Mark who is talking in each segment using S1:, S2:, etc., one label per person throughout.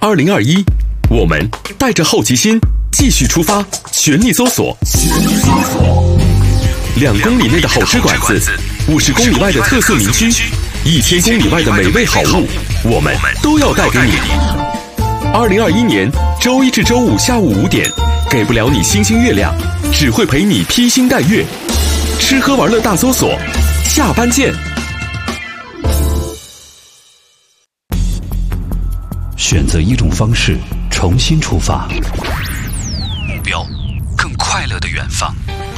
S1: 2021，我们带着好奇心继续出发，全力搜索。2公里内的好吃馆子，50公里外的特色民居，1000公里外的美味好物，我们都要带给你。2021年周一至周五下午5点，给不了你星星月亮，只会陪你披星戴月。吃喝玩乐大搜索，下班见。
S2: 选择一种方式，重新出发，目标更快乐的远方。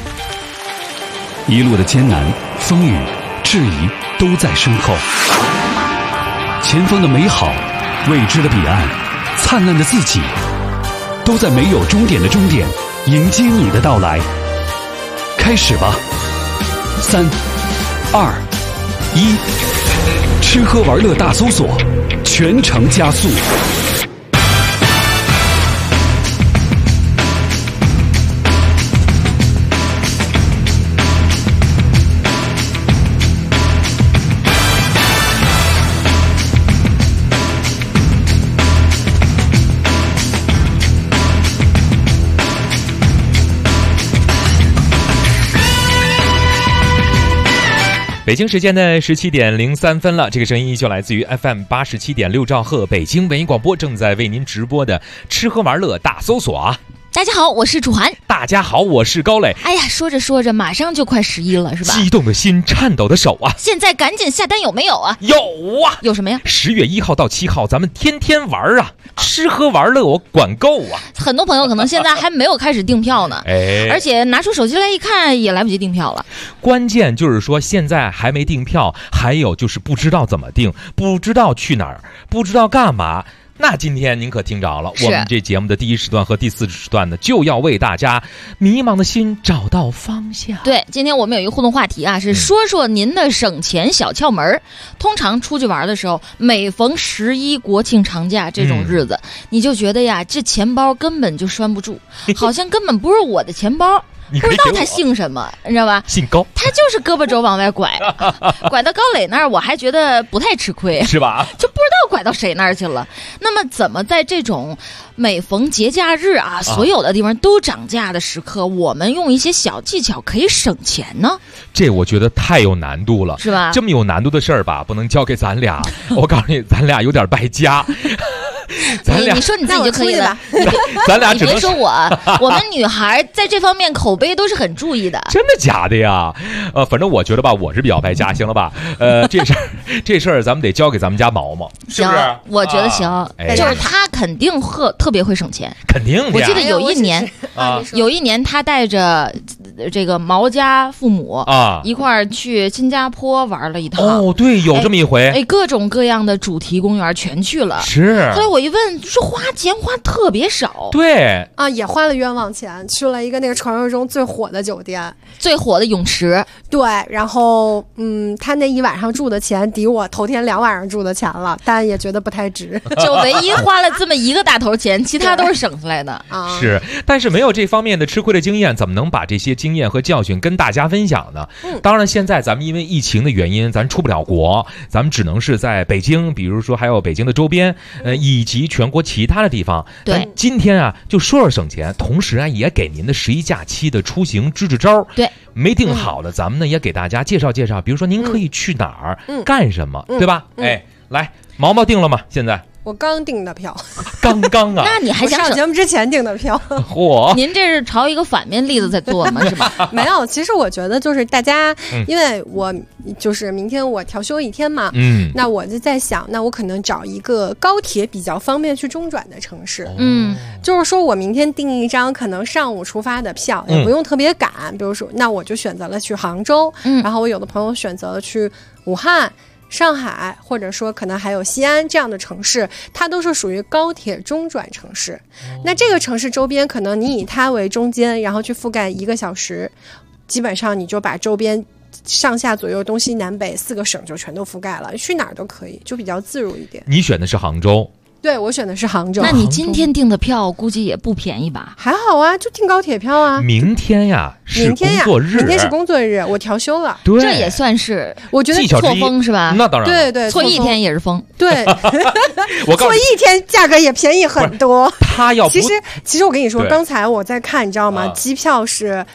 S2: 一路的艰难、风雨、质疑都在身后，前方的美好、未知的彼岸、灿烂的自己，都在没有终点的终点迎接你的到来。开始吧，3、2、1，吃喝玩乐大搜索，全程加速。
S3: 北京时间的17点03分了，这个声音依旧来自于 FM 87.6兆赫北京文艺广播，正在为您直播的吃喝玩乐大搜索啊！
S4: 大家好，我是楚涵。
S3: 大家好，我是高磊。
S4: 哎呀，说着说着，马上就快11了，是吧？
S3: 激动的心，颤抖的手啊！
S4: 现在赶紧下单，有没有啊？
S3: 有啊！
S4: 有什么呀
S3: ？10月1号到7号，咱们天天玩啊！吃喝玩乐我管够啊！
S4: 很多朋友可能现在还没有开始订票呢，而且拿出手机来一看，也来不及订票了。
S3: 关键就是说，现在还没订票，还有就是不知道怎么订，不知道去哪儿，不知道干嘛。那今天您可听着了，我们这节目的第1时段和第4时段呢，就要为大家迷茫的心找到方向。
S4: 对，今天我们有一个互动话题啊，是说说您的省钱小窍门。通常出去玩的时候，每逢11国庆长假这种日子，你就觉得呀，这钱包根本就拴不住，好像根本不是我的钱包。不知道他姓什么，你知道吧？
S3: 姓高，
S4: 他就是胳膊肘往外拐，拐到高磊那儿，我还觉得不太吃亏，
S3: 是吧？
S4: 就不知道拐到谁那儿去了。那么，怎么在这种每逢节假日啊，所有的地方都涨价的时刻，我们用一些小技巧可以省钱呢？
S3: 这我觉得太有难度了，
S4: 是吧？
S3: 这么有难度的事儿吧，不能交给咱俩。我告诉你，咱俩有点败家。
S4: 你说你自己就可以了，
S3: 咱俩只能
S4: 你别说我们女孩在这方面口碑都是很注意的。
S3: 真的假的呀？反正我觉得吧，我是比较败家，行了吧？这事儿咱们得交给咱们家毛毛，是不是？
S4: 我觉得行，就是他肯定特别会省钱，
S3: 肯定的。
S4: 我记得有一年他带着这个毛家父母啊一块儿去新加坡玩了一趟。
S3: 哦，对，有这么一回。
S4: 各种各样的主题公园全去了。
S3: 是。
S4: 后来我一问，说花钱花特别少。
S3: 对
S5: 啊，也花了冤枉钱，去了一个那个传说中最火的酒店，
S4: 最火的泳池。
S5: 对，然后他那一晚上住的钱抵我头天2晚上住的钱了，但也觉得不太值。
S4: 就唯一花了这么一个大头钱，其他都是省下来的
S5: 啊。
S3: 是，但是没有这方面的吃亏的经验，怎么能把这些经验和教训跟大家分享呢？当然，现在咱们因为疫情的原因，咱出不了国，咱们只能是在北京，比如说还有北京的周边，以及全国其他的地方。
S4: 对，
S3: 今天啊，就说说省钱，同时啊，也给您的11假期的出行支招。
S4: 对，
S3: 没定好的，咱们呢也给大家介绍介绍，比如说您可以去哪儿，干什么，对吧？来，毛毛定了吗？现在。
S5: 我刚订的票，
S3: 刚啊！
S4: 那你还想
S5: 上节目之前订的票？
S3: 嚯！
S4: 您这是朝一个反面例子在做吗？是吧？
S5: 没有，其实我觉得就是大家，因为我就是明天我调休1天嘛，那我就在想，那我可能找一个高铁比较方便去中转的城市，就是说我明天订一张可能上午出发的票，也不用特别赶，比如说，那我就选择了去杭州，然后我有的朋友选择了去武汉。上海或者说可能还有西安这样的城市，它都是属于高铁中转城市。那这个城市周边可能你以它为中间，然后去覆盖1个小时，基本上你就把周边上下左右东西南北4个省就全都覆盖了，去哪儿都可以，就比较自如一点。
S3: 你选的是杭州。
S5: 对，我选的是杭州。
S4: 那你今天订的票估计也不便宜吧？
S5: 还好啊，就订高铁票啊。
S3: 明天呀是工作日，
S5: 明天是工作日，我调休了。
S3: 对，
S4: 这也算是
S5: 我觉得
S4: 错峰是吧？
S3: 那当然，
S5: 对对，
S4: 错一天也是峰。
S5: 对，
S3: 我
S5: 错一天价格也便宜很多。
S3: 他要
S5: 其实我跟你说，刚才我在看，你知道吗？机票是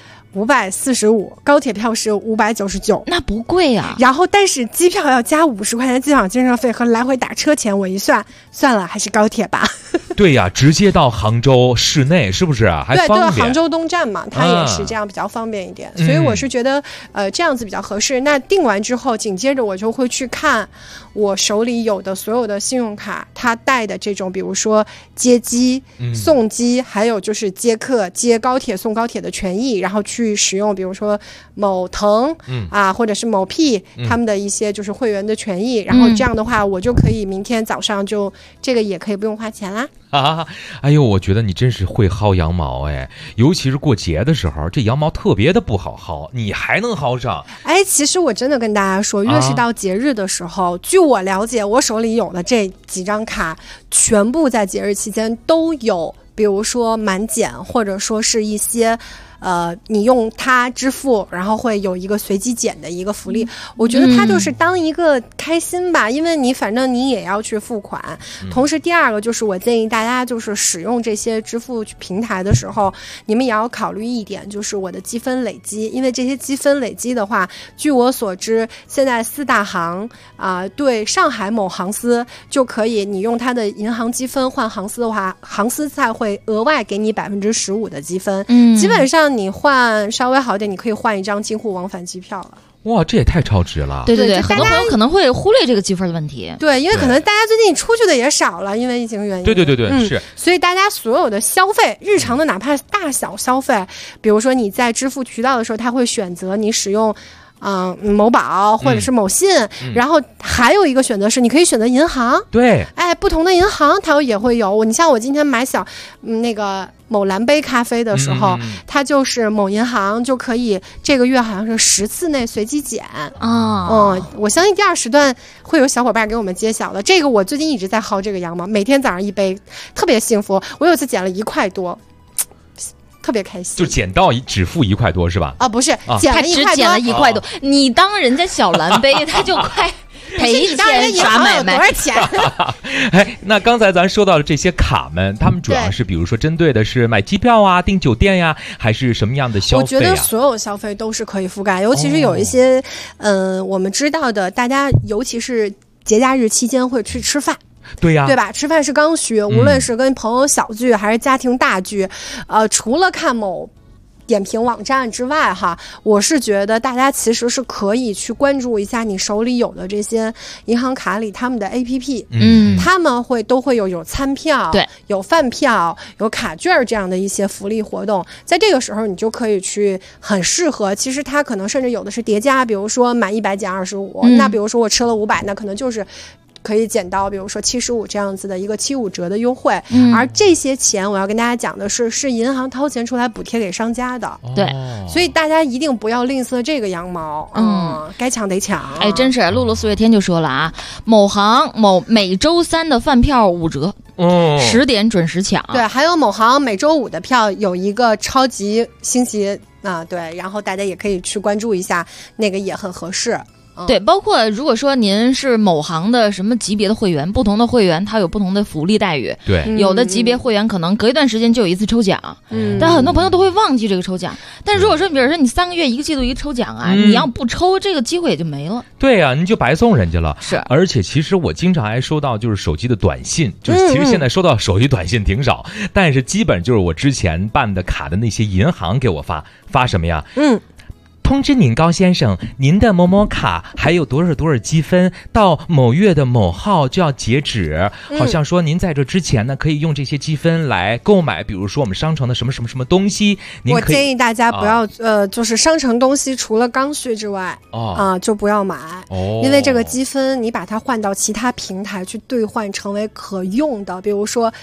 S5: 545，高铁票是599，
S4: 那不贵啊。
S5: 然后，但是机票要加50块钱机场建设费和来回打车钱，我一算了，还是高铁吧。
S3: 对呀，直接到杭州市内是不是啊？还方便。
S5: 对，杭州东站嘛，它也是这样比较方便一点，所以我是觉得这样子比较合适。那订完之后，紧接着我就会去看我手里有的所有的信用卡，它带的这种，比如说接机、送机，还有就是接客、接高铁、送高铁的权益，然后去使用，比如说某腾或者是某 P 他们的一些就是会员的权益，然后这样的话，我就可以明天早上就这个也可以不用花钱啦。
S3: 哎呦，我觉得你真是会薅羊毛哎，尤其是过节的时候，这羊毛特别的不好薅，你还能薅上。
S5: 哎，其实我真的跟大家说，越是到节日的时候，据我了解，我手里有的这几张卡，全部在节日期间都有，比如说满减，或者说是一些你用它支付，然后会有一个随机减的一个福利。我觉得它就是当一个开心吧，因为你反正你也要去付款。同时第二个就是我建议大家就是使用这些支付平台的时候，你们也要考虑一点，就是我的积分累积，因为这些积分累积的话，据我所知，现在4大行对上海某航司就可以，你用它的银行积分换航司的话，航司才会额外给你15%的积分。基本上你换稍微好点，你可以换一张京沪往返机票了。
S3: 哇，这也太超值了！
S4: 对，很多朋友可能会忽略这个积分的问题。
S5: 对，因为可能大家最近出去的也少了，因为疫情原因。
S3: 对，是。
S5: 所以大家所有的消费，日常的哪怕大小消费，比如说你在支付渠道的时候，他会选择你使用某宝或者是某信，然后还有一个选择是你可以选择银行。
S3: 对，
S5: 哎，不同的银行它也会有。你像我今天买那个某蓝杯咖啡的时候，它就是某银行就可以这个月好像是10次内随机减我相信第2时段会有小伙伴给我们揭晓的。这个我最近一直在薅这个羊毛，每天早上一杯，特别幸福。我有一次减了1块多。特别开心，
S3: 就减到只付1块多是吧？
S5: 不是，减了1块多，
S4: 他只减了1块多。你当人家小蓝杯，他就快赔钱耍买卖，
S5: 多少钱？
S3: 哎，那刚才咱说到的这些卡们，他们主要是比如说针对的是买机票啊、订酒店呀，还是什么样的消费？
S5: 我觉得所有消费都是可以覆盖，尤其是有一些我们知道的，大家尤其是节假日期间会去吃饭。
S3: 对呀，
S5: 对吧？吃饭是刚需，无论是跟朋友小聚还是家庭大聚，除了看某点评网站之外哈，我是觉得大家其实是可以去关注一下你手里有的这些银行卡里他们的 APP，他们都会有餐票，
S4: 对，
S5: 有饭票，有卡券这样的一些福利活动，在这个时候你就可以去很适合。其实它可能甚至有的是叠加，比如说满100减25，那比如说我吃了500，那可能就是可以减到比如说75这样子的一个75折的优惠，而这些钱我要跟大家讲的是银行掏钱出来补贴给商家的，
S4: 对，
S5: 所以大家一定不要吝啬这个羊毛，该抢得抢。
S4: 哎，真是露露4月天就说了啊，某行每周3的饭票5折，10点准时抢。
S5: 对，还有某行每周5的票有一个超级星级对，然后大家也可以去关注一下，那个也很合适。
S4: 对，包括如果说您是某行的什么级别的会员，不同的会员它有不同的福利待遇。
S3: 对，
S4: 有的级别会员可能隔一段时间就有一次抽奖，但很多朋友都会忘记这个抽奖。但如果说比如说你3个月1个季度一个抽奖啊，你要不抽这个机会也就没了。
S3: 对啊，你就白送人家了。
S4: 是，
S3: 而且其实我经常还收到就是手机的短信，就是其实现在收到手机短信挺少，但是基本就是我之前办的卡的那些银行给我发什么呀？通知您高先生，您的某某卡还有多少积分，到某月的某号就要截止。好像说您在这之前呢，可以用这些积分来购买，比如说我们商城的什么东西。
S5: 我建议大家不要就是商城东西除了刚需之外就不要买，因为这个积分你把它换到其他平台去兑换成为可用的，比如说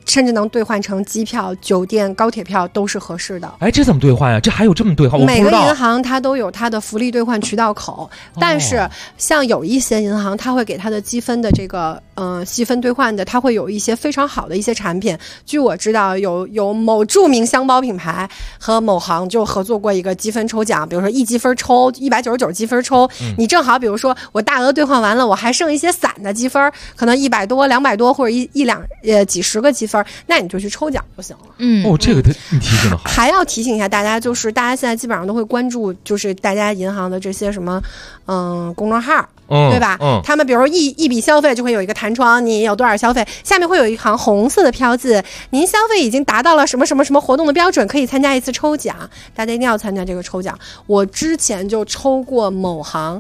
S5: 甚至能兑换成机票、酒店、高铁票都是合适的。
S3: 哎，这怎么兑换呀？这还有这么兑换？我不知道。
S5: 每个银行它都有它的福利兑换渠道口，但是像有一些银行，它会给它的积分的这个细分兑换的，它会有一些非常好的一些产品。据我知道，有某著名箱包品牌和某行就合作过一个积分抽奖，比如说1积分抽199积分抽，你正好比如说我大额兑换完了，我还剩一些散的积分，可能100多、200多或者几十个积分。那你就去抽奖就行了。
S3: 这个你提醒的好。
S5: 还要提醒一下大家，就是大家现在基本上都会关注，就是大家银行的这些什么公众号，对吧？他们比如说一笔消费就会有一个弹窗，你有多少消费，下面会有一行红色的标字，您消费已经达到了什么什么什么活动的标准，可以参加一次抽奖。大家一定要参加这个抽奖。我之前就抽过某行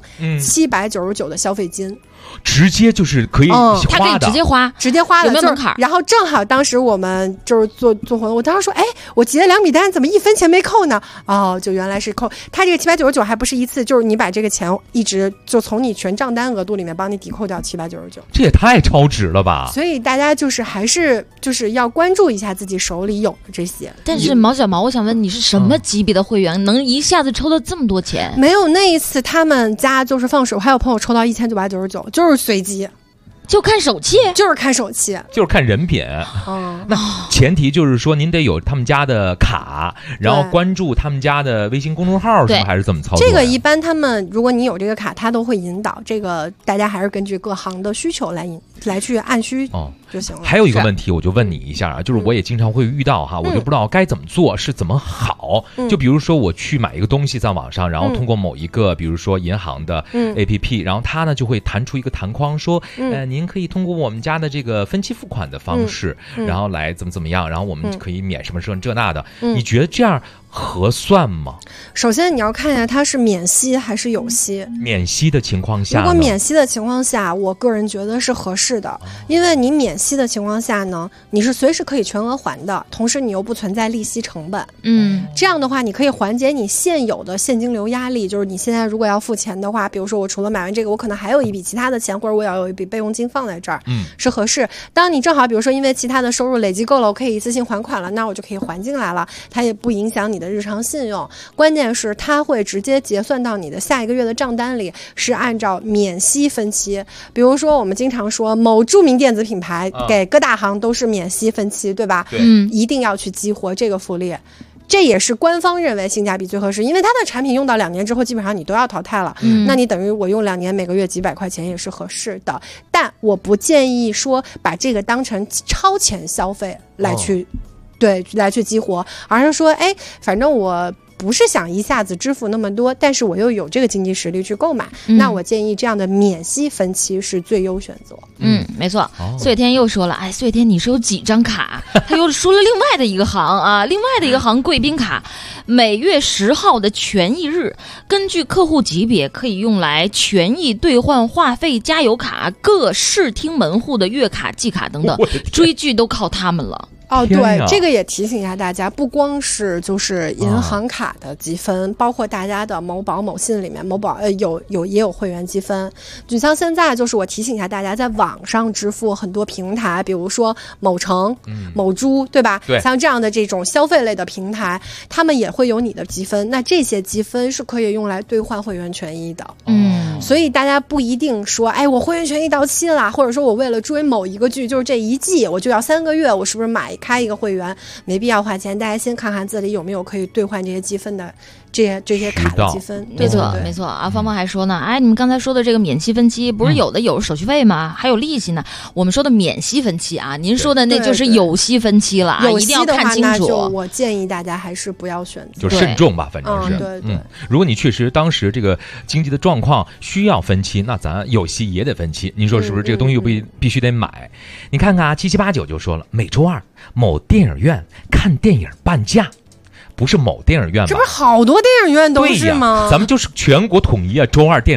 S5: 799的消费金。
S3: 直接就是可以花的，
S4: 他可以直接花的，有没有门槛？
S5: 然后正好当时我们就是做活动，我当时说，哎，我结了2笔单，怎么1分钱没扣呢？就原来是扣。他这个799还不是一次，就是你把这个钱一直就从你全账单额度里面帮你抵扣掉799。
S3: 这也太超值了吧！
S5: 所以大家就是还是就是要关注一下自己手里有的这些。
S4: 但是毛小毛，我想问你是什么级别的会员，能一下子抽到这么多钱？
S5: 没有，那一次他们家就是放水，我还有朋友抽到1999，就是随机。
S4: 就看手气，
S5: 就是看手气，
S3: 就是看人品。那前提就是说您得有他们家的卡，然后关注他们家的微信公众号，是吗？还是怎么操作？
S5: 这个一般他们如果你有这个卡，他都会引导。这个大家还是根据各行的需求来去按需就行了。
S3: 还有一个问题，我就问你一下啊，就是我也经常会遇到哈，我就不知道该怎么做，是怎么好。就比如说我去买一个东西在网上，然后通过某一个比如说银行的 APP，然后它呢就会弹出一个弹框说，您可以通过我们家的这个分期付款的方式，然后来怎么样，然后我们可以免什么这那的。你觉得这样合算吗？
S5: 首先你要看一下它是免息还是有息。
S3: 免息的情况下，
S5: 如果免息的情况下，我个人觉得是合适的，因为你免息的情况下呢，你是随时可以全额还的，同时你又不存在利息成本。这样的话你可以缓解你现有的现金流压力，就是你现在如果要付钱的话，比如说我除了买完这个，我可能还有一笔其他的钱，或者我要有一笔备用金放在这儿，是合适。当你正好比如说因为其他的收入累积够了，我可以一次性还款了，那我就可以还进来了，它也不影响你的日常信用。关键是它会直接结算到你的下一个月的账单里，是按照免息分期。比如说我们经常说某著名电子品牌给各大行都是免息分期，对吧？一定要去激活这个福利。这也是官方认为性价比最合适，因为它的产品用到2年之后基本上你都要淘汰了，那你等于我用2年每个月几百块钱也是合适的。但我不建议说把这个当成超前消费来去激活，而是说反正我不是想一下子支付那么多，但是我又有这个经济实力去购买，那我建议这样的免息分期是最优选择。
S4: 没错。岁月天又说了，岁月天你是有几张卡？他又说了另外的一个行啊，另外的一个行贵宾卡，每月10号的权益日，根据客户级别可以用来权益兑换话费、加油卡、各视听门户的月卡、季卡等等，追剧都靠他们了。
S5: 对，这个也提醒一下大家，不光是就是银行卡的积分，包括大家的某宝、某信里面，某宝也有会员积分。就像现在，就是我提醒一下大家，在网上支付很多平台，比如说某城、某猪，对吧？
S3: 对，
S5: 像这样的这种消费类的平台，他们也会有你的积分。那这些积分是可以用来兑换会员权益的。所以大家不一定说，我会员权益到期了，或者说我为了追某一个剧，就是这一季我就要3个月，我是不是开一个会员，没必要花钱。大家先看看自己有没有可以兑换这些积分的这些卡的积分。
S4: 没错啊。芳芳还说呢，你们刚才说的这个免息分期，不是有的有手续费吗？还有利息呢。我们说的免息分期啊，您说的那就是有息分期了啊，一定要看清楚。
S5: 我建议大家还是不要选择，
S3: 就慎重吧，反正是。
S5: 对。
S3: 如果你确实当时这个经济的状况需要分期，那咱有息也得分期。您说是不是？这个东西又必须得买？你看看7789就说了，每周2某电影院看电影半价，不是某电影院吧？
S5: 这不是好多电影院都是吗？
S3: 咱们就是全国统一啊，周2电影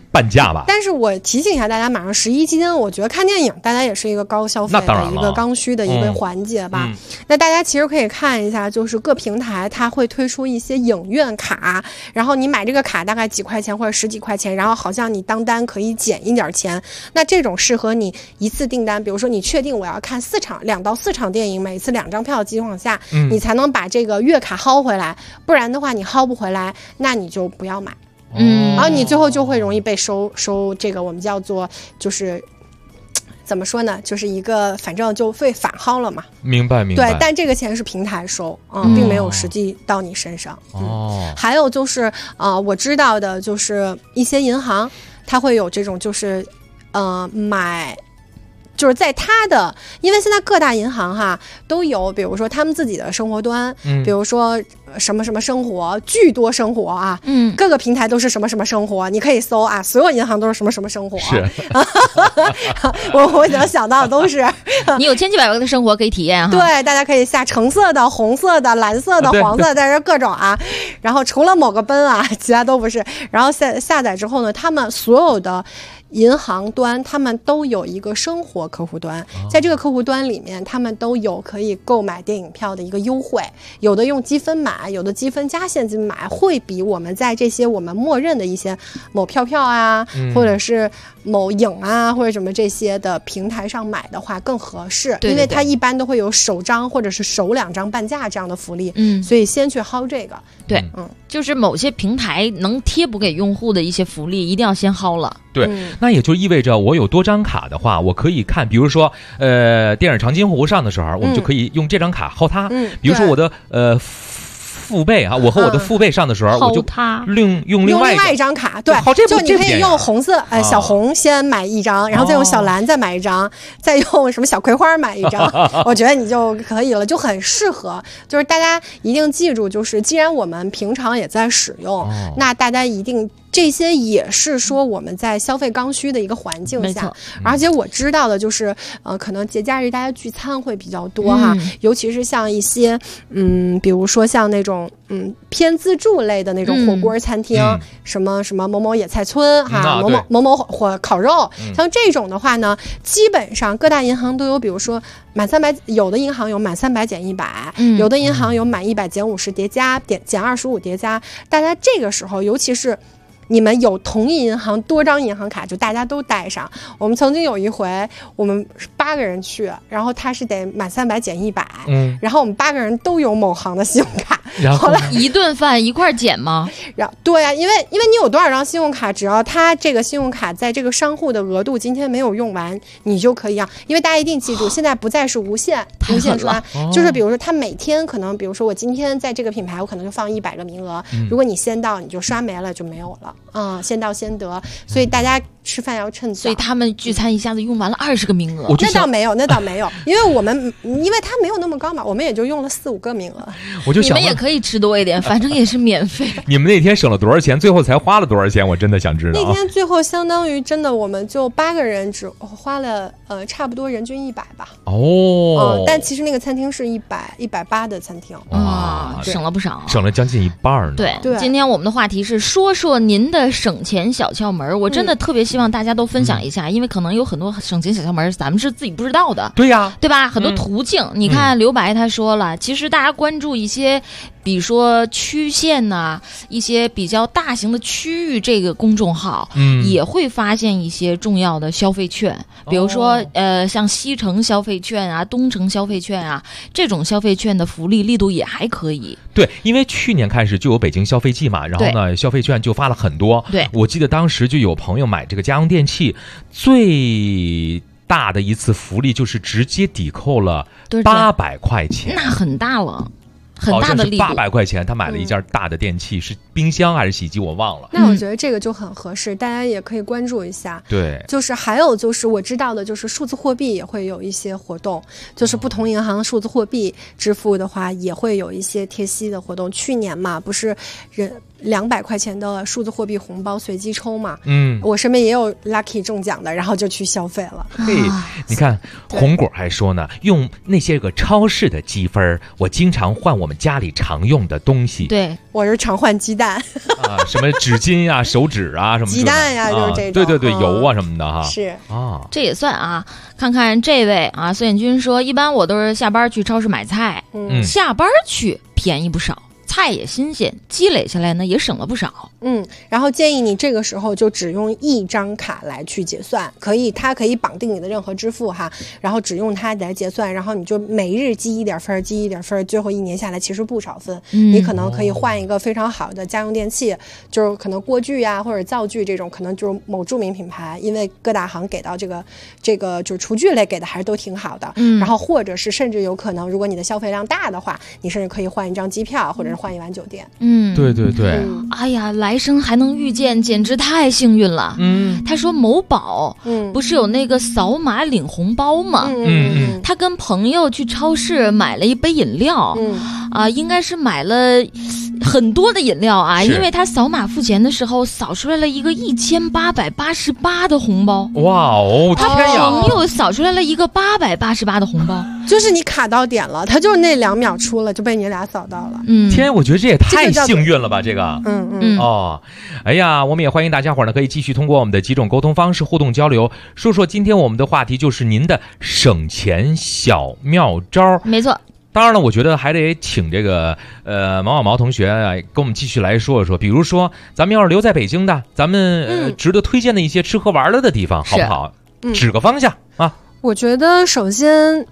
S3: 半价吧。
S5: 但是我提醒一下大家，马上11期间，我觉得看电影大家也是一个高消费的一个刚需的一个环节吧。那大家其实可以看一下，就是各平台它会推出一些影院卡，然后你买这个卡大概几块钱或者10几块钱，然后好像你当单可以减一点钱。那这种适合你一次订单，比如说你确定我要看2到4场电影，每次2张票的情况下，你才能把这个月卡薅回来，不然的话你薅不回来，那你就不要买。然后你最后就会容易被收这个我们叫做就是怎么说呢，就是一个反正就被返薅了嘛。
S3: 明白。
S5: 对，但这个钱是平台收，并没有实际到你身上。还有就是我知道的就是一些银行它会有这种就是买。就是在它的，因为现在各大银行哈都有，比如说他们自己的生活端，比如说什么什么生活，巨多生活啊，各个平台都是什么什么生活，你可以搜啊，所有银行都是什么什么生活。是，我已经想到的都是，
S4: 你有千奇百怪的生活可以体验哈。
S5: 对，大家可以下橙色的、红色的、蓝色的、黄色的，在这各种啊。然后除了某个奔啊，其他都不是。然后下载之后呢，他们所有的银行端他们都有一个生活客户端，在这个客户端里面他们都有可以购买电影票的一个优惠，有的用积分买，有的积分加现金买，会比我们在这些我们默认的一些某票啊，或者是某影啊或者什么这些的平台上买的话更合适。因为它一般都会有首张或者是首2张半价这样的福利，所以先去薅这个。
S4: 对，就是某些平台能贴补给用户的一些福利一定要先薅了。
S3: 对，那也就意味着我有多张卡的话，我可以看，比如说电影长津湖上的时候，我们就可以用这张卡薅它。比如说我的父辈啊，我和我的父辈上的时候，我就用另外一张
S5: 卡，对，就你可以用红色小红先买一张，然后再用小蓝再买一张，再用什么小葵花买一张，我觉得你就可以了，就很适合。就是大家一定记住，就是既然我们平常也在使用，那大家一定。这些也是说我们在消费刚需的一个环境下，而且我知道的就是可能节假日大家聚餐会比较多哈，尤其是像一些比如说像那种偏自助类的那种火锅餐厅，什么什么某某野菜村哈，某某烤肉，像这种的话呢，基本上各大银行都有，比如说满300，有的银行有满300减100，有的银行有满100减50叠加减25叠加，大家这个时候尤其是你们有同一银行多张银行卡，就大家都带上。我们曾经有一回，我们8个人去，然后他是得满300减100，然后我们8个人都有某行的信用卡，
S4: 后来一顿饭一块减吗？
S5: 对啊，因为你有多少张信用卡，只要他这个信用卡在这个商户的额度今天没有用完，你就可以让。因为大家一定记住，现在不再是无限刷，就是比如说他每天可能，比如说我今天在这个品牌，我可能就放100个名额，如果你先到，你就刷没了就没有了。先到先得，所以大家吃饭要趁早。
S4: 所以他们聚餐一下子用完了20个名额。
S5: 那倒没有，因为他没有那么高嘛，我们也就用了4、5个名额。
S4: 你们也可以吃多一点，反正也是免费。
S3: 你们那天省了多少钱？最后才花了多少钱？我真的想知道。
S5: 那天最后相当于真的，我们就8个人只花了差不多人均100吧。但其实那个餐厅是180的餐厅
S4: 省了不少，
S3: 省了将近一半呢。
S4: 对，今天我们的话题是说说您的省钱小窍门。我真的特别希望大家都分享一下，因为可能有很多省钱小窍门咱们是自己不知道的。
S3: 对呀，
S4: 对吧？很多途径。你看刘白他说了，其实大家关注一些比如说区县呐，一些比较大型的区域这个公众号，也会发现一些重要的消费券，比如说像西城消费券啊、东城消费券啊，这种消费券的福利力度也还可以。
S3: 对，因为去年开始就有北京消费季嘛，然后呢消费券就发了很多。
S4: 对，
S3: 我记得当时就有朋友买这个家用电器，最大的一次福利就是直接抵扣了800块钱，
S4: 那很大了。很大的力度
S3: ，800块钱，他买了一件大的电器，是冰箱还是洗衣机，我忘了。
S5: 那我觉得这个就很合适，大家也可以关注一下。
S3: 对，
S5: 就是还有就是我知道的，就是数字货币也会有一些活动，就是不同银行数字货币支付的话，也会有一些贴息的活动。去年嘛，不是200块钱的数字货币红包随机抽嘛，我身边也有 lucky 中奖的，然后就去消费了。
S3: 嘿，你看红果还说呢，用那些个超市的积分，我经常换我们们家里常用的东西。
S4: 对，
S5: 我是常换鸡蛋
S3: 啊，什么纸巾啊、手纸啊，什么
S5: 鸡蛋呀，就是这种。
S3: 对对对，油啊什么的哈。
S5: 是
S3: 啊，
S4: 这也算啊。看看这位啊，孙彦军说，一般我都是下班去超市买菜，下班去便宜不少。菜也新鲜，积累下来呢也省了不少。
S5: 然后建议你这个时候就只用一张卡来去结算，它可以绑定你的任何支付哈，然后只用它来结算，然后你就每日积一点分，积一点分，最后1年下来其实不少分。你可能可以换一个非常好的家用电器，就是可能锅具啊或者灶具这种，可能就是某著名品牌，因为各大行给到这个就是厨具类给的还是都挺好的。然后或者是甚至有可能，如果你的消费量大的话，你甚至可以换一张机票，或者是换一晚酒店。
S3: 对对对。
S4: 哎呀，来生还能遇见，简直太幸运了。他说某宝，不是有那个扫码领红包吗？他跟朋友去超市买了一杯饮料，应该是买了很多的饮料啊，因为他扫码付钱的时候扫出来了一个1888的红包。
S3: 哇哦，
S4: 他朋友扫出来了一个888的红包，
S5: 就是你卡到点了，他就是那2秒出了，就被你俩扫到了。
S3: 天，我觉得这也太幸运了吧，这个。
S4: 哦，
S3: 哎呀，我们也欢迎大家伙呢，可以继续通过我们的几种沟通方式互动交流，说今天我们的话题就是您的省钱小妙招。
S4: 没错。
S3: 当然了，我觉得还得请这个毛同学啊，跟我们继续来说一说，比如说咱们要是留在北京的，咱们值得推荐的一些吃喝玩乐的地方，好不好？指个方向啊。
S5: 我觉得首先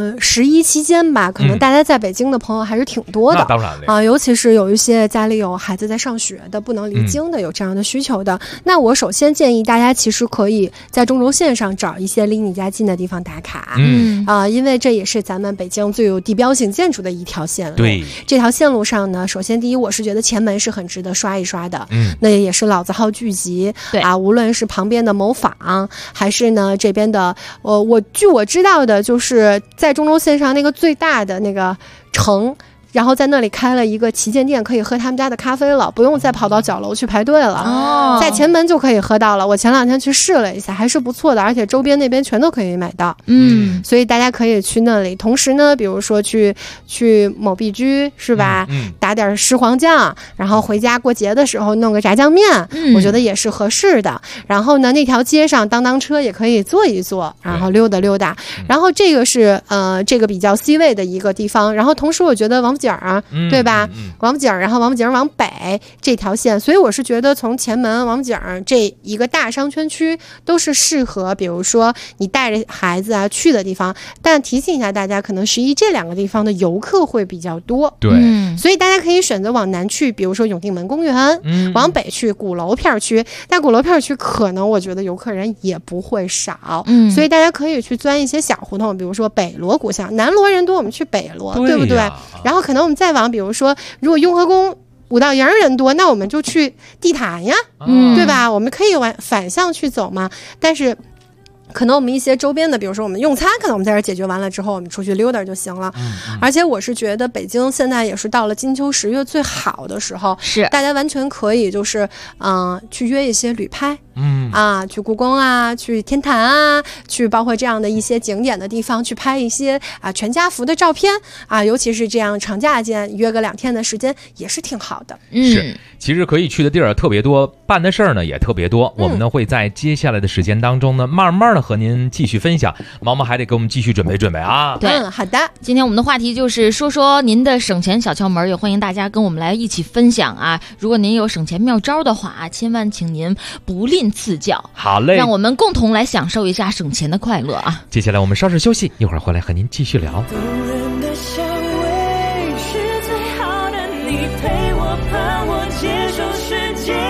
S5: ，11期间吧，可能大家在北京的朋友还是挺多的。
S3: 那当然了
S5: 啊，尤其是有一些家里有孩子在上学的，不能离京的，有这样的需求的。那我首先建议大家其实可以在中轴线上找一些离你家近的地方打卡。因为这也是咱们北京最有地标性建筑的一条线路。
S3: 对，
S5: 这条线路上呢，首先第一，我是觉得前门是很值得刷一刷的。那也是老字号聚集。
S4: 对啊，
S5: 无论是旁边的某坊，还是呢这边的据我知道的，就是在中轴线上那个最大的那个城，然后在那里开了一个旗舰店，可以喝他们家的咖啡了，不用再跑到角楼去排队了。在前门就可以喝到了。我前2天去试了一下，还是不错的，而且周边那边全都可以买到。所以大家可以去那里。同时呢，比如说去某必居是吧？打点湿黄酱，然后回家过节的时候弄个炸酱面，我觉得也是合适的。然后呢，那条街上当车也可以坐一坐，然后溜达。然后这个是这个比较 C 位的一个地方。然后同时我觉得王府井啊，对吧？王府井，然后王府井往北这条线，所以我是觉得从前门、王府井这一个大商圈区都是适合，比如说你带着孩子啊去的地方。但提醒一下大家，可能11这2个地方的游客会比较多。
S3: 对，
S5: 所以大家可以选择往南去，比如说永定门公园，往北去鼓楼片区。但鼓楼片区可能我觉得游客人也不会少，所以大家可以去钻一些小胡同，比如说北锣鼓巷，南锣人多，我们去北锣，对不对？然后可能我们再往，比如说如果雍和宫五道营人多，那我们就去地坛呀，对吧？我们可以反向去走嘛。但是可能我们一些周边的，比如说我们用餐，可能我们在这解决完了之后，我们出去溜达就行了。而且我是觉得北京现在也是到了金秋10月最好的时候，
S4: 是
S5: 大家完全可以就是去约一些旅拍。去故宫啊，去天坛啊，去包括这样的一些景点的地方去拍一些全家福的照片啊，尤其是这样长假间约个2天的时间也是挺好的。
S3: 是，其实可以去的地儿特别多，办的事儿呢也特别多。我们呢会在接下来的时间当中呢，慢慢的和您继续分享。毛毛还得给我们继续准备啊。
S4: 对，
S5: 好的。
S4: 今天我们的话题就是说您的省钱小窍门，也欢迎大家跟我们来一起分享啊。如果您有省钱妙招的话，千万请您不吝赐教。
S3: 好嘞，
S4: 让我们共同来享受一下省钱的快乐啊！
S3: 接下来我们稍事休息，一会儿回来和您继续聊。
S6: 动人的香味是最好的，你陪我伴我接受世界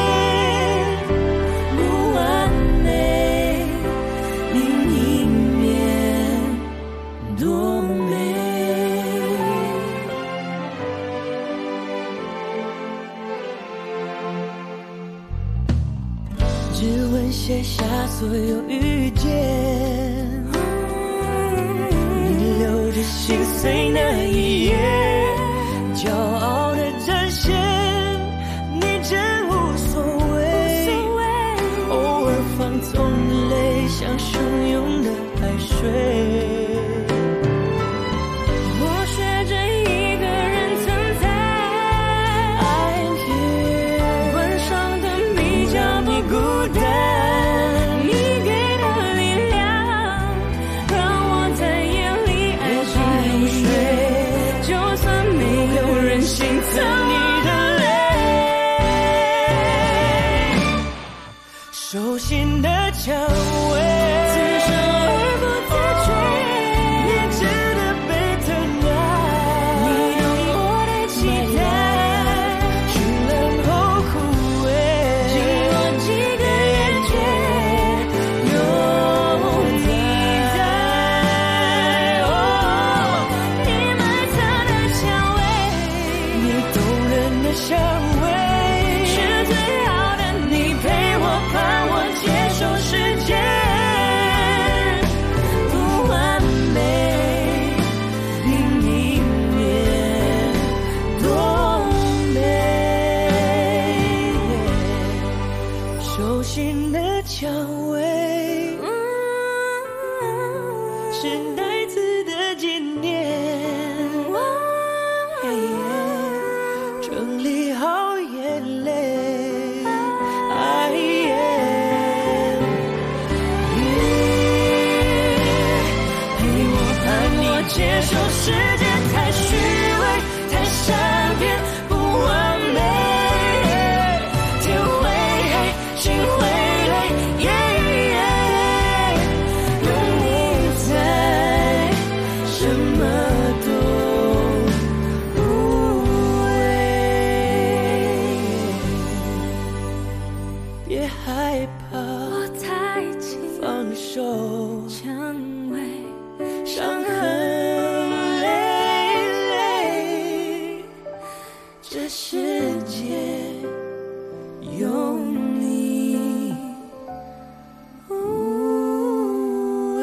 S6: 不完美，另一面多美。指纹写下所有遇见，你留着心碎那一页，骄傲的展现，你真无所谓，偶尔放纵的泪像汹涌的海水，我学着一个人蹭你的泪，手心的蔷薇，自生而不自觉，你值得被疼爱。你懂我的期待，去冷后枯萎，经过几个厌倦，有你在。哦，你埋藏的蔷薇，你动人的香味，是最好的你陪我伴我接受世界不完美，另一面多美。手心的蔷薇，是带刺的纪念，整理好眼泪，陪我伴我接受世界太虚伪，太善变，不完美，天会黑，心会累，有你在，什么都无畏，别害怕，我太近，放手，蔷薇，伤痕累累，这世界有你无畏。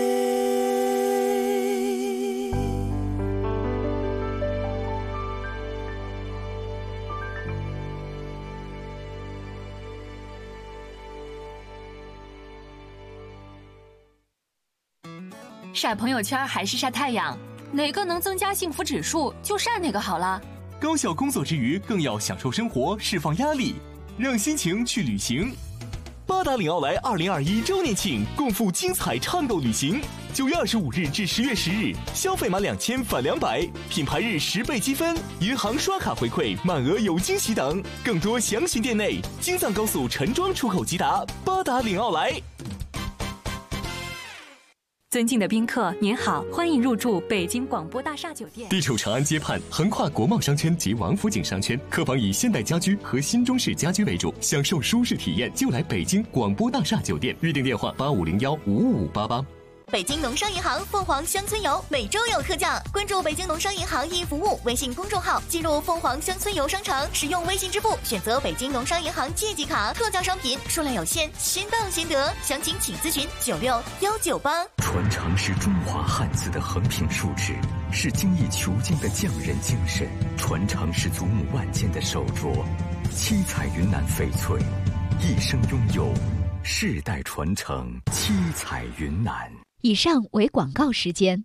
S7: 晒朋友圈还是晒太阳，哪个能增加幸福指数就晒哪个好了。
S8: 高效工作之余，更要享受生活，释放压力，让心情去旅行。八达岭奥莱2021周年庆，共赴精彩畅购旅行。9月25日至10月10日，消费满2000返200，品牌日10倍积分，银行刷卡回馈，满额有惊喜等。更多详询店内。京藏高速陈庄出口吉达，八达岭奥莱。
S7: 尊敬的宾客，您好，欢迎入住北京广播大厦酒店。
S8: 地处长安街畔，横跨国贸商圈及王府井商圈，客房以现代家居和新中式家居为主，享受舒适体验就来北京广播大厦酒店。预订电话8501-55588。
S9: 北京农商银行凤凰乡村游每周有特价，关注北京农商银行易服务微信公众号，进入凤凰乡村游商城，使用微信支付，选择北京农商银行借记卡，特价商品数量有限，先到先得，详情请咨询96198。
S10: 传承是中华汉字的横平竖直，是精益求精的匠人精神，传承是祖母万件的手镯，七彩云南翡翠，一生拥有，世代传承，七彩云南。
S11: 以上为广告时间。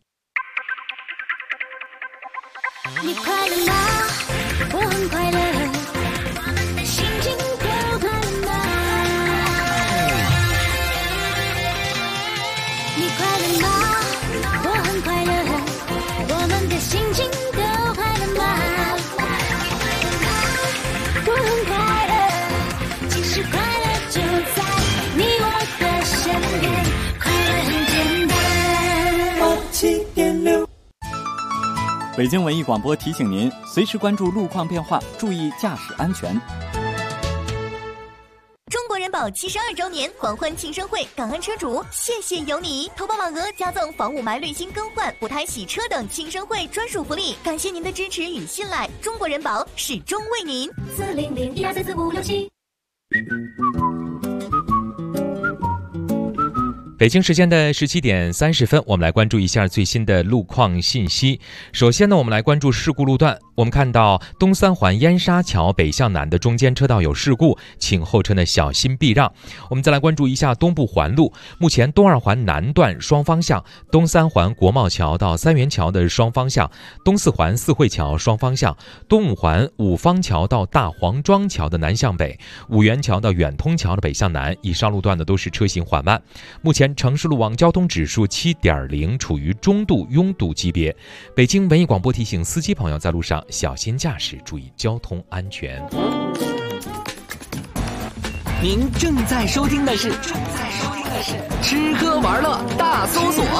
S12: 你快乐吗？我很快乐，我们的心情都快乐吗？你快乐吗？我很快乐，我们的心情都快乐吗？我很快乐，其实快乐就在你我的身边，快乐很简单。7.6
S13: 北京文艺广播提醒您，随时关注路况变化，注意驾驶安全。
S9: 中国人保72周年狂欢庆生会，感恩车主，谢谢有你！投保满额加赠房屋霾滤芯更换、补胎洗车等庆生会专属福利，感谢您的支持与信赖，中国人保始终为您。400-1244567。
S3: 北京时间的17点30分，我们来关注一下最新的路况信息。首先呢，我们来关注事故路段。我们看到东三环燕莎桥北向南的中间车道有事故，请后车呢小心避让。我们再来关注一下东部环路，目前东二环南段双方向，东三环国贸桥到三元桥的双方向，东四环四惠桥双方向，东五环五方桥到大黄庄桥的南向北，五元桥到远通桥的北向南，以上路段呢都是车行缓慢。目前城市路网交通指数 7.0， 处于中度拥堵级别。北京文艺广播提醒司机朋友在路上小心驾驶，注意交通安全。
S14: 您正在收听的是吃喝玩乐大搜索。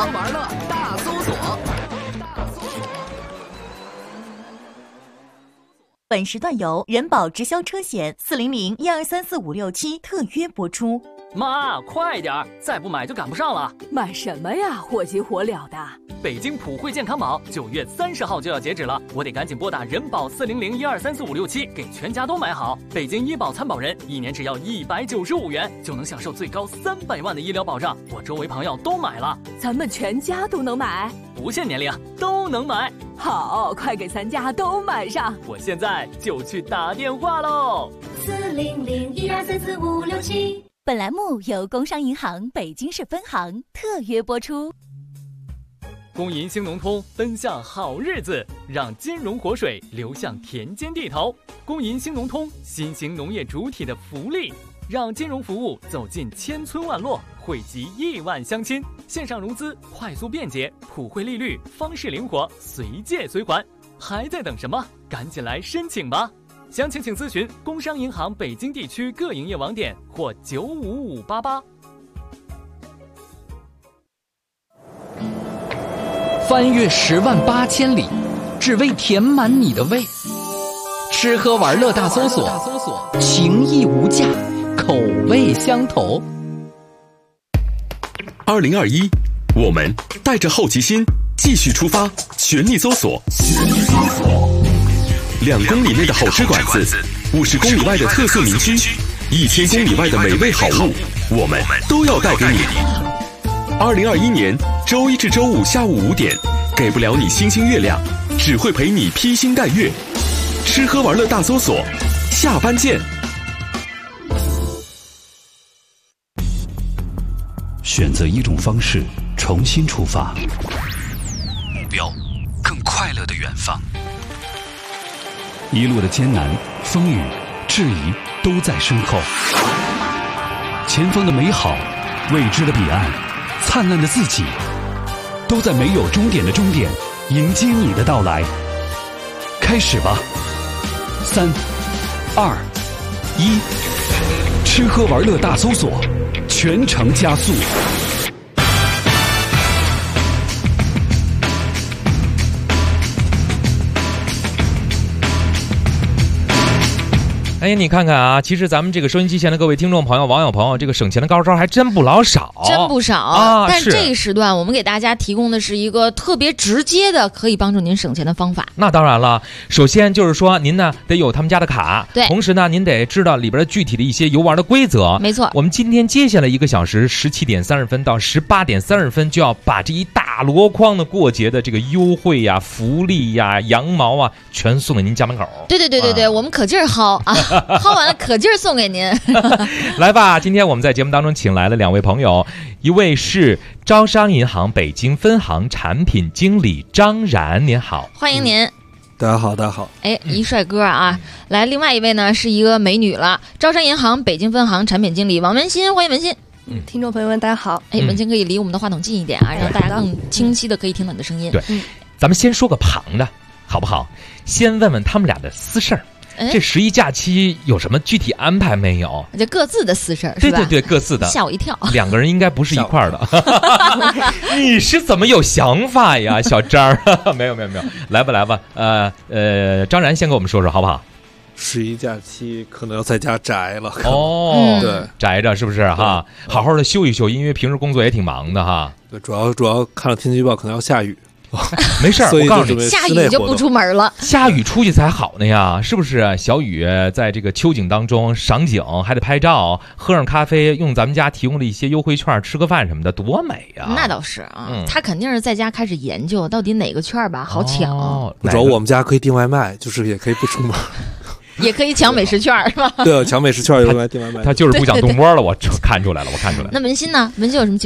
S9: 本时段由人保直销车险400-1234567特约播出。
S15: 妈，快点，再不买就赶不上了。
S16: 买什么呀，火急火燎的。
S15: 北京普惠健康宝9月30号就要截止了，我得赶紧拨打人保400-1234567，给全家都买好。北京医保参保人1年只要195元，就能享受最高300万的医疗保障。我周围朋友都买了，
S16: 咱们全家都能买，
S15: 不限年龄都能买。
S16: 好，快给咱家都买上！
S15: 我现在就去打电话喽。
S9: 400-1234567。本栏目由工商银行北京市分行特约播出。
S15: 工银兴农通奔向好日子，让金融活水流向田间地头。工银兴农通，新型农业主体的福利，让金融服务走进千村万落，惠及亿万乡亲。线上融资快速便捷，普惠利率，方式灵活，随借随还。还在等什么？赶紧来申请吧！详情请咨询工商银行北京地区各营业网点或95588。
S14: 翻越108000里，只为填满你的胃。吃喝玩乐大搜索，情义无价，口味相投。
S1: 2021，我们带着好奇心继续出发，全力搜索。2公里内的好吃馆子，50公里外的特色民居，1000公里外的美味好物，我们都要带给你。2021年周一至周五下午5点，给不了你星星月亮，只会陪你披星戴月。吃喝玩乐大搜索，下班见。
S2: 选择一种方式，重新出发，目标更快乐的远方。一路的艰难、风雨、质疑都在身后，前方的美好、未知的彼岸、灿烂的自己，都在没有终点的终点迎接你的到来。开始吧，3、2、1，吃喝玩乐大搜索，全程加速。
S3: 哎，你看看啊，其实咱们这个收音机前的各位听众朋友、网友朋友，这个省钱的高招还真不老少，
S4: 真不少啊！但这一时段我们给大家提供的是一个特别直接的可以帮助您省钱的方法。
S3: 那当然了，首先就是说您呢得有他们家的卡，
S4: 对，
S3: 同时呢您得知道里边具体的一些游玩的规则。
S4: 没错，
S3: 我们今天接下来1个小时，17点30分到18点30分就要把这一大箩筐的过节的这个优惠呀、福利呀、羊毛啊，全送给您家门口。
S4: 对，我们可劲儿薅啊！薅完了可劲儿送给您。
S3: 来吧，今天我们在节目当中请来了2位朋友，一位是招商银行北京分行产品经理张然，您好，
S4: 欢迎您。
S17: 大家好，大家好。
S4: 哎，一帅哥啊！来，另外一位呢是一个美女了，招商银行北京分行产品经理王文心，欢迎文心。
S18: 听众朋友们，大家好。
S4: 哎，文心可以离我们的话筒近一点啊，让大家更清晰的可以听到你的声音。
S3: 对，咱们先说个旁的，好不好？先问问他们俩的私事儿。这11假期有什么具体安排没有？
S4: 这各自的私事儿，是吧？
S3: 对，各自的。
S4: 吓我一跳
S3: ，2个人应该不是一块儿的。你是怎么有想法呀，小张儿？没有。来吧，张然先给我们说说好不好
S17: ？11假期可能要在家宅了。
S3: 哦，
S17: 对，
S3: 宅着是不是哈？好好的休一休，因为平时工作也挺忙的哈。
S17: 对，主要看了天气预报，可能要下雨。
S3: 没事儿，我告诉你，
S4: 下雨就不出门了。
S3: 下雨出去才好呢呀，是不是？小雨在这个秋景当中赏景，还得拍照，喝上咖啡，用咱们家提供的一些优惠券吃个饭什么的，多美呀！
S4: 那倒是啊，他肯定是在家开始研究到底哪个券吧好抢。
S17: 主要我们家可以订外卖，就是也可以不出门。
S4: 也可以抢美食券是吧？
S17: 对，抢美食券用来订外卖。
S3: 他就是不想动窝了，我看出来了。
S4: 那文心呢？文心有什么计划？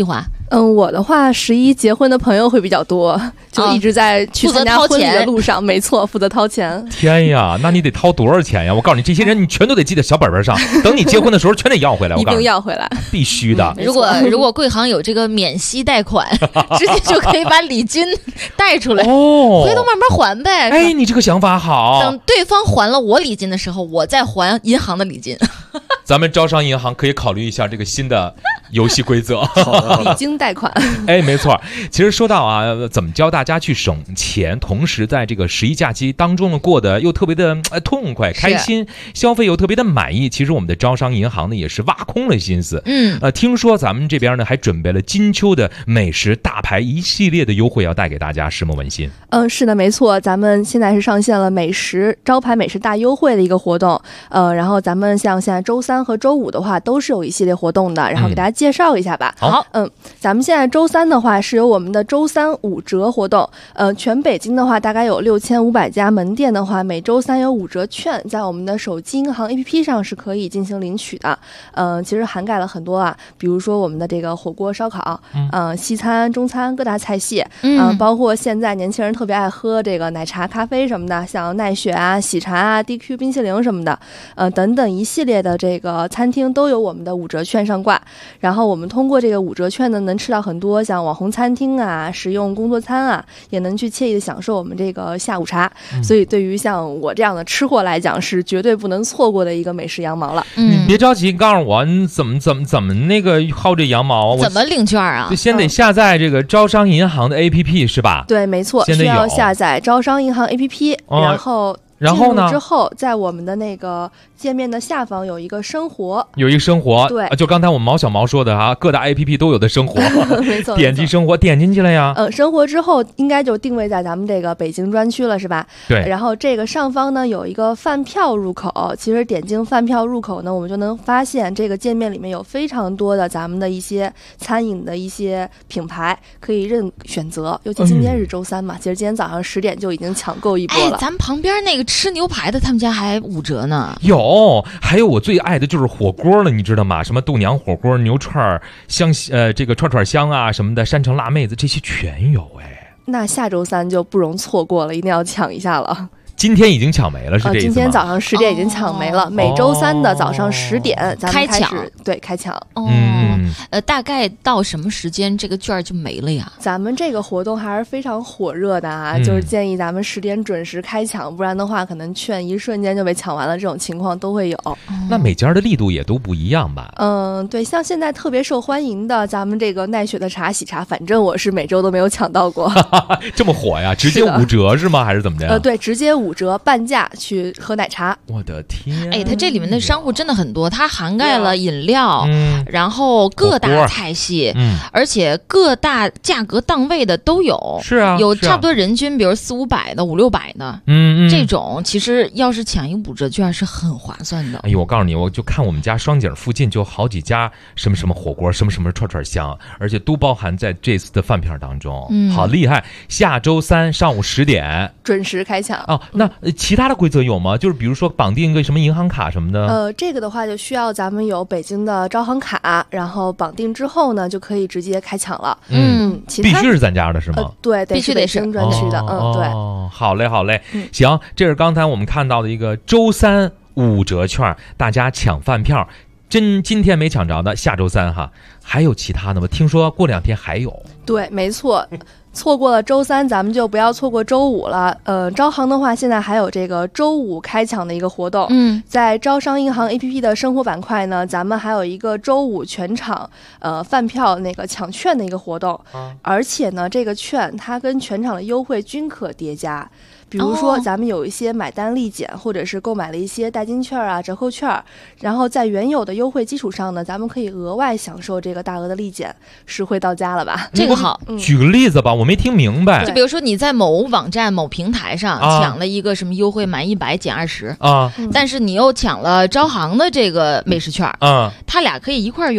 S18: 我的话，11结婚的朋友会比较多，就一直在去参加婚礼的路上，没错，负责掏钱。
S3: 天呀，那你得掏多少钱呀？我告诉你，这些人你全都得记在小本本上，等你结婚的时候全得要回来。
S18: 一定要回来，
S3: 必须的。
S4: 如果贵行有这个免息贷款，直接就可以把礼金贷出来，回头慢慢还呗。
S3: 哎，你这个想法好。
S4: 等对方还了我礼金的时候，我再还银行的礼金。
S3: 咱们招商银行可以考虑一下这个新的游戏规则，
S18: 礼金贷款。
S3: 哎，没错。其实说到啊，怎么教大家去省钱，同时在这个11假期当中呢，过得又特别的痛快、开心，消费又特别的满意。其实我们的招商银行呢，也是挖空了心思。听说咱们这边呢，还准备了金秋的美食大牌一系列的优惠要带给大家，是吗，文心？
S18: 是的，没错。咱们现在是上线了招牌美食大优惠的一个活动。然后咱们像现在周3和周5的话，都是有一系列活动的，然后给大家介绍一下吧。
S3: 好，
S18: 咱们现在周3的话是有我们的周35折活动。全北京的话大概有6500家门店的话，每周3有5折券，在我们的手机银行 APP 上是可以进行领取的。其实涵盖了很多啊，比如说我们的这个火锅、烧烤，西餐、中餐各大菜系，包括现在年轻人特别爱喝这个奶茶、咖啡什么的，像奈雪啊、喜茶啊、DQ 冰淇淋什么的，等等一系列的这个餐厅都有我们的5折券上挂。然后我们通过这个5折券呢，能吃到很多像网红餐厅啊、实用工作餐啊，也能去惬意的享受我们这个下午茶。所以对于像我这样的吃货来讲，是绝对不能错过的一个美食羊毛了。
S3: 你别着急，告诉我你怎么那个薅这羊毛？
S4: 怎么领券啊？
S3: 就先得下载这个招商银行的 APP 是吧？
S18: 对，没错，需要下载招商银行 APP，然后呢？之后，在我们的那个界面的下方有一个生活，对，
S3: 就刚才我们毛小毛说的啊，各大 APP 都有的生活，
S18: 没错，
S3: 点击生活，点进去了呀。
S18: 生活之后应该就定位在咱们这个北京专区了，是吧？
S3: 对。
S18: 然后这个上方呢有一个饭票入口，其实点进饭票入口呢，我们就能发现这个界面里面有非常多的咱们的一些餐饮的一些品牌可以选择，尤其今天是周3嘛，其实今天早上10点就已经抢购一波了。
S4: 咱们旁边那个吃牛排的，他们家还5折呢。
S3: 还有我最爱的就是火锅了，你知道吗？什么豆娘火锅、牛串香，这个串香啊什么的，山城辣妹子这些全有哎。
S18: 那下周3就不容错过了，一定要抢一下了。
S3: 今天已经抢没了，是这意思吗？
S18: 今天早上10点已经抢没了，每周3的早上10点咱们开始开抢。
S4: 大概到什么时间这个券就没了呀？
S18: 咱们这个活动还是非常火热的啊，就是建议咱们10点准时开抢，不然的话可能券一瞬间就被抢完了，这种情况都会有。
S3: 那每家的力度也都不一样吧？
S18: 对，像现在特别受欢迎的咱们这个奈雪的茶、喜茶，反正我是每周都没有抢到过。
S3: 这么火呀？直接5折是吗？还是怎么着？
S18: 对，直接5折半价去喝奶茶。
S3: 我的天！
S4: 它这里面的商户真的很多，它涵盖了饮料，然后各大菜系，而且各大价格档位的都有。
S3: 是啊，
S4: 有差不多人均，比如400-500的、500-600的，这种其实要是抢一5折券是很划算的。
S3: 哎呦，我告诉你，我就看我们家双井附近就好几家什么什么火锅、什么什么串香，而且都包含在这次的饭票当中。好厉害！下周3上午10点
S18: 准时开抢。
S3: 那其他的规则有吗？就是比如说绑定一个什么银行卡什么的。
S18: 这个的话就需要咱们有北京的招行卡，然后绑定之后呢，就可以直接开抢了。其他
S3: 必须是咱家的是吗？
S18: 对，
S4: 必须得是
S18: 北京专区的。对。
S3: 好嘞。行，这是刚才我们看到的一个周3 5折券，大家抢饭票。今天没抢着的，下周3哈，还有其他的吗？听说过2天还有。
S18: 对，没错。错过了周3，咱们就不要错过周5了。招行的话，现在还有这个周5开抢的一个活动。在招商银行 APP 的生活板块呢，咱们还有一个周5全场饭票那个抢券的一个活动。而且呢，这个券它跟全场的优惠均可叠加。比如说咱们有一些买单立减，或者是购买了一些代金券啊、折扣券，然后在原有的优惠基础上呢，咱们可以额外享受这个大额的立减，实惠到家了吧？
S4: 这个好。
S3: 举个例子吧，我没听明白。
S4: 就比如说你在某网站某平台上抢了一个什么优惠，满100减20
S3: 啊，
S4: 但是你又抢了招行的这个美食券，他俩可以一块用。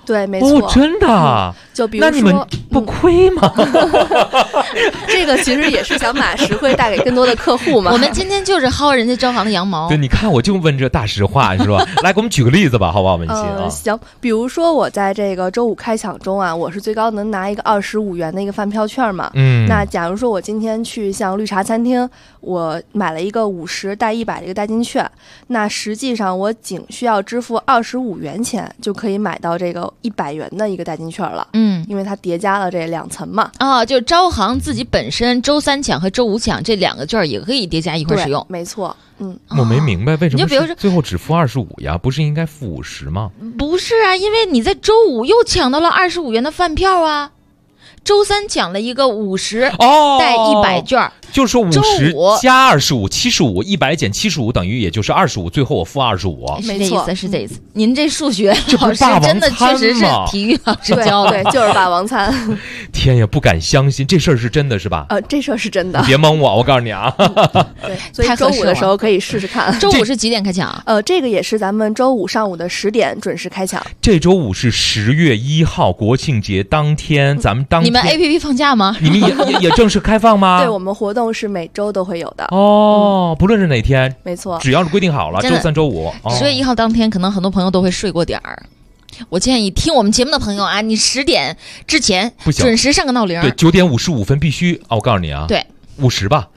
S18: 对，没错。
S3: 真的？
S18: 就比如说，
S3: 那你们不亏吗？
S18: 这个其实也是想把实惠带给更多的客户嘛。
S4: 我们今天就是薅人家招行的羊毛。
S3: 对，你看我就问这大实话，是吧？来，给我们举个例子吧，好不好，文心啊？
S18: 行，比如说我在这个周五开抢中啊，我是最高能拿一个25元的一个饭票券嘛。那假如说我今天去像绿茶餐厅，我买了一个50带100的一个代金券，那实际上我仅需要支付25元钱就可以买到这个100元的一个代金券了。因为它叠加了这2层嘛。
S4: 就招行自己本身周3抢和周5抢这2个券也可以叠加一块使用。
S18: 没错。
S3: 我没明白为什么
S4: 你就比如说
S3: 最后只付25呀？不是应该付50吗？
S4: 不是啊，因为你在周5又抢到了25元的饭票啊。周3抢了一个50带100券，
S3: 就是50加25，75，100减75等于也就是25，最后我付25，
S4: 是这意思，是这意思。您这数学老师真的确实是体育老师教的，
S18: 对，就是霸王餐。
S3: 天呀，不敢相信，这事儿是真的是吧？
S18: 这事儿是真的。
S3: 别蒙我告诉你啊。
S18: 对，所以周5的时候可以试试看。
S4: 周5是几点开抢？
S18: 这个也是咱们周5上午的10点准时开抢。
S3: 这周5是10月1号国庆节当天，咱们当天
S4: 你们 APP 放假吗？
S3: 你们也正式开放吗？
S18: 对，我们活动是每周都会有的。
S3: 不论是哪天，
S18: 没错，
S3: 只要是规定好了，周3、周5。
S4: 10月1号当天，可能很多朋友都会睡过点儿。我建议听我们节目的朋友啊，你10点之前准时上个闹铃。
S3: 对，9点55分必须我告诉你啊，
S4: 对
S3: ，50吧。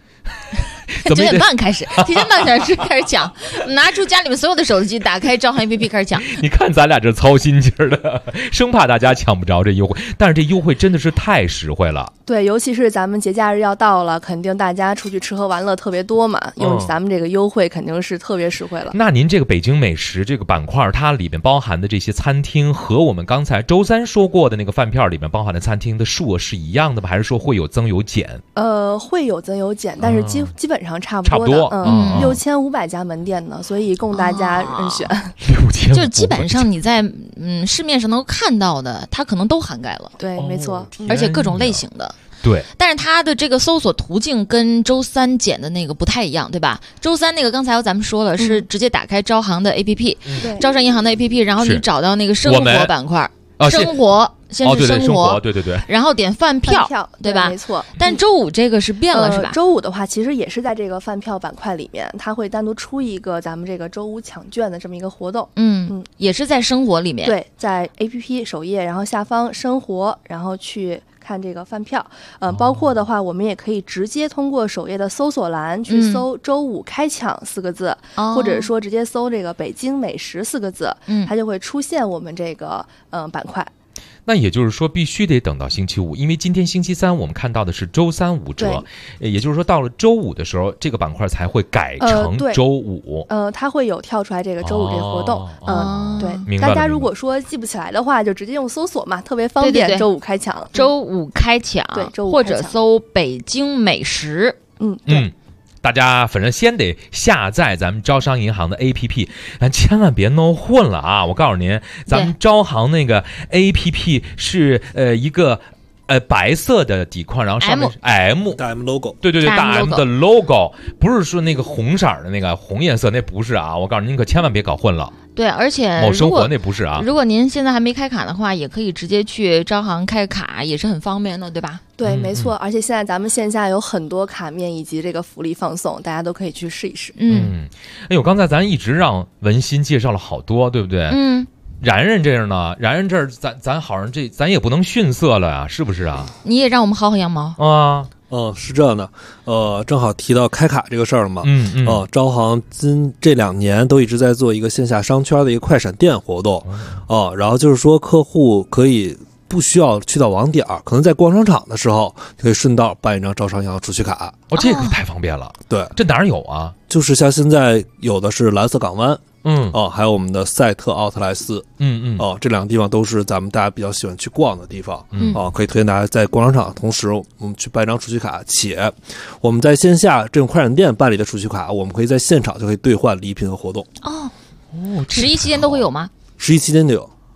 S4: 9点半开始，提前半小时开始抢，拿出家里面所有的手机，打开招行 APP 开始抢。
S3: 你看咱俩这操心劲儿的，生怕大家抢不着这优惠，但是这优惠真的是太实惠了。
S18: 对，尤其是咱们节假日要到了，肯定大家出去吃喝玩乐特别多嘛，用咱们这个优惠肯定是特别实惠了。
S3: 那您这个北京美食这个板块，它里面包含的这些餐厅和我们刚才周3说过的那个饭票里面包含的餐厅的数额是一样的吗？还是说会有增有减？
S18: 会有增有减，但是基本上差不多的。6500家门店呢，所以供大家任选。
S3: 6500，
S4: 就基本上你在市面上能够看到的，它可能都涵盖了。
S18: 对，没错，
S4: 而且各种类型的。
S3: 对，
S4: 但是它的这个搜索途径跟周3减的那个不太一样，对吧？周3那个刚才咱们说了，是直接打开招行的 APP，招商银行的 APP， 然后你找到那个生活板块，生活。先是生活，
S3: 对，
S4: 然后点饭票，对吧？
S18: 没错。
S4: 但周5这个是变了，是吧？
S18: 周5的话，其实也是在这个饭票板块里面，它会单独出一个咱们这个周5抢券的这么一个活动。
S4: 也是在生活里面。
S18: 对，在 APP 首页，然后下方生活，然后去看这个饭票。包括的话，我们也可以直接通过首页的搜索栏去搜“周5开抢”4个字，或者说直接搜这个“北京美食”4个字，它就会出现我们这个板块。
S3: 那也就是说必须得等到星期5，因为今天星期3我们看到的是周3 5折，也就是说到了周5的时候，这个板块才会改成周5。
S18: 它会有跳出来这个周5这个活动。对，
S3: 大
S18: 家如果说记不起来的话，就直接用搜索嘛，特别方便。周5开抢，
S4: 周5开抢，
S18: 对，周5
S4: 或者搜北京美食。
S3: 大家反正先得下载咱们招商银行的 APP， 咱千万别弄混了啊！我告诉您，咱们招行那个 APP 是一个白色的底框，然后上面是
S17: 大 M logo，
S3: 对，大 M 的 logo， 不是说那个红色的那个红颜色，那不是啊！我告诉您可千万别搞混了。
S4: 对，而且
S3: 某生活那不是啊。
S4: 如果您现在还没开卡的话，也可以直接去招行开卡，也是很方便的，对吧？
S18: 对，没错。而且现在咱们线下有很多卡面以及这个福利放送，大家都可以去试一试。
S3: 哎呦，刚才咱一直让文心介绍了好多，对不对？然然这样呢，然然这儿咱好像咱也不能逊色了呀，是不是啊？
S4: 你也让我们薅薅羊毛
S3: 啊？
S17: 是这样的，正好提到开卡这个事儿了嘛。招行这2年都一直在做一个线下商圈的一个快闪店活动，然后就是说客户可以不需要去到网点，可能在逛商场的时候就可以顺道办一张招商银行储蓄卡。
S3: 这个太方便了。
S17: 对，
S3: 这哪儿有啊？
S17: 就是像现在有的是蓝色港湾。还有我们的赛特奥特莱斯，这2个地方都是咱们大家比较喜欢去逛的地方，可以推荐大家在逛商场的同时，我们去办一张储蓄卡，且我们在线下这种快闪店办理的储蓄卡，我们可以在现场就可以兑换礼品和活动。
S4: 11期间都会有吗？
S17: 11期间就有。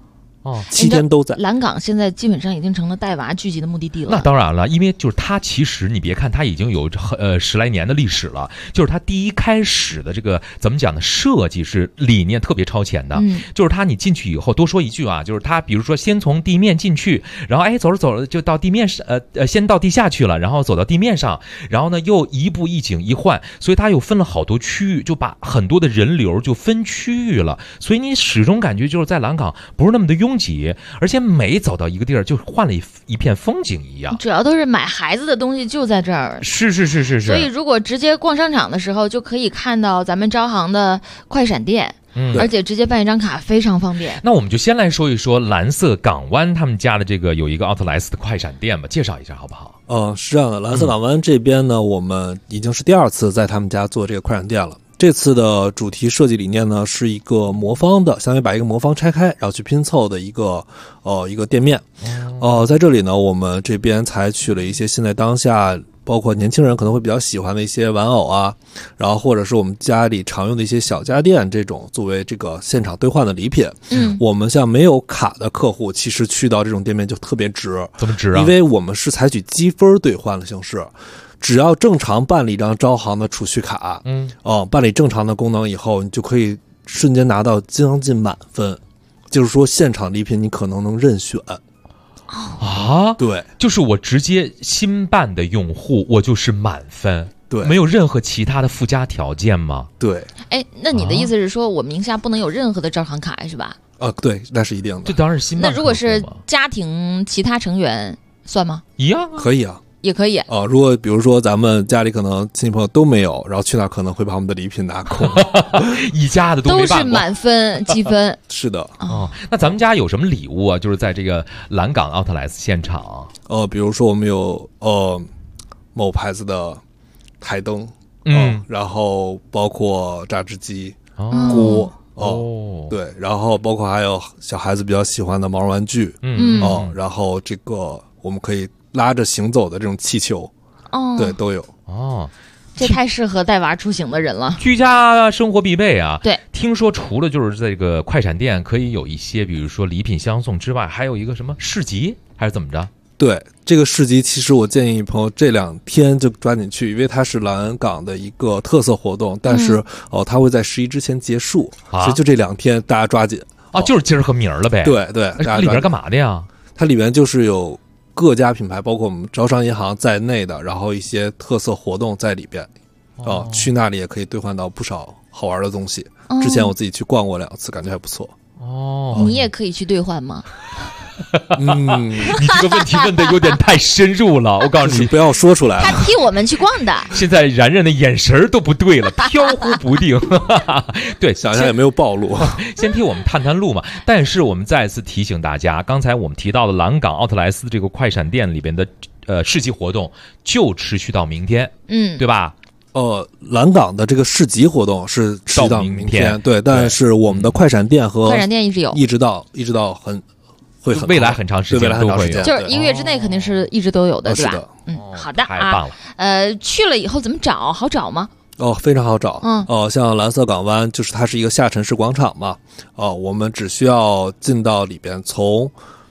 S17: 7天都在。
S4: 蓝港现在基本上已经成了带娃聚集的目的地了。
S3: 那当然了，因为就是它其实你别看它已经有10来年的历史了，就是它第一开始的这个怎么讲呢？设计是理念特别超前的。就是它你进去以后，多说一句啊，就是它比如说先从地面进去，然后走着走着就到地面上，先到地下去了，然后走到地面上，然后呢又一步一景一换，所以它又分了好多区域，就把很多的人流就分区域了，所以你始终感觉就是在蓝港不是那么的拥挤，而且每走到一个地儿就换了一片风景一样。
S4: 主要都是买孩子的东西就在这儿。
S3: 是。
S4: 所以如果直接逛商场的时候，就可以看到咱们招行的快闪店。而且直接办一张卡非常方便。
S3: 那我们就先来说一说蓝色港湾他们家的这个有一个奥特莱斯的快闪店吧，介绍一下好不好？
S17: 是这样的，蓝色港湾这边呢，我们已经是第2次在他们家做这个快闪店了。这次的主题设计理念呢，是一个魔方的，相当于把一个魔方拆开，然后去拼凑的一个店面。在这里呢，我们这边采取了一些现在当下包括年轻人可能会比较喜欢的一些玩偶啊，然后或者是我们家里常用的一些小家电，这种作为这个现场兑换的礼品。我们像没有卡的客户，其实去到这种店面就特别值。
S3: 怎么值啊？
S17: 因为我们是采取积分兑换的形式。只要正常办理一张招行的储蓄卡，办理正常的功能以后，你就可以瞬间拿到将近满分，就是说现场礼品你可能能任选。对，
S3: 就是我直接新办的用户，我就是满分，
S17: 对，
S3: 没有任何其他的附加条件吗？
S17: 对。
S4: 那你的意思是说，我名下不能有任何的招行卡是吧？
S17: 对，那是一定的。
S3: 这当然是新办。
S4: 那如果是家庭其他成员算吗？
S3: 一样啊，
S17: 可以啊。
S4: 也可以
S17: 如果比如说咱们家里可能亲戚朋友都没有，然后去那可能会把我们的礼品拿空，
S3: 一家的都没办过，
S4: 都是满分积分。
S17: 是的。
S3: 那咱们家有什么礼物啊？就是在这个蓝港奥特莱斯现场，
S17: 比如说我们有某牌子的台灯，然后包括榨汁机、锅，对，然后包括还有小孩子比较喜欢的毛绒玩具，然后这个我们可以拉着行走的这种气球，对，都有。
S4: 这太适合带娃出行的人了，
S3: 居家生活必备啊。
S4: 对，
S3: 听说除了就是这个快闪店可以有一些，比如说礼品相送之外，还有一个什么市集，还是怎么着？
S17: 对，这个市集其实我建议朋友这2天就抓紧去，因为它是蓝港的一个特色活动，但是它会在11之前结束，所以就这2天大家抓紧。
S3: 就是今儿和明儿了呗。
S17: 对，
S3: 它里边干嘛的呀？
S17: 它里边就是有各家品牌，包括我们招商银行在内的，然后一些特色活动在里边。去那里也可以兑换到不少好玩的东西。之前我自己去逛过2次，感觉还不错。
S4: 你也可以去兑换吗？
S3: 你这个问题问的有点太深入了，我告诉你，
S17: 不要说出来。
S4: 他替我们去逛的。
S3: 现在然然的眼神都不对了，飘忽不定。对，
S17: 想想也没有暴露。
S3: 先替我们探探路嘛。但是我们再次提醒大家，刚才我们提到的蓝港奥特莱斯这个快闪店里边的市集活动就持续到明天，对吧？
S17: 蓝港的这个市集活动是持续到明天，对，但是我们的快闪店和
S4: 快闪店一直有，
S17: 一直到很
S3: 未来很长时间都会有，
S4: 就是1个月之内肯定是一直都有的，对吧？
S17: 是的。
S4: 好的
S3: 太棒了。
S4: 去了以后怎么找？好找吗？
S17: 非常好找。像蓝色港湾就是它是一个下沉式广场嘛，我们只需要进到里边，从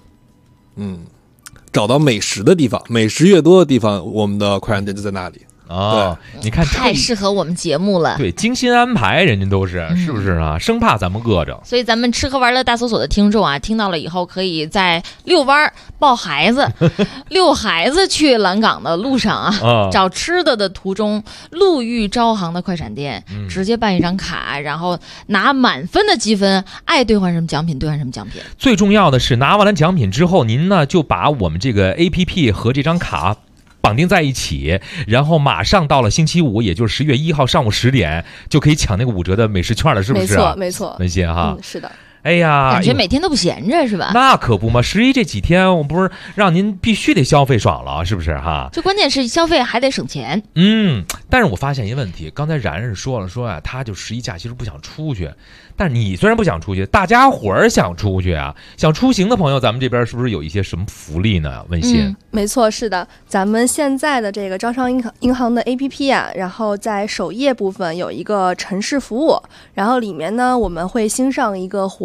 S17: 找到美食的地方，美食越多的地方，我们的快闪店就在那里。
S3: 你看
S4: 太适合我们节目了。
S3: 对，精心安排，人家都是，是不是啊？生怕咱们饿着。
S4: 所以咱们吃喝玩乐大搜索的听众啊，听到了以后，可以在遛弯、抱孩子、遛孩子去蓝港的路上啊，找吃的途中，路遇招行的快闪店，直接办一张卡，然后拿满分的积分，爱兑换什么奖品兑换什么奖品。
S3: 最重要的是，拿完了奖品之后，您呢就把我们这个 APP 和这张卡绑定在一起，然后马上到了星期五，也就是10月1号上午10点，就可以抢那个5折的美食券了，是不是？
S18: 没错，
S3: 文心哈，
S18: 是的。
S3: 哎呀，
S4: 感觉每天都不闲着是吧？
S3: 那可不嘛，11这几天我不是让您必须得消费爽了，是不是哈？
S4: 最关键是消费还得省钱。
S3: 但是我发现一个问题，刚才然然说啊，他就11假其实不想出去，但是你虽然不想出去，大家伙儿想出去啊，想出行的朋友，咱们这边是不是有一些什么福利呢？文心，
S18: 没错，是的，咱们现在的这个招商银行的 APP 啊，然后在首页部分有一个城市服务，然后里面呢我们会新上一个活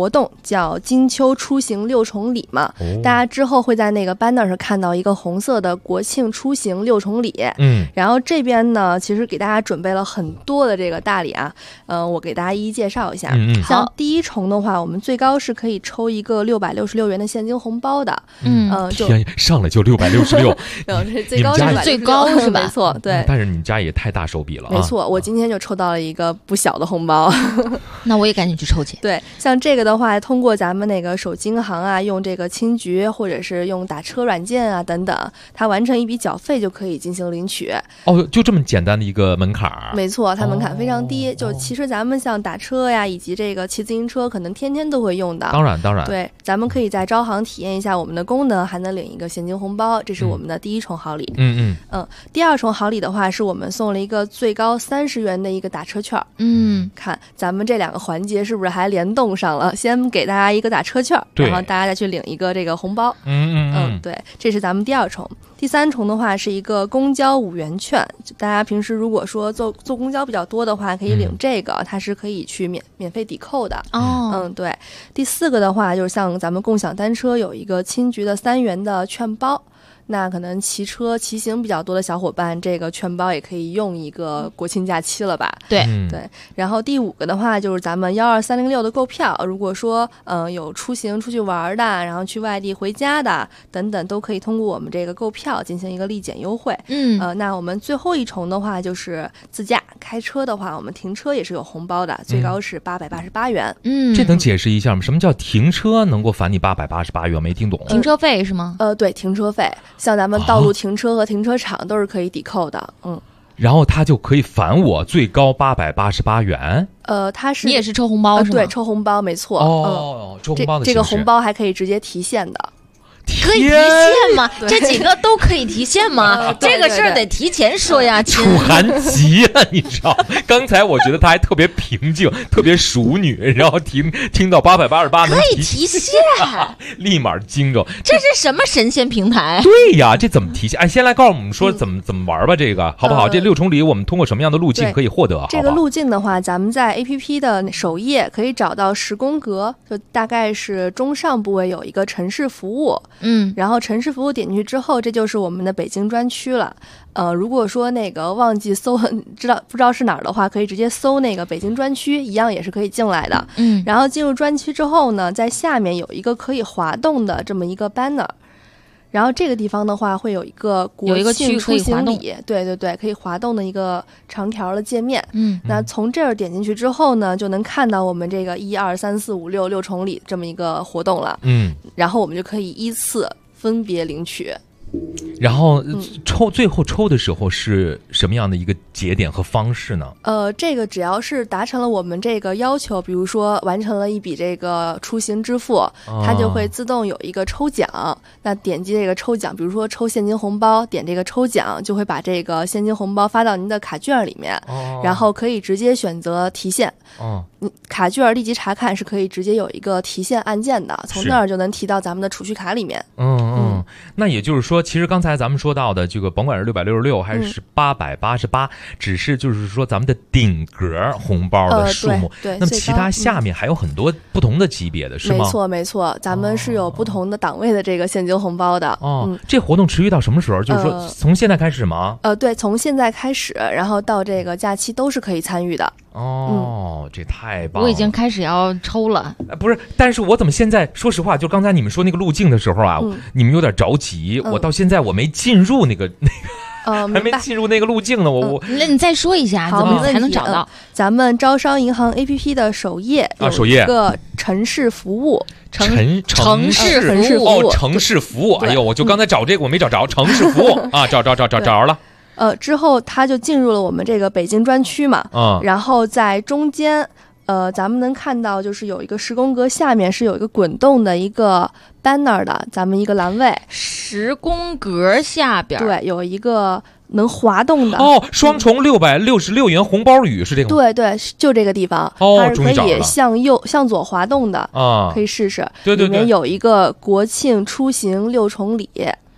S18: 动，叫金秋出行6重礼嘛。大家之后会在那个 banner 上看到一个红色的国庆出行6重礼。然后这边呢，其实给大家准备了很多的这个大礼啊。我给大家一一介绍一下。像第1重的话，我们最高是可以抽一个666元的现金红包的。
S3: 天，上来就666，
S18: 这最高是
S4: 最高是吧？
S18: 没错，对。
S3: 但是你们家也太大手笔了啊！
S18: 没错，我今天就抽到了一个不小的红包。
S4: 那我也赶紧去抽去。
S18: 对，像这个的话，通过咱们那个手金行啊，用这个青桔或者是用打车软件啊等等，它完成一笔缴费就可以进行领取。
S3: 就这么简单的一个门槛。
S18: 没错，它门槛非常低。就其实咱们像打车呀，以及这个骑自行车，可能天天都会用的。
S3: 当然。
S18: 对，咱们可以在招行体验一下我们的功能，还能领一个现金红包，这是我们的第1重好礼。第2重好礼的话，是我们送了一个最高30元的一个打车券。看咱们这2个环节是不是还联动上了？先给大家一个打车券，然后大家再去领一个这个红包。对，这是咱们第2重。第3重的话是一个公交5元券，大家平时如果说坐公交比较多的话，可以领这个，它是可以去免费抵扣的。对。第4个的话，就是像咱们共享单车有一个青桔的3元的券包。那可能骑行比较多的小伙伴，这个券包也可以用一个国庆假期了吧？
S4: 对。
S18: 然后第5个的话，就是咱们12306的购票，如果说有出去玩的，然后去外地回家的等等，都可以通过我们这个购票进行一个立减优惠。那我们最后1重的话就是自驾开车的话，我们停车也是有红包的，最高是888元。
S3: 这能解释一下吗？什么叫停车能够返你888元？没听懂。
S4: 停车费是吗？
S18: 对，停车费。像咱们道路停车和停车场都是可以抵扣的。
S3: 然后他就可以返我最高888元。
S18: 它是
S4: 你也是抽红包是吗？
S18: 对，抽红包没错。
S3: 抽红包的
S18: 这个红包还可以直接提现的。
S4: 可以提现吗？这几个都可以提现吗？这个事儿得提前说呀。
S3: 楚寒急了，你知道？刚才我觉得他还特别平静，特别淑女，然后听到888
S4: 可以提现，
S3: 立马惊着。
S4: 这是什么神仙平台？
S3: 对呀，这怎么提现？先来告诉我们说怎么玩吧，这个好不好？这6重礼我们通过什么样的路径可以获得？
S18: 这个路径的话，咱们在 APP 的首页可以找到10宫格，就大概是中上部位有一个城市服务。然后城市服务点进去之后，这就是我们的北京专区了。如果说那个忘记搜，不知道是哪儿的话，可以直接搜那个北京专区，一样也是可以进来的。然后进入专区之后呢，在下面有一个可以滑动的这么一个 banner。然后这个地方的话，会有一个国庆出行礼，对，可以滑动的一个长条的界面。那从这儿点进去之后呢，就能看到我们这个1、2、3、4、5、6重礼这么一个活动了。然后我们就可以依次分别领取。
S3: 然后最后抽的时候是什么样的一个节点和方式呢？
S18: 这个只要是达成了我们这个要求，比如说完成了一笔这个出行支付，它就会自动有一个抽奖。那点击这个抽奖，比如说抽现金红包，点这个抽奖就会把这个现金红包发到您的卡券里面，然后可以直接选择提现。卡券立即查看是可以直接有一个提现按键的，从那儿就能提到咱们的储蓄卡里面。
S3: 那也就是说，其实刚才咱们说到的这个，甭管是666还是888，只是就是说咱们的顶格红包的数目。
S18: 对，
S3: 那么其他下面还有很多不同的级别的，是吗？
S18: 没错，咱们是有不同的档位的这个现金红包的。
S3: 这活动持续到什么时候？就是说从现在开始吗？
S18: 对，从现在开始，然后到这个假期都是可以参与的。
S3: 这太棒了！
S4: 我已经开始要抽了。
S3: 不是，但是我怎么现在说实话，就刚才你们说那个路径的时候啊，你们有点着急。我到现在我没进入那个还没进入那个路径呢。
S4: 那你再说一下，怎么才能找到？
S18: 咱们招商银行 APP 的首页有一个城市服务。
S3: 城市服务。哎呦，我就刚才找这个我没找着，城市服务啊，找着了。
S18: 之后他就进入了我们这个北京专区嘛。然后在中间。咱们能看到，就是有一个10宫格下面是有一个滚动的一个 banner 的，咱们一个栏位。
S4: 10宫格下边
S18: 对有一个能滑动的
S3: 双重666元红包雨是这个吗？
S18: 对，就这个地方。它是可以向左滑动的可以试试。
S3: 对，
S18: 里面有一个国庆出行6重礼。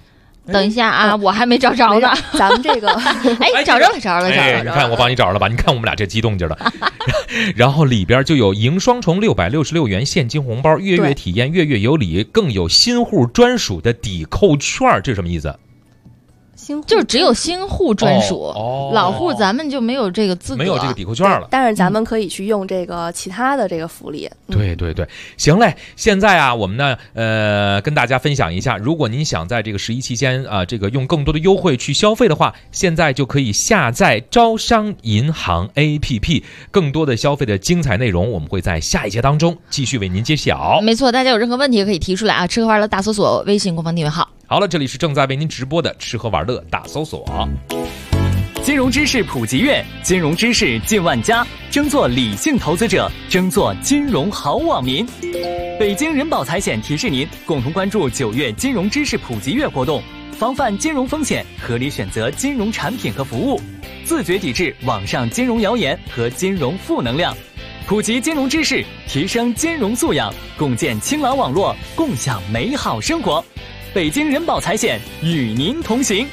S4: 等一下啊，我还没找着呢。
S18: 咱们这个，
S4: 哎，找着了。
S3: 你看我帮你找着了吧？你看我们俩这激动劲儿的。然后里边就有迎双重666元现金红包，月月体验，月月有礼，更有新户专属的抵扣券，这是什么意思？
S4: 就是只有新户专属，老户咱们就没有这个资格，
S3: 没有这个抵扣券了。
S18: 但是咱们可以去用这个其他的这个福利。
S3: 对，行嘞。现在啊，我们呢，跟大家分享一下，如果您想在这个11期间啊，这个用更多的优惠去消费的话，现在就可以下载招商银行 APP， 更多的消费的精彩内容，我们会在下一节当中继续为您揭晓。
S4: 没错，大家有任何问题也可以提出来啊，吃喝玩乐大搜索微信官方订阅号。
S3: 好了，这里是正在为您直播的吃喝玩乐大搜索。
S15: 金融知识普及月，金融知识进万家，争做理性投资者，争做金融好网民。北京人保财险提示您，共同关注9月金融知识普及月活动，防范金融风险，合理选择金融产品和服务，自觉抵制网上金融谣言和金融负能量，普及金融知识，提升金融素养，共建清朗网络，共享美好生活。北京人保财险与您同行。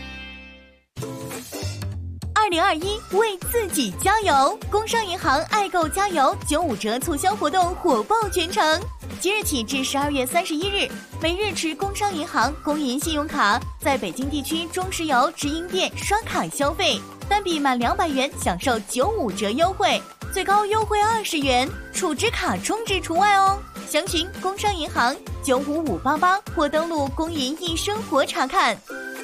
S9: 2021为自己加油！工商银行爱购加油95折促销活动火爆全城，即日起至12月31日，每日持工商银行工银信用卡在北京地区中石油直营店刷卡消费，单笔满200元享受95折优惠，最高优惠20元，储值卡充值除外哦。详询工商银行95588或登录工银易生活查看。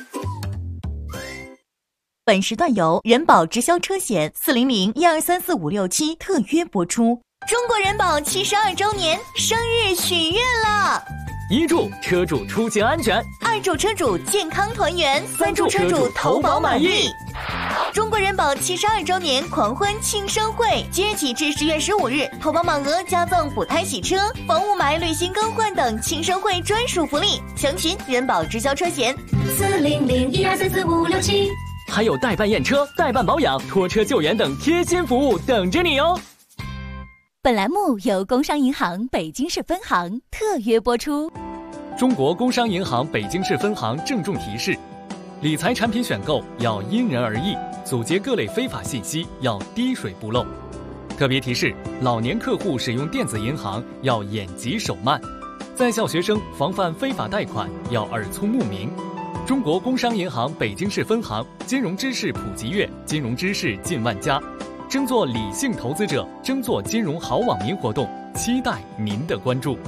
S9: 本时段由人保直销车险400-1234567特约播出。中国人保72周年生日许愿了
S15: ！1祝车主出行安全
S9: ，2祝车主健康团圆，3祝车主投保满意。中国人保72周年狂欢庆生会，即日起至10月15日，投保满额加赠补胎洗车、房雾霾、旅行更换等庆生会专属福利。详询人保直销车险
S12: 400-1234567。
S15: 还有代办验车、代办保养、拖车救援等贴心服务等着你哦。
S9: 本栏目由工商银行北京市分行特约播出。
S15: 中国工商银行北京市分行郑重提示：理财产品选购要因人而异，阻截各类非法信息要滴水不漏。特别提示：老年客户使用电子银行要眼疾手慢，在校学生防范非法贷款要耳聪目明。中国工商银行北京市分行金融知识普及月，金融知识进万家，争做理性投资者，争做金融好网民活动，期待您的关注。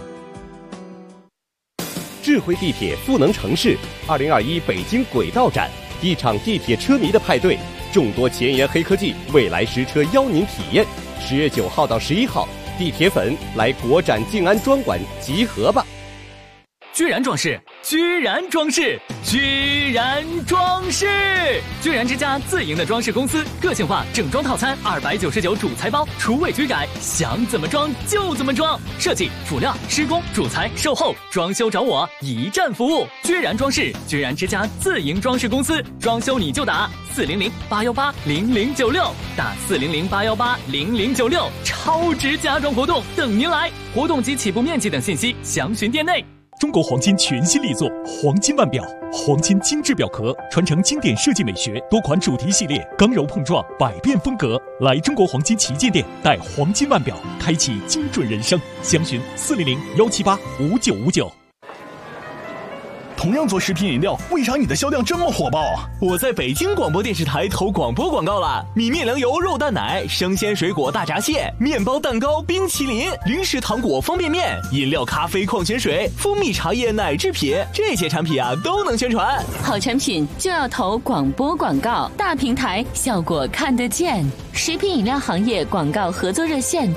S19: 智慧地铁赋能城市2021北京轨道展，一场地铁车迷的派对，众多前沿黑科技，未来实车邀您体验。10月9号到11号，地铁粉来国展静安专馆集合吧！
S15: 居然装饰，居然装饰，居然装饰！居然之家自营的装饰公司，个性化整装套餐299主材包，厨卫居改，想怎么装就怎么装。设计、辅料、施工、主材、售后、装修找我，一站服务。居然装饰，居然之家自营装饰公司，装修你就打400-818-0096，打400-818-0096，超值家装活动等您来。活动及起步面积等信息详询店内。
S20: 中国黄金全新力作黄金腕表，黄金精致表壳，传承经典设计美学，多款主题系列，刚柔碰撞，百变风格。来中国黄金旗舰店，带黄金腕表，开启精准人生。详询400-178-5959。
S8: 同样做食品饮料，为啥你的销量这么火爆啊？
S21: 我在北京广播电视台投广播广告了，米面粮油肉蛋奶，生鲜水果大闸蟹，面包蛋糕冰淇淋，零食糖果方便面，饮料咖啡矿泉水，蜂蜜茶叶奶制品，这些产品啊都能宣传。
S22: 好产品就要投广播广告，大平台效果看得见。食品饮料行业广告合作热线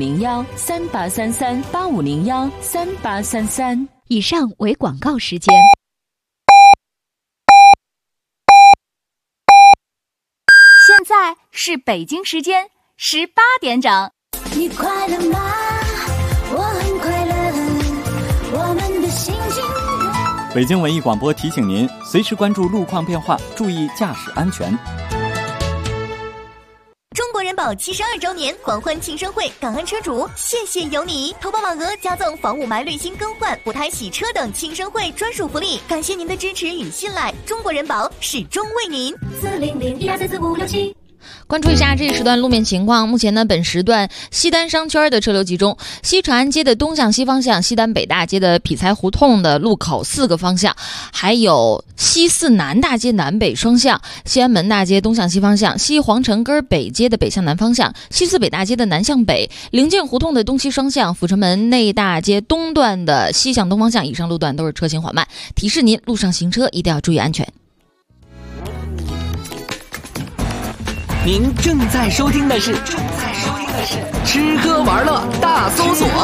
S22: 8501-3833-8501-3833。
S11: 以上为广告时间。
S7: 现在是北京时间18点整。
S12: 你快乐吗？我很快乐，我们的心情。
S13: 北京文艺广播提醒您，随时关注路况变化，注意驾驶安全。
S9: 中国人保保72周年狂欢庆生会，感恩车主，谢谢有你！投保满额加赠房雾霾滤芯更换、补胎洗车等庆生会专属福利，感谢您的支持与信赖，中国人保始终为您。
S12: 400-1234567。
S4: 关注一下这一时段路面情况。目前呢，本时段西单商圈的车流集中，西长安街的东向西方向，西单北大街的匹才胡同的路口4个方向，还有西四南大街南北双向，西安门大街东向西方向，西皇城根北街的北向南方向，西四北大街的南向北，灵涧胡同的东西双向，阜成门内大街东段的西向东方向，以上路段都是车行缓慢，提示您路上行车一定要注意安全。
S14: 您正在收听的是吃喝玩乐大搜索。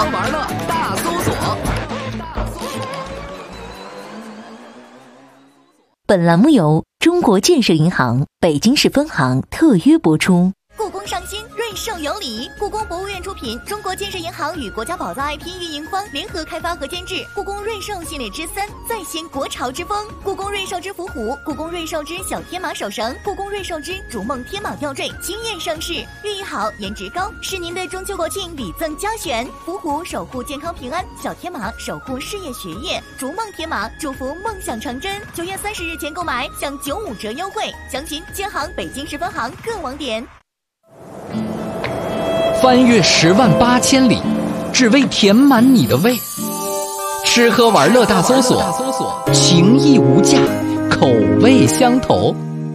S5: 本栏目由中国建设银行北京市分行特约播出。
S9: 故宫上新，瑞兽有礼。故宫博物院出品，中国建设银行与国家宝藏 IP 运营方联合开发和监制故宫瑞兽系列之3，再现国潮之风。故宫瑞兽之伏虎，故宫瑞兽之小天马手绳，故宫瑞兽之逐梦天马吊坠，惊艳上市，寓意好，颜值高，是您的中秋国庆礼赠佳选。伏虎守护健康平安，小天马守护事业学业，逐梦天马祝福梦想成真。9月30日前购买享95折优惠，详询建行北京市分行各网点。
S14: 翻越108000里，只为填满你的胃。吃喝玩乐大搜索，情义无价，口味相投。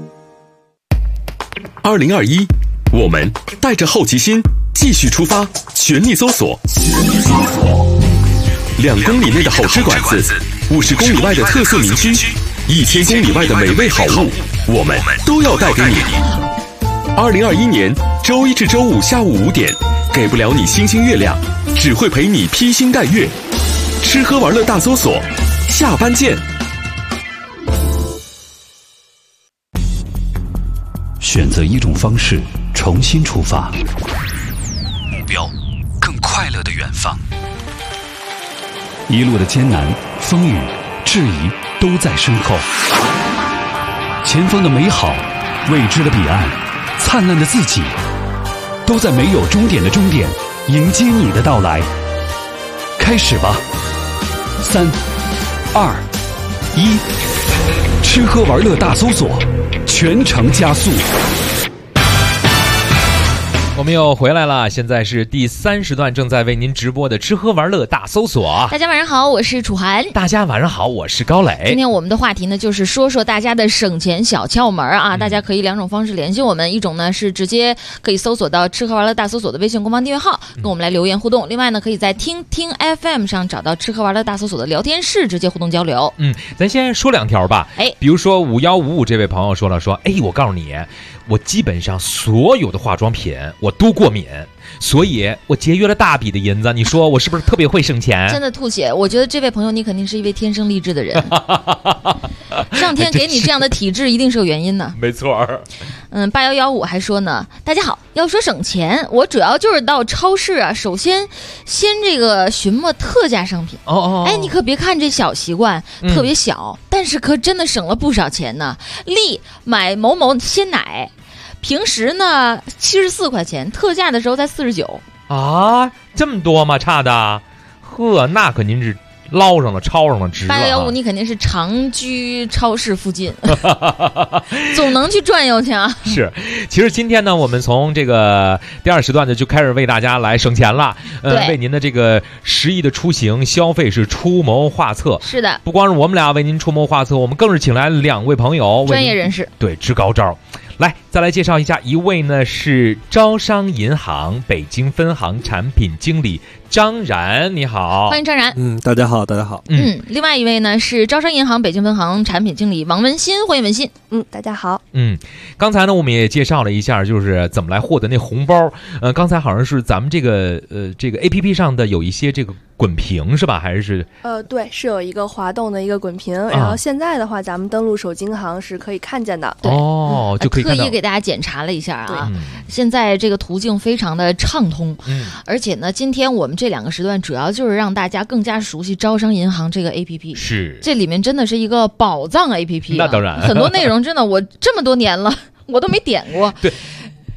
S1: 2021，我们带着好奇心继续出发，全力搜索。2公里内的好吃馆子，50公里外的特色民居，1000公里外的美味好物，我们都要带给你。2021年周一至周五下午5点，给不了你星星月亮，只会陪你披星戴月。吃喝玩乐大搜索，下班见。
S2: 选择一种方式，重新出发，目标更快乐的远方。一路的艰难、风雨、质疑都在身后，前方的美好、未知的彼岸、灿烂的自己，都在没有终点的终点迎接你的到来。开始吧，3、2、1，吃喝玩乐大搜索，全程加速。
S3: 我们又回来了，现在是第3时段，正在为您直播的吃喝玩乐大搜索。
S4: 大家晚上好，我是楚涵。
S3: 大家晚上好，我是高磊。
S4: 今天我们的话题呢，就是说说大家的省钱小窍门啊。大家可以2种方式联系我们，一种呢是直接可以搜索到吃喝玩乐大搜索的微信公方订阅号，跟我们来留言互动。另外呢，可以在听 FM 上找到吃喝玩乐大搜索的聊天室，直接互动交流。
S3: 咱先说2条吧。比如说5155这位朋友说了，我告诉你，我基本上所有的化妆品我都过敏，所以我节约了大笔的银子。你说我是不是特别会省钱？
S4: 真的吐血！我觉得这位朋友你肯定是一位天生丽质的人，上天给你这样的体质一定是有原因的。
S3: 没错。
S4: 8115还说呢，大家好，要说省钱，我主要就是到超市啊，首先这个寻摸特价商品。你可别看这小习惯特别小，但是可真的省了不少钱呢。例买某某鲜奶，平时呢74块钱，特价的时候才49
S3: 啊，这么多吗？差的，呵，那肯定是捞上了，抄上了，值了。
S4: 8115，你肯定是常居超市附近，总能去转悠去啊。
S3: 是，其实今天呢，我们从这个第2时段呢就开始为大家来省钱了。为您的这个10亿的出行消费是出谋划策。
S4: 是的，
S3: 不光是我们俩为您出谋划策，我们更是请来了2位朋友，
S4: 专业人士，
S3: 对，支高招。来，再来介绍一下，一位呢是招商银行北京分行产品经理张然，你好，
S4: 欢迎张然。
S17: 大家好，大家好。
S4: 另外一位呢是招商银行北京分行产品经理王文新，欢迎文新。
S18: 大家好。
S3: 刚才呢我们也介绍了一下，就是怎么来获得那红包。刚才好像是咱们这个 APP 上的有一些这个滚屏是吧？还是
S18: 对，是有一个滑动的一个滚屏，然后现在的话，咱们登录手机银行是可以看见的。
S4: 对，
S3: 就可以看到。
S4: 特意给大家检查了一下啊，现在这个途径非常的畅通。而且呢，今天我们这2个时段主要就是让大家更加熟悉招商银行这个 APP。
S3: 是，
S4: 这里面真的是一个宝藏 APP。
S3: 那当然，
S4: 很多内容真的我这么多年了，我都没点过。
S3: 对。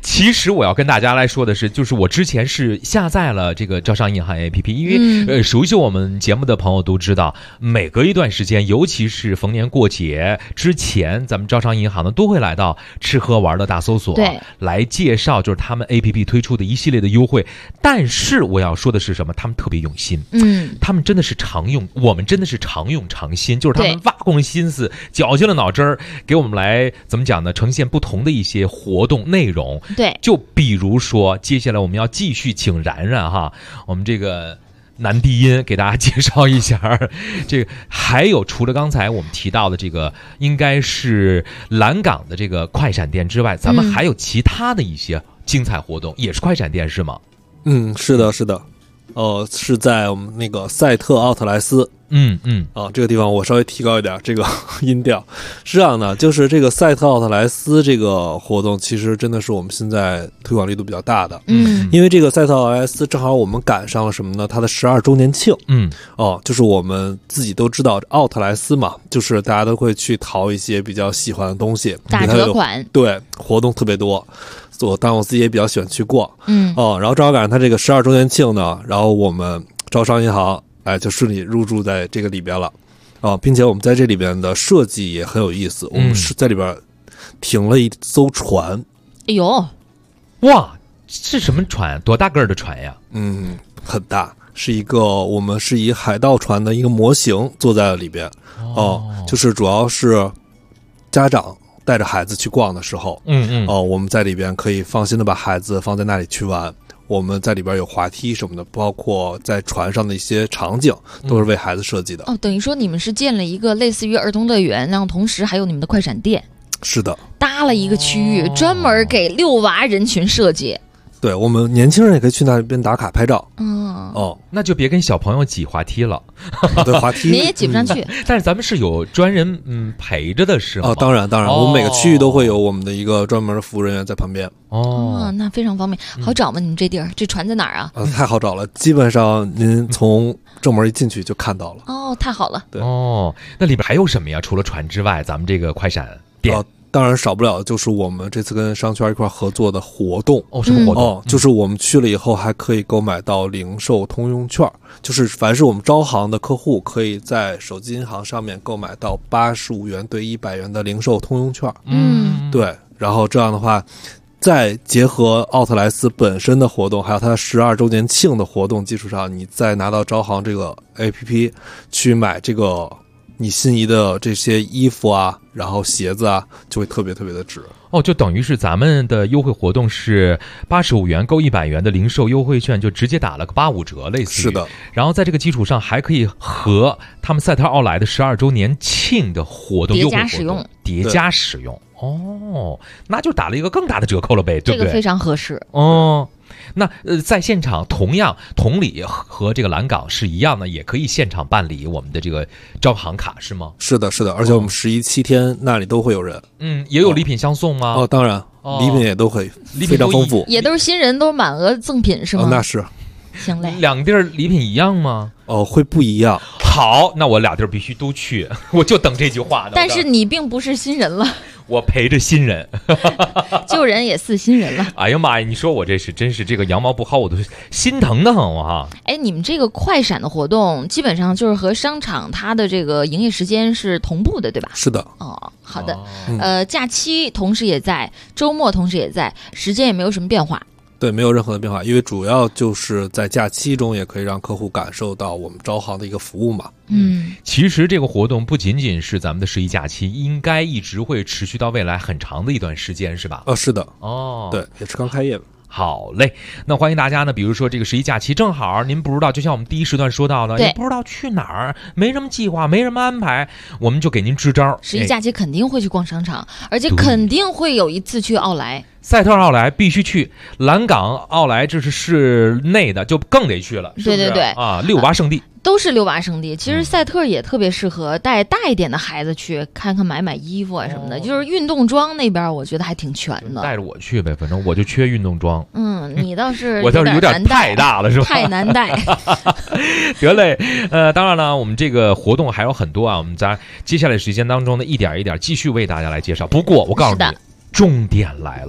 S3: 其实我要跟大家来说的是，就是我之前是下载了这个招商银行 APP， 因为熟悉我们节目的朋友都知道，每隔一段时间，尤其是逢年过节之前，咱们招商银行呢都会来到吃喝玩乐大搜索，
S4: 对，
S3: 来介绍就是他们 APP 推出的一系列的优惠。但是我要说的是什么？他们特别用心，他们真的是常用，我们真的是常用常新，就是他们挖空心思，绞尽了脑汁儿，给我们来怎么讲呢？呈现不同的一些活动内容。
S4: 对，
S3: 就比如说，接下来我们要继续请然然哈，我们这个男低音给大家介绍一下。这个还有除了刚才我们提到的这个，应该是蓝港的这个快闪店之外，咱们还有其他的一些精彩活动，也是快闪店是吗？
S17: 是的，是的。是在我们那个赛特奥特莱斯，这个地方我稍微提高一点这个音调。是这样的，就是这个赛特奥特莱斯这个活动，其实真的是我们现在推广力度比较大的。因为这个赛特奥特莱斯正好我们赶上了什么呢？它的12周年庆。就是我们自己都知道奥特莱斯嘛，就是大家都会去淘一些比较喜欢的东西，
S4: 打折款，
S17: 对，活动特别多。当然我自己也比较喜欢去逛，然后正好赶上它这个12周年庆呢，然后我们招商银行就顺利入驻在这个里边了，并且我们在这里边的设计也很有意思，我们是在里边停了一艘船。
S4: 哎呦，
S3: 哇，是什么船？多大个的船呀？
S17: 很大，我们是以海盗船的一个模型坐在了里边，就是主要是家长带着孩子去逛的时候，我们在里边可以放心的把孩子放在那里去玩。我们在里边有滑梯什么的，包括在船上的一些场景都是为孩子设计的。
S4: 等于说你们是建了一个类似于儿童乐园，然后同时还有你们的快闪店。
S17: 是的，
S4: 搭了一个区域专门给遛娃人群设计。
S17: 对，我们年轻人也可以去那边打卡拍照。
S3: 那就别跟小朋友挤滑梯了。
S17: 对，滑梯
S4: 您也挤不上去。
S3: 但是咱们是有专人陪着的是吗？
S17: 当然，我们每个区域都会有我们的一个专门的服务人员在旁边。
S4: 那非常方便，好找吗？你们这地儿这船在哪儿啊？
S17: 太好找了，基本上您从正门一进去就看到了。
S4: 太好了。
S17: 对，
S3: 那里边还有什么呀？除了船之外，咱们这个快闪店。
S17: 当然少不了就是我们这次跟商圈一块合作的活动。
S3: 什么活动？
S17: 就是我们去了以后还可以购买到零售通用券，就是凡是我们招行的客户可以在手机银行上面购买到85元兑100元的零售通用券。对，然后这样的话再结合奥特莱斯本身的活动，还有它12周年庆的活动基础上，你再拿到招行这个 APP 去买这个你心仪的这些衣服啊，然后鞋子啊，就会特别特别的值。
S3: 就等于是咱们的优惠活动是85元购100元的零售优惠券，就直接打了个85折，类似于。
S17: 是的。
S3: 然后在这个基础上，还可以和他们赛特奥莱的12周年庆的活动
S4: 叠加使用，
S3: 叠加使用。那就打了一个更大的折扣了呗，对不对？
S4: 这个非常合适。
S3: 那在现场同理和这个蓝港是一样的，也可以现场办理我们的这个招行卡是吗？
S17: 是的，而且我们11、7天那里都会有人。
S3: 也有礼品相送吗？
S17: 当然，礼品也都会非常丰富，
S4: 也都是新人，都是满额赠品是吗？
S17: 那是。
S4: 行嘞。
S3: 两地儿礼品一样吗？
S17: 会不一样。
S3: 好，那我俩地儿必须都去，我就等这句话呢。
S4: 但是你并不是新人了。
S3: 我陪着新人，
S4: 旧人也似新人了。
S3: 哎呀妈呀！你说我这是真是这个羊毛不薅，我都心疼的很哈。
S4: 你们这个快闪的活动基本上就是和商场它的这个营业时间是同步的，对吧？
S17: 是的。
S4: 好的。假期同时也在，周末同时也在，时间也没有什么变化。
S17: 对，没有任何的变化，因为主要就是在假期中也可以让客户感受到我们招行的一个服务嘛。
S3: 其实这个活动不仅仅是咱们的11假期，应该一直会持续到未来很长的一段时间，是吧？
S17: 是的。对，也是刚开业。
S3: 好嘞，那欢迎大家呢，比如说这个11假期正好您不知道，就像我们第一时段说到的，也不知道去哪儿，没什么计划，没什么安排，我们就给您支招。
S4: 11假期肯定会去逛商场，而且肯定会有一次去奥莱。
S3: 赛特奥莱必须去，蓝港奥莱这是室内的，就更得去了。是不是？
S4: 对
S3: 遛娃圣地。
S4: 都是遛娃圣地。其实赛特也特别适合带大一点的孩子去看看买衣服啊什么的，就是运动装那边我觉得还挺全的。
S3: 带着我去呗，反正我就缺运动装。
S4: 你倒是
S3: 我倒是有点太大了，是吧？
S4: 太难带。
S3: 得嘞，当然了，我们这个活动还有很多啊，我们在接下来时间当中呢，一点一点继续为大家来介绍。不过我告诉你，重点来了。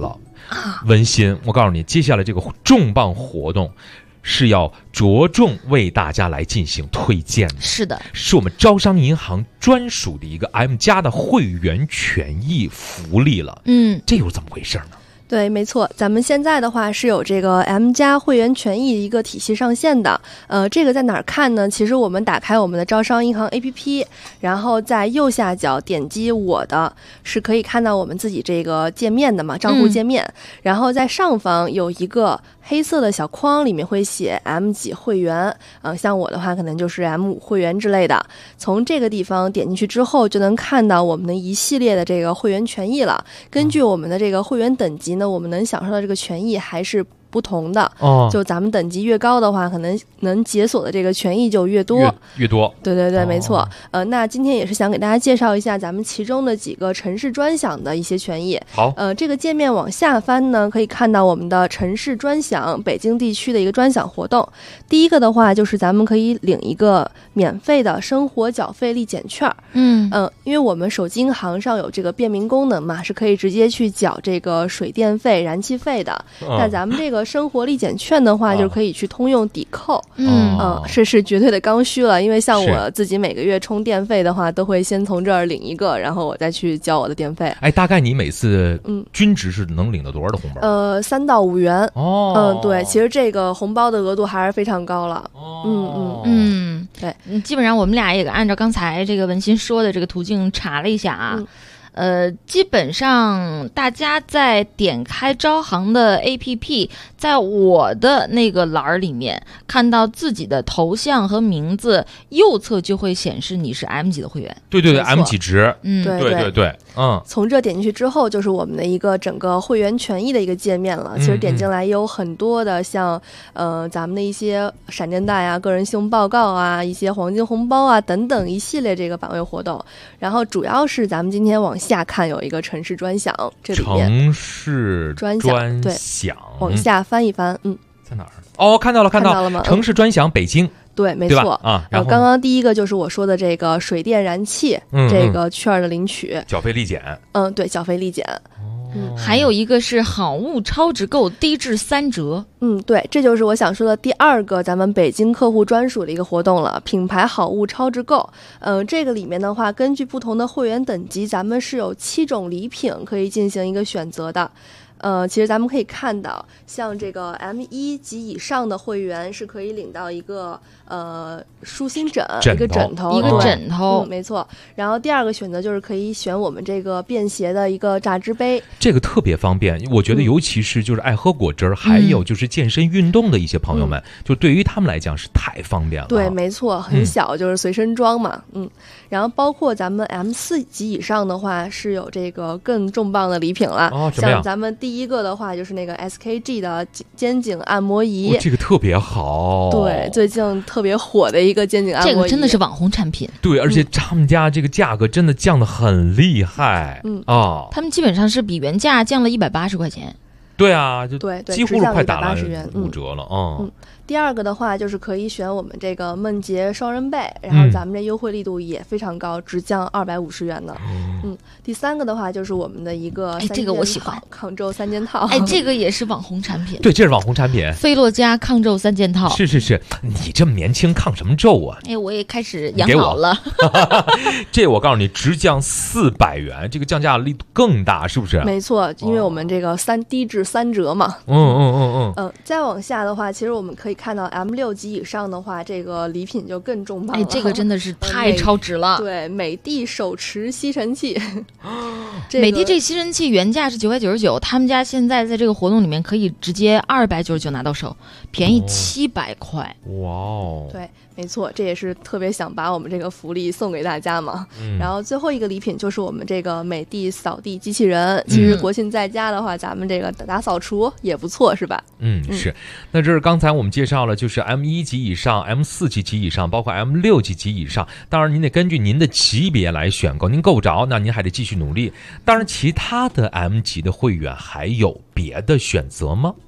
S3: 文心，我告诉你，接下来这个重磅活动是要着重为大家来进行推荐的。
S4: 是的，
S3: 是我们招商银行专属的一个 M+ 的会员权益福利了。这又是怎么回事呢？
S18: 对，没错，咱们现在的话是有这个 M+ 会员权益一个体系上线的。这个在哪儿看呢？其实我们打开我们的招商银行 APP， 然后在右下角点击我的，是可以看到我们自己这个界面的嘛，账户界面。然后在上方有一个黑色的小框，里面会写 M 几会员。像我的话可能就是 M5 会员之类的。从这个地方点进去之后，就能看到我们的一系列的这个会员权益了。根据我们的这个会员等级呢，我们能享受到这个权益还是不同的。就咱们等级越高的话，可能能解锁的这个权益就越多。
S3: 越多。
S18: 对对对，没错。那今天也是想给大家介绍一下咱们其中的几个城市专享的一些权益。
S3: 好。
S18: 这个界面往下翻呢，可以看到我们的城市专享北京地区的一个专享活动。第一个的话，就是咱们可以领一个免费的生活缴费立减券。因为我们手机银行上有这个便民功能嘛，是可以直接去缴这个水电费、燃气费的。但咱们这个生活立减券的话，就可以去通用抵扣。是绝对的刚需了，因为像我自己每个月充电费的话，都会先从这儿领一个，然后我再去交我的电费。
S3: 大概你每次均值是能领到多少的红包
S18: ？3到5元。对，其实这个红包的额度还是非常高了。对，
S4: 基本上我们俩也按照刚才这个文心说的这个途径查了一下啊。基本上大家在点开招行的 APP， 在我的那个栏里面看到自己的头像和名字，右侧就会显示你是 M 级的会员。
S3: 对对对 ，M 级值。对。
S18: 从这点进去之后，就是我们的一个整个会员权益的一个界面了。其实点进来也有很多的像咱们的一些闪电贷啊、个人信用报告啊、一些黄金红包啊等等一系列这个版位活动。然后主要是咱们今天往下看有一个城市专享，这里面
S3: 城市专享，
S18: 对，往下翻一翻，
S3: 在哪儿？看到了吗？城市专享北京。
S18: 对，没错
S3: 然后
S18: 刚刚第一个就是我说的这个水电燃气这个券的领取，
S3: 缴费立减。
S18: 对，缴费立减。
S4: 还有一个是好物超值购低至3折。
S18: 对，这就是我想说的第二个咱们北京客户专属的一个活动了，品牌好物超值购。这个里面的话，根据不同的会员等级，咱们是有7种礼品可以进行一个选择的。其实咱们可以看到，像这个 M1级以上的会员是可以领到一个舒心枕，一个枕头，没错。然后第二个选择就是可以选我们这个便携的一个榨汁杯，
S3: 这个特别方便。我觉得尤其是就是爱喝果汁还有就是健身运动的一些朋友们，就对于他们来讲是太方便了。
S18: 对，没错，很小，就是随身装嘛。然后包括咱们 M4级以上的话，是有这个更重磅的礼品了。像咱们第一个的话就是那个 SKG 的肩颈按摩仪，
S3: 这个特别好。
S18: 对，最近特别火的一个肩颈按摩仪，
S4: 这个真的是网红产品。
S3: 对，而且他们家这个价格真的降得很厉害。
S4: 他们基本上是比原价降了180块钱。
S3: 对啊，就几乎是快打了5折了。
S18: 第二个的话就是可以选我们这个梦洁双人被，然后咱们这优惠力度也非常高，只降250元呢。第三个的话就是我们的一个
S4: 这个我喜欢
S18: 抗皱3件套。
S4: 这个也是网红产品。
S3: 对，这是网红产品，
S4: 菲洛嘉抗皱3件套。
S3: 是，你这么年轻抗什么皱啊？
S4: 我也开始养老了。
S3: 这我告诉你，直降400元，这个降价力度更大，是不是？
S18: 没错，因为我们这个低至3折嘛。再往下的话，其实我们可以看到 M6级以上的话，这个礼品就更重磅了。
S4: 这个真的是太超值了。
S18: 对，美的手持吸尘器。
S4: 美的这吸尘器原价是999，他们家现在在这个活动里面可以直接299拿到手，便宜700块。
S3: 哇哦！
S18: 对，没错，这也是特别想把我们这个福利送给大家嘛。然后最后一个礼品就是我们这个美的扫地机器人。其实国庆在家的话，咱们这个打扫除也不错，是吧？
S3: 是。那这是刚才我们介绍了，就是 M1级以上、M4级以上，包括 M6级以上。当然，您得根据您的级别来选购，您够不着，那您还得继续努力。当然，其他的 M 级的会员还有别的选择吗？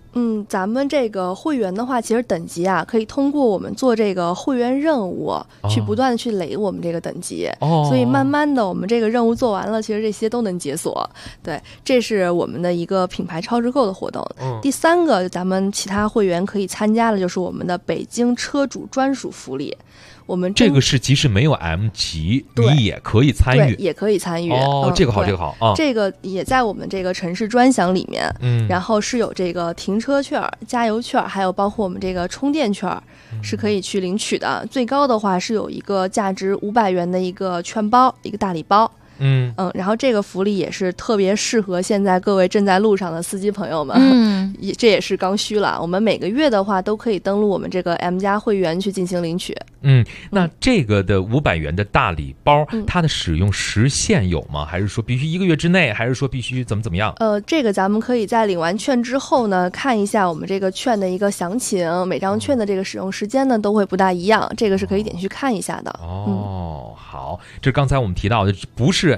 S18: 咱们这个会员的话，其实等级啊，可以通过我们做这个会员任务，去不断的去累我们这个等级。所以慢慢的，我们这个任务做完了，其实这些都能解锁。对，这是我们的一个品牌超值购的活动。第3个，咱们其他会员可以参加的就是我们的北京车主专属福利。我们
S3: 这个是即使没有 M 级，你也可以参与，
S18: 也可以参与。
S3: 这个好，这个好啊！
S18: 这个也在我们这个城市专享里面。然后是有这个停车券、加油券，还有包括我们这个充电券，是可以去领取的。最高的话是有一个价值500元的一个券包，一个大礼包。然后这个福利也是特别适合现在各位正在路上的司机朋友们。这也是刚需了。我们每个月的话都可以登录我们这个 M 加会员去进行领取。
S3: 那这个的500元的大礼包，它的使用时限有吗？还是说必须1个月之内？还是说必须怎么样？
S18: 这个咱们可以在领完券之后呢，看一下我们这个券的一个详情，每张券的这个使用时间呢都会不大一样，这个是可以点去看一下的。
S3: 好，这刚才我们提到的不是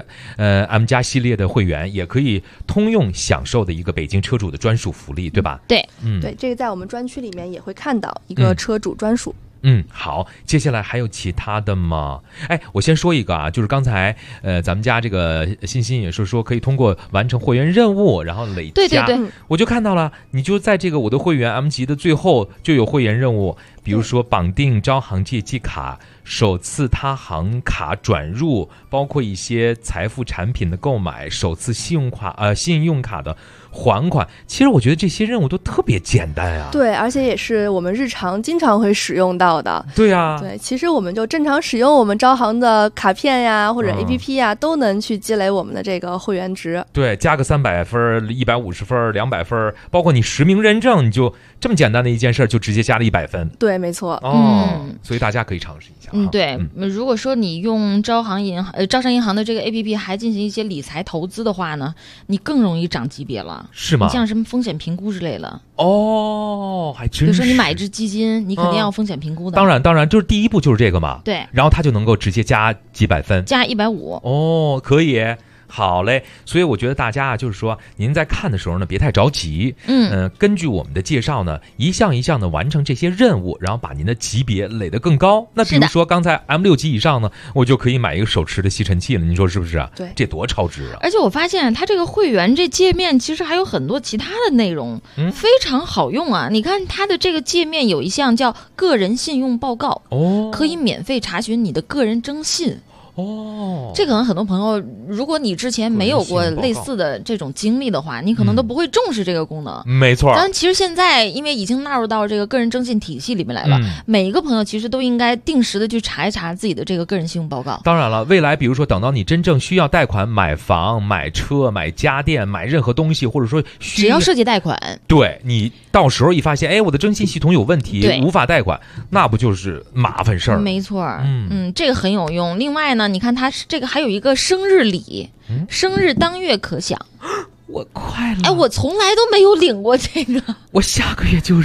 S3: M 加系列的会员也可以通用享受的一个北京车主的专属福利，对吧？
S4: 对，
S18: 对，这个在我们专区里面也会看到一个车主专属。
S3: 好，接下来还有其他的吗？我先说一个啊，就是刚才咱们家这个欣也是说可以通过完成会员任务，然后累加。对，我就看到了，你就在这个我的会员 M 级的最后就有会员任务，比如说绑定招行借记卡、首次他行卡转入，包括一些财富产品的购买、首次信用卡的还款。其实我觉得这些任务都特别简单啊。
S18: 对，而且也是我们日常经常会使用到的。
S3: 对啊，
S18: 对，其实我们就正常使用我们招行的卡片呀，或者 APP 呀，都能去积累我们的这个会员值。
S3: 对，加个300分、150分、200分，包括你实名认证，你就这么简单的一件事就直接加了100分。
S18: 对，没错。
S3: 所以大家可以尝试一下。
S4: 对，如果说你用招商银行的这个 APP 还进行一些理财投资的话呢，你更容易涨级别了。
S3: 是吗？
S4: 你像什么风险评估之类的。
S3: 还真是。
S4: 比如说你买一只基金，你肯定要风险评估的。
S3: 当然，就是第一步就是这个嘛。
S4: 对。
S3: 然后它就能够直接加几百分，
S4: 加150。
S3: 可以。好嘞，所以我觉得大家啊，就是说您在看的时候呢，别太着急。根据我们的介绍呢，一项一项的完成这些任务，然后把您的级别垒得更高。那比如说刚才 M6 级以上呢，我就可以买一个手持的吸尘器了，你说是不是啊？
S18: 对，
S3: 这多超值啊！
S4: 而且我发现它这个会员这界面其实还有很多其他的内容，非常好用啊。你看它的这个界面有一项叫个人信用报告，可以免费查询你的个人征信。这可能很多朋友，如果你之前没有过类似的这种经历的话，你可能都不会重视这个功能。
S3: 没错。
S4: 但其实现在因为已经纳入到这个个人征信体系里面来了，每一个朋友其实都应该定时的去查一查自己的这个个人信用报告。
S3: 当然了，未来比如说等到你真正需要贷款买房、买车、买家电、买任何东西，或者说
S4: 只要涉及贷款，
S3: 对，你到时候一发现，我的征信系统有问题，无法贷款，那不就是麻烦事儿？
S4: 没错。这个很有用。另外呢，你看它这个还有一个生日礼，生日当月可享。
S3: 我快了！
S4: 我从来都没有领过这个。
S3: 我下个月就是，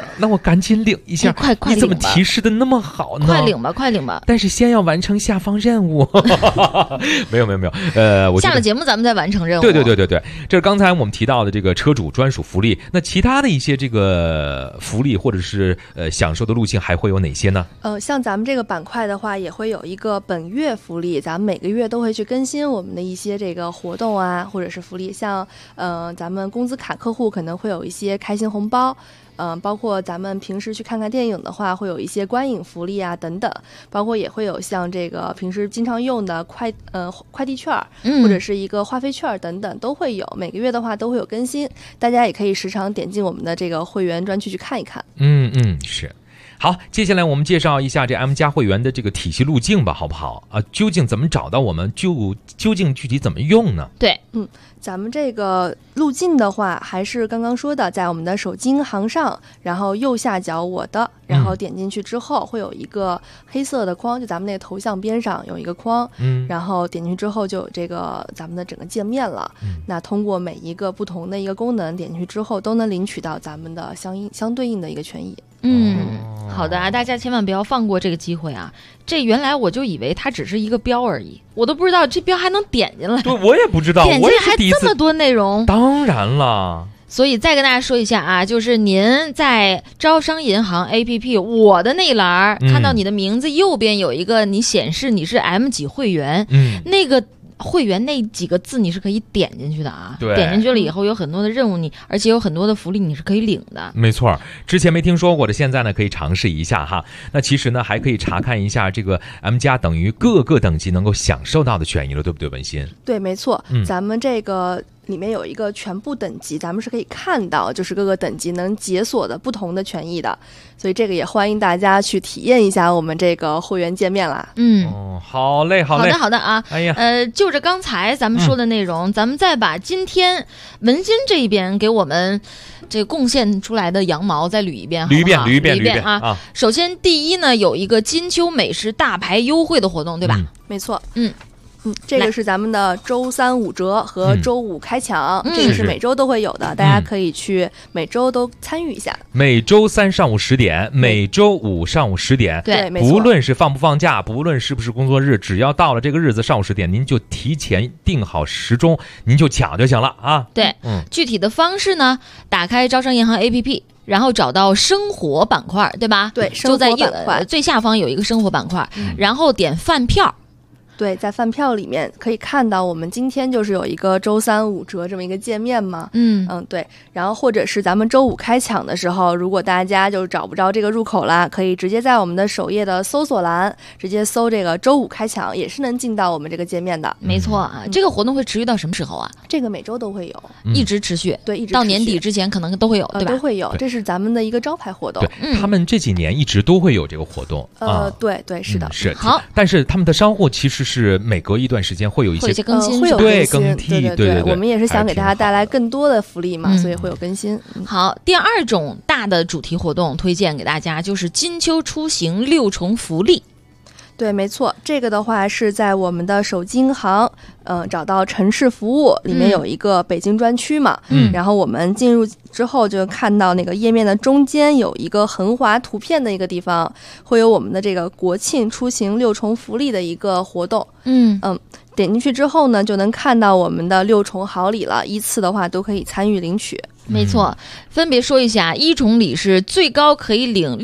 S3: 那我赶紧领一下。
S4: 快
S3: 你怎么提示的那么好呢？
S4: 快领吧！
S3: 但是先要完成下方任务。没有。我
S4: 下了节目咱们再完成任务。
S3: 对，这是刚才我们提到的这个车主专属福利。那其他的一些这个福利或者是享受的路径还会有哪些呢？
S18: 像咱们这个板块的话，也会有一个本月福利，咱们每个月都会去更新我们的一些这个活动啊，或者是福利，像。咱们工资卡客户可能会有一些开心红包，包括咱们平时去看看电影的话，会有一些观影福利啊等等，包括也会有像这个平时经常用的快递券，或者是一个话费券等等都会有，每个月的话都会有更新，大家也可以时常点进我们的这个会员专区去看一看。
S3: 是。好，接下来我们介绍一下这 M 加会员的这个体系路径吧，好不好啊？究竟怎么找到我们？究竟具体怎么用呢？
S4: 对，
S18: 咱们这个路径的话，还是刚刚说的，在我们的手机银行上，然后右下角我的，然后点进去之后会有一个黑色的框，就咱们那个头像边上有一个框，然后点进去之后就有这个咱们的整个界面了。那通过每一个不同的一个功能，点进去之后都能领取到咱们的相对应的一个权益。
S4: 好的啊，大家千万不要放过这个机会啊！这原来我就以为它只是一个标而已，我都不知道这标还能点进来。
S3: 对，我也不知道，
S4: 点进来还这么多内容。
S3: 当然了。
S4: 所以再跟大家说一下啊，就是您在招商银行 APP 我的那一栏看到你的名字右边有一个你显示你是 M 几会员，那个会员那几个字你是可以点进去的啊，点进去了以后有很多的任务而且有很多的福利你是可以领的。
S3: 没错，之前没听说过的，现在呢可以尝试一下哈。那其实呢还可以查看一下这个 M 加等于各个等级能够享受到的权益了，对不对，文心？
S18: 对，没错，咱们这个里面有一个全部等级，咱们是可以看到就是各个等级能解锁的不同的权益的，所以这个也欢迎大家去体验一下我们这个会员界面啦。
S3: 好嘞好
S4: 的啊。
S3: 哎呀，
S4: 就着刚才咱们说的内容，咱们再把今天文心这一边给我们这个贡献出来的羊毛再捋一遍，
S3: 捋一遍
S4: 啊。首先第一呢，有一个金秋美食大牌优惠的活动，对吧？
S18: 没错，这个是咱们的周3 5折和周5开抢，这个是每周都会有的，大家可以去每周都参与一下。
S3: 每周3上午10点，每周5上午10点，
S18: 对，没错。
S3: 不论是放不放假，不论是不是工作日，只要到了这个日子上午10点，您就提前定好时钟，您就抢就行了啊。
S4: 对，具体的方式呢，打开招商银行 APP。然后找到生活板块，对吧？
S18: 对，
S4: 就在最下方有一个生活板块，然后点饭票。
S18: 对，在饭票里面可以看到我们今天就是有一个周3 5折这么一个界面嘛。对，然后或者是咱们周5开抢的时候，如果大家就找不着这个入口啦，可以直接在我们的首页的搜索栏直接搜这个周5开抢，也是能进到我们这个界面的。
S4: 没错啊，这个活动会持续到什么时候啊？
S18: 这个每周都会有，
S4: 一直持续。
S18: 对，一直
S4: 到年底之前可能都会有，对吧？
S18: 都会有，这是咱们的一个招牌活动。
S3: 对，他们这几年一直都会有这个活动。
S18: 对，是的，
S3: 是
S4: 好。
S3: 但是他们的商户其实是每隔一段时间会有一些
S4: 更新，
S18: 会有
S3: 更替，对，
S18: 我们也是想给大家带来更多的福利嘛，所以会有更新。
S4: 好，第二种大的主题活动推荐给大家就是金秋出行6重福利。
S18: 对，没错，这个的话是在我们的手机银行，找到城市服务里面有一个北京专区嘛，然后我们进入之后就看到那个页面的中间有一个横划图片的一个地方，会有我们的这个国庆出行6重福利的一个活动。点进去之后呢，就能看到我们的6重好礼了，依次的话都可以参与领取。
S4: 没错，分别说一下，1重礼是最高可以领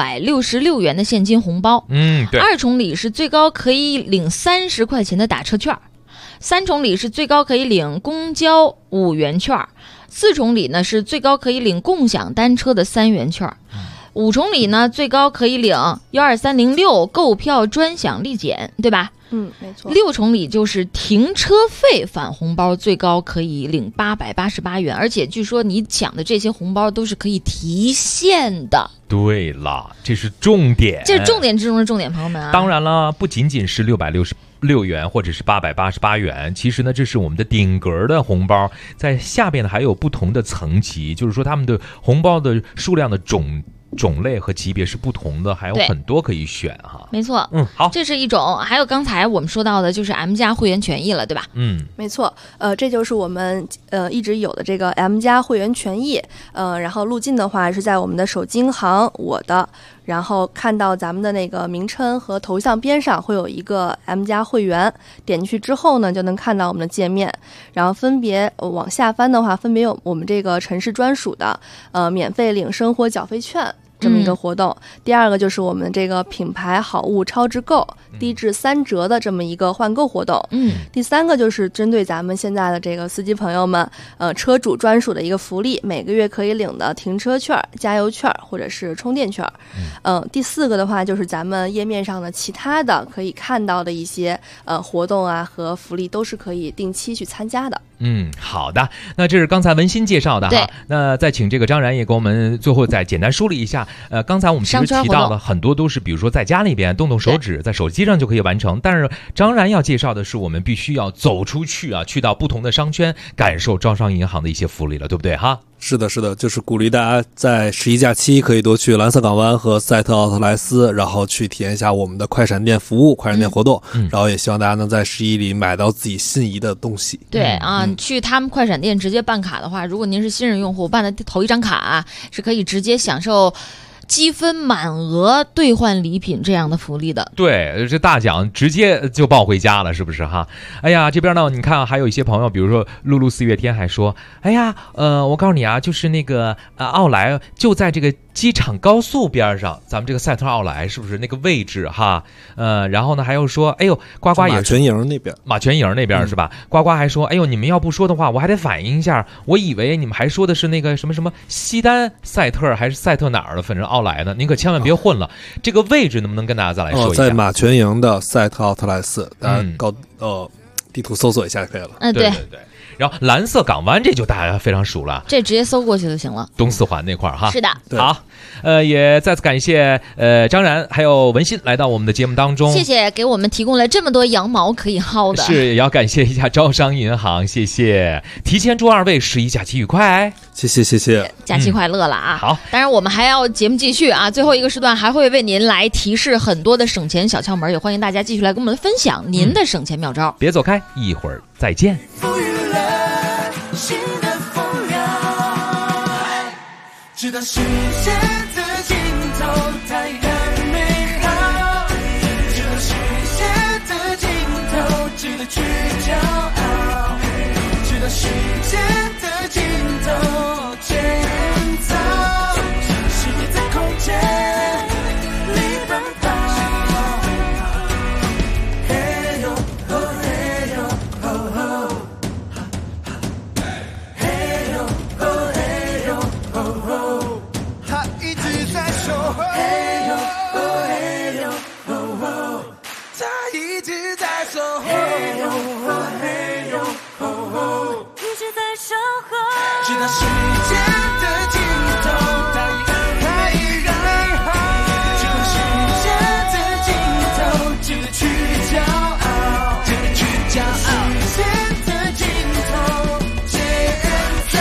S4: 666元的现金红包，
S3: 对。
S4: 2重礼是最高可以领30块钱的打车券，3重礼是最高可以领公交5元券，4重礼呢是最高可以领共享单车的3元券，5重礼呢最高可以领12306购票专享立减，对吧？
S18: 没错。
S4: 6重礼就是停车费返红包，最高可以领888元，而且据说你抢的这些红包都是可以提现的。
S3: 对了，这是重点，
S4: 这是重点之中的重点，朋友们啊！
S3: 当然了，不仅仅是666元或者是888元，其实呢，这是我们的顶格的红包，在下边呢还有不同的层级，就是说他们的红包的数量的种类和级别是不同的，还有很多可以选哈。
S4: 没错，
S3: 好，
S4: 这是一种。还有刚才我们说到的就是 M 加会员权益了，对吧？
S18: 没错。这就是我们一直有的这个 M 加会员权益。然后路径的话是在我们的手机银行我的，然后看到咱们的那个名称和头像边上会有一个 M 加会员，点进去之后呢，就能看到我们的界面。然后分别往下翻的话，分别有我们这个城市专属的免费领生活缴费券。这么一个活动，第二个就是我们这个品牌好物超值购低至3折的这么一个换购活动，第三个就是针对咱们现在的这个司机朋友们，车主专属的一个福利，每个月可以领的停车券、加油券或者是充电券，第四个的话就是咱们页面上的其他的可以看到的一些活动啊和福利都是可以定期去参加的。
S3: 好的，那这是刚才文心介绍的哈。那再请这个张然也给我们最后再简单梳理一下。刚才我们其实提到的很多都是，比如说在家里边动动手指，在手机上就可以完成。但是张然要介绍的是，我们必须要走出去啊，去到不同的商圈，感受招商银行的一些福利了，对不对哈？
S17: 是的，就是鼓励大家在11假期可以多去蓝色港湾和赛特奥特莱斯，然后去体验一下我们的快闪店服务、快闪店活动，然后也希望大家能在11里买到自己心仪的东西。
S4: 对啊，去他们快闪店直接办卡的话，如果您是新人用户，办的头一张卡是可以直接享受积分满额兑换礼品这样的福利的。
S3: 对，这大奖直接就抱回家了，是不是哈？哎呀，这边呢，你看还有一些朋友，比如说露露四月天还说，哎呀，我告诉你啊，就是那个奥莱就在这个机场高速边上，咱们这个赛特奥莱是不是那个位置哈？然后呢还有说，哎呦，呱呱也
S17: 马全营那边，
S3: 马全营那边是吧？呱呱还说，哎呦，你们要不说的话，我还得反映一下，我以为你们还说的是那个什么什么西单赛特还是赛特哪儿的，反正奥莱呢，您可千万别混了。这个位置能不能跟大家再来说一下？
S17: 在马全营的赛特奥特莱斯，大家地图搜索一下就可以了。
S4: 对。
S3: 然后蓝色港湾这就大家非常熟了，
S4: 这直接搜过去就行了。
S3: 东四环那块儿哈。
S4: 是的。
S3: 好，也再次感谢张然还有文心来到我们的节目当中，
S4: 谢谢给我们提供了这么多羊毛可以薅的。
S3: 是，也要感谢一下招商银行，谢谢。提前祝二位11假期愉快，
S17: 谢谢，
S4: 假期快乐了啊！
S3: 好，
S4: 当然我们还要节目继续啊，最后一个时段还会为您来提示很多的省钱小窍门，也欢迎大家继续来跟我们分享您的省钱妙招。
S3: 别走开，一会儿再见。
S12: 新的风流，直到视线的尽头，它依然美好。直到视线的尽头，值得去骄傲。直到时间的尽头，建造世界在空间里奔跑。嘿呦哦嘿呦哦哦。他一直在说，嘿呦哦嘿呦哦哦，他一直在说，嘿呦哦嘿呦哦哦，一直在守候，直到时间的尽头，他依然美好，直到时间的尽头，值得去骄傲，值得去骄傲，时间的尽头，建造。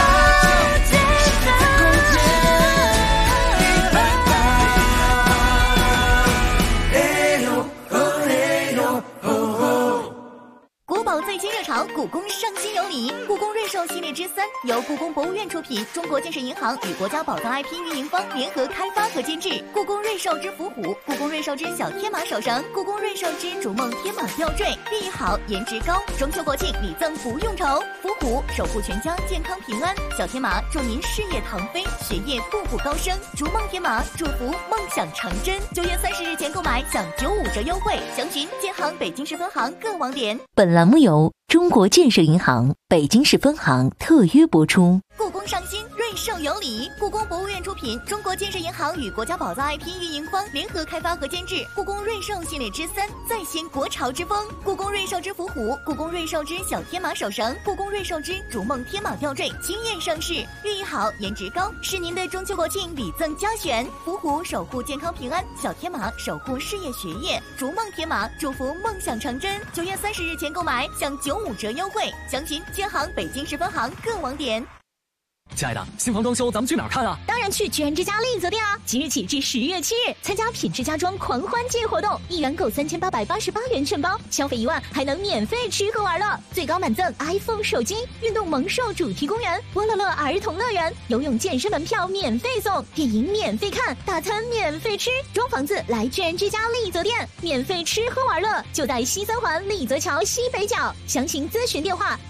S9: 最新热潮，故宫上新有礼，故宫瑞兽系列之3由故宫博物院出品，中国建设银行与国家宝藏 IP 运营方联合开发和监制。故宫瑞兽之伏虎，故宫瑞兽之小天马手绳，故宫瑞兽之逐梦天马吊坠，寓意好，颜值高。中秋国庆礼赠不用愁。伏虎守护全家健康平安，小天马祝您事业腾飞，学业步步高升。逐梦天马祝福梦想成真。9月30日前购买享95折优惠，详询建行北京市分行各网点。
S5: 本栏目由中国建设银行北京市分行特约播出。
S9: 故宫上新，瑞兽有礼，故宫博物院出品，中国建设银行与国家宝藏 IP 运营方联合开发和监制。故宫瑞兽系列之3再现国潮之风，故宫瑞兽之伏虎，故宫瑞兽之小天马手绳，故宫瑞兽之逐梦天马吊坠惊艳上市，寓意好，颜值高，是您的中秋国庆礼赠佳选。伏虎守护健康平安，小天马守护事业学业，逐梦天马祝福梦想成真。9月30日前购买享95折优惠，详询建行北京市分行各网点。
S15: 亲爱的，新房装修咱们去哪儿看啊？
S6: 当然去全之家丽泽店啊！即日起至10月7日，参加品质家装狂欢季活动，1元购3888元券包，消费1万还能免费吃喝玩乐，最高满赠 iPhone 手机、运动萌兽主题公园、波乐乐儿童乐园、游泳健身门票免费送，电影免费看，大餐免费吃，装房子来全之家丽泽店，免费吃喝玩乐，就在西3环丽泽桥西北角，详情咨询电话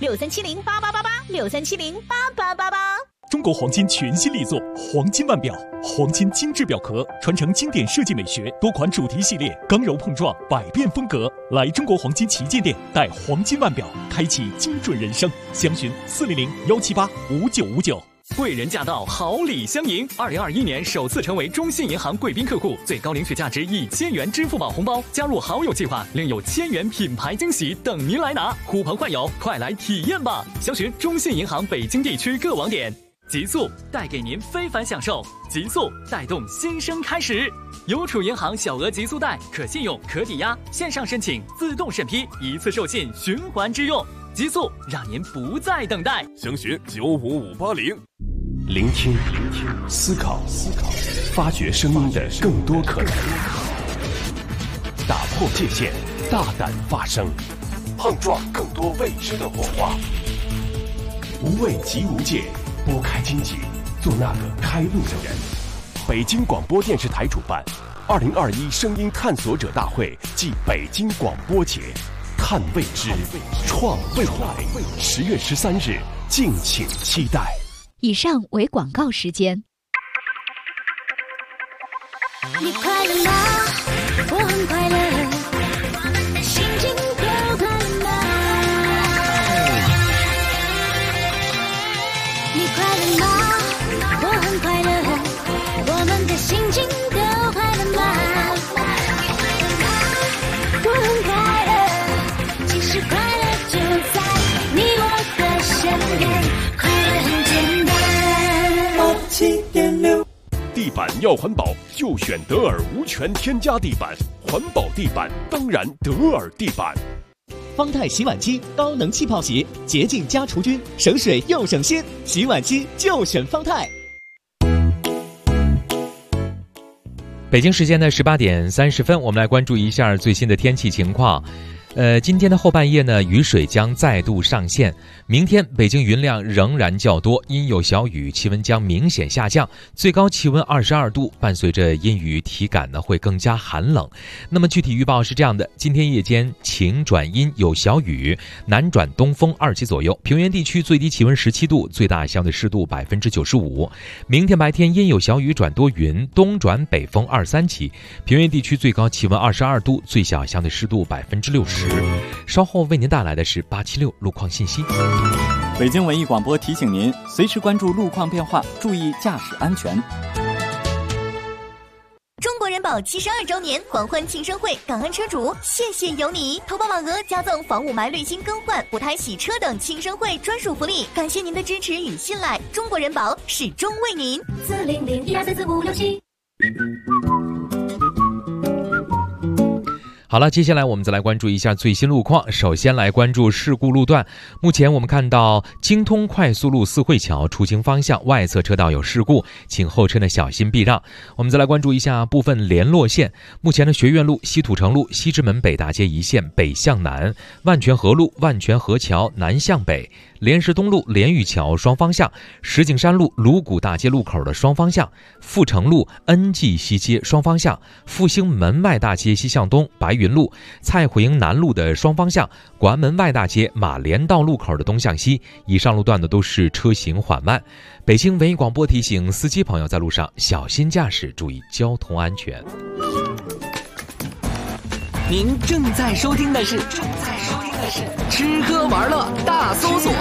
S6: 6370888863708888。
S20: 中国黄金全新力作黄金腕表，黄金精致表壳，传承经典设计美学，多款主题系列，刚柔碰撞，百变风格。来中国黄金旗舰店，带黄金腕表，开启精准人生。详询400-178-5959。
S15: 贵人驾到，好礼相迎。2021年首次成为中信银行贵宾客户，最高领取价值1000元支付宝红包。加入好友计划，另有1000元品牌惊喜等您来拿。呼朋唤友，快来体验吧！详询中信银行北京地区各网点。极速带给您非凡享受，极速带动新生开始。邮储银行小额极速贷，可信用、可抵押，线上申请，自动审批，一次授信，循环支用。极速让您不再等待。
S19: 详询95580。
S1: 聆听，思考，发掘生命的更多可能，打破界限，大胆发声，碰撞更多未知的火花。无畏即无界，拨开荆棘，做那个开路的人。
S19: 北京广播电视台主办2021声音探索者大会暨北京广播节，探未知，创未来。10月13日，敬请期待。
S11: 以上为广告时间。
S6: 你快乐吗？我很快乐，心情都快乐吗？你快乐吗？我很快乐，我们的心情都快乐吗？我很快乐，其实快乐就在你我的身边，快乐很简单。87.6
S19: 地板要环保，就选德尔无醛添加地板。环保地板当然德尔地板。
S21: 方太洗碗机高能气泡洗，洁净加除菌，省水又省心。洗碗机就选方太。
S3: 北京时间的18点30分，我们来关注一下最新的天气情况。今天的后半夜呢，雨水将再度上线。明天北京云量仍然较多，阴有小雨，气温将明显下降，最高气温22度，伴随着阴雨，体感呢会更加寒冷。那么具体预报是这样的：今天夜间晴转阴有小雨，南转东风2级左右，平原地区最低气温17度，最大相对湿度95%。明天白天阴有小雨转多云，东转北风2、3级，平原地区最高气温22度，最小相对湿度60%。稍后为您带来的是876路况信息。
S13: 北京文艺广播提醒您，随时关注路况变化，注意驾驶安全。
S9: 中国人保72周年狂欢庆生会，港安车主谢谢有你！投保网额加赠房雾霾滤芯更换、补胎洗车等庆生会专属福利，感谢您的支持与信赖，中国人保始终为您。400-1234567。
S3: 好了，接下来我们再来关注一下最新路况。首先来关注事故路段。目前我们看到京通快速路四惠桥出京方向外侧车道有事故，请后车呢小心避让。我们再来关注一下部分联络线。目前的学院路、西土城路、西直门北大街一线北向南，万泉河路、万泉河桥南向北，莲石东路、莲屿桥双方向，石景山路、鲁谷大街路口的双方向，阜成路、恩济西街双方向，复兴门外大街西向东、白云路、蔡回营南路的双方向，广安门外大街马连道路口的东向西，以上路段的都是车行缓慢。北京文艺广播提醒司机朋友在路上小心驾驶，注意交通安全。
S14: 您正在收听的是吃喝玩乐大搜索。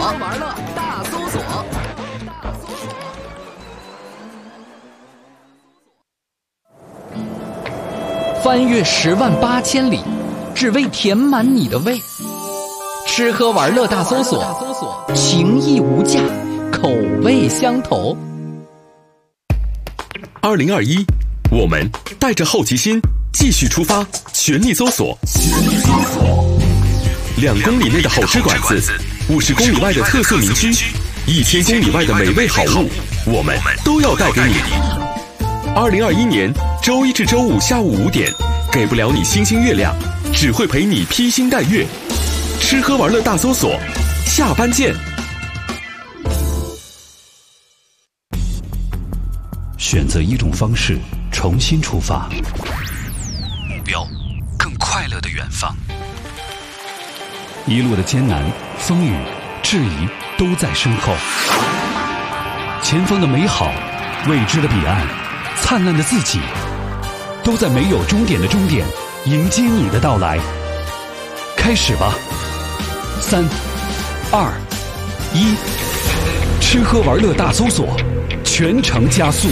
S14: 翻越10万8千里，只为填满你的胃。吃喝玩乐大搜索，情义无价，口味相投。
S1: 2021，我们带着好奇心继续出发，全力搜索。2公里内的好吃馆子，50公里外的特色名区，1000公里外的美味好物，我们都要带给你。2021年周一至周五下午5点，给不了你星星月亮，只会陪你披星戴月。吃喝玩乐大搜索，下班见。
S2: 选择一种方式，重新出发，目标更快乐的远方。一路的艰难、风雨、质疑都在身后，前方的美好、未知的彼岸、灿烂的自己，都在没有终点的终点迎接你的到来。开始吧！3、2、1，吃喝玩乐大搜索，全程加速。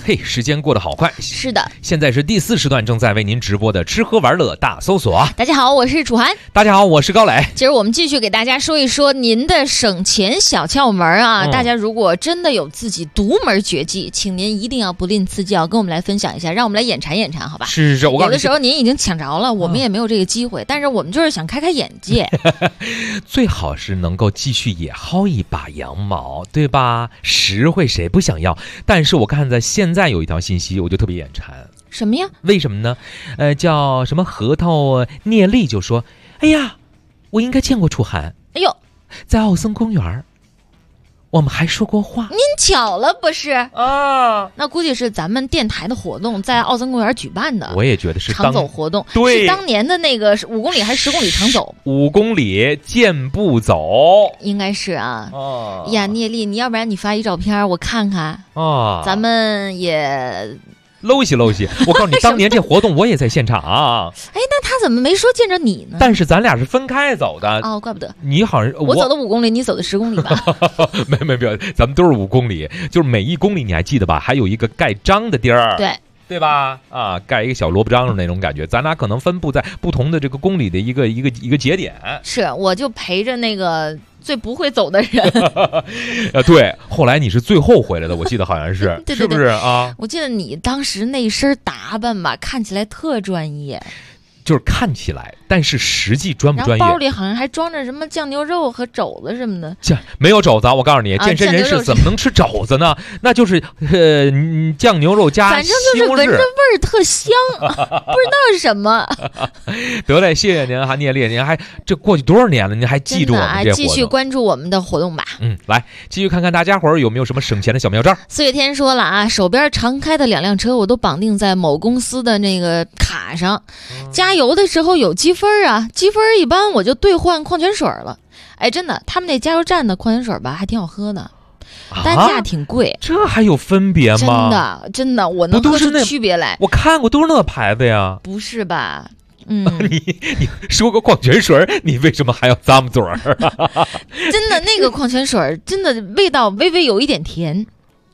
S3: 嘿，时间过得好快。
S4: 是的，
S3: 现在是第4时段正在为您直播的吃喝玩乐大搜索。
S4: 大家好，我是楚涵。
S3: 大家好，我是高磊。
S4: 今儿我们继续给大家说一说您的省钱小窍门啊。大家如果真的有自己独门绝技，请您一定要不吝赐教，跟我们来分享一下，让我们来眼馋眼馋，好吧？
S3: 是，我告诉你，
S4: 有的时候您已经抢着了，我们也没有这个机会，但是我们就是想开开眼界。
S3: 最好是能够继续也薅一把羊毛，对吧？实惠谁不想要？但是我看在现在有一条信息，我就特别眼馋。
S4: 什么呀？
S3: 为什么呢？叫什么核桃聂丽就说：“哎呀，我应该见过楚涵。
S4: 哎呦，
S3: 在奥森公园，我们还说过话。
S4: 您巧了不是？啊，那估计是咱们电台的活动在奥森公园举办的。
S3: 我也觉得是
S4: 长走活动，
S3: 对，
S4: 是当年的那个5公里还是10公里长走
S3: ？5公里健步走，
S4: 应该是啊。呀，聂丽，你要不然你发一照片我看看
S3: 啊，
S4: 咱们也。”
S3: 搂一些，我告诉你，当年这活动我也在现场啊。
S4: 哎，那他怎么没说见着你呢？
S3: 但是咱俩是分开走的
S4: 哦，怪不得。
S3: 你好像
S4: 我走的5公里，你走的10公里吧？
S3: 没有，咱们都是5公里，就是每1公里你还记得吧？还有一个盖章的地儿，对吧？啊，盖一个小萝卜章的那种感觉。咱俩可能分布在不同的这个公里的一个节点。
S4: 是，我就陪着那个最不会走的人。
S3: 对，后来你是最后回来的，我记得好像是，
S4: 对
S3: 是不是啊？
S4: 我记得你当时那身打扮吧，看起来特专业。
S3: 就是看起来，但是实际专不专业？
S4: 然后包里好像还装着什么酱牛肉和肘子什么的。
S3: 没有肘子，我告诉你，健身人士怎么能吃肘子呢？那就是酱牛肉加
S4: 反正就是闻着味儿特香，不知道是什么。
S3: 得嘞，谢谢您哈，聂烈，您还这过去多少年了，您还记住我们这活动？
S4: 继续关注我们的活动吧。
S3: 来继续看看大家伙儿有没有什么省钱的小妙招。
S4: 4月天说了啊，手边常开的2辆车我都绑定在某公司的那个卡上，加油的时候有积分啊，积分一般我就兑换矿泉水了。哎，真的，他们那加油站的矿泉水吧还挺好喝的，单价挺贵。
S3: 这还有分别
S4: 吗？真的，我能喝出区别来。
S3: 我看过，都是那牌子呀。
S4: 不是吧？
S3: 你说个矿泉水，你为什么还要咂摸嘴儿？
S4: 真的，那个矿泉水真的味道微微有一点甜。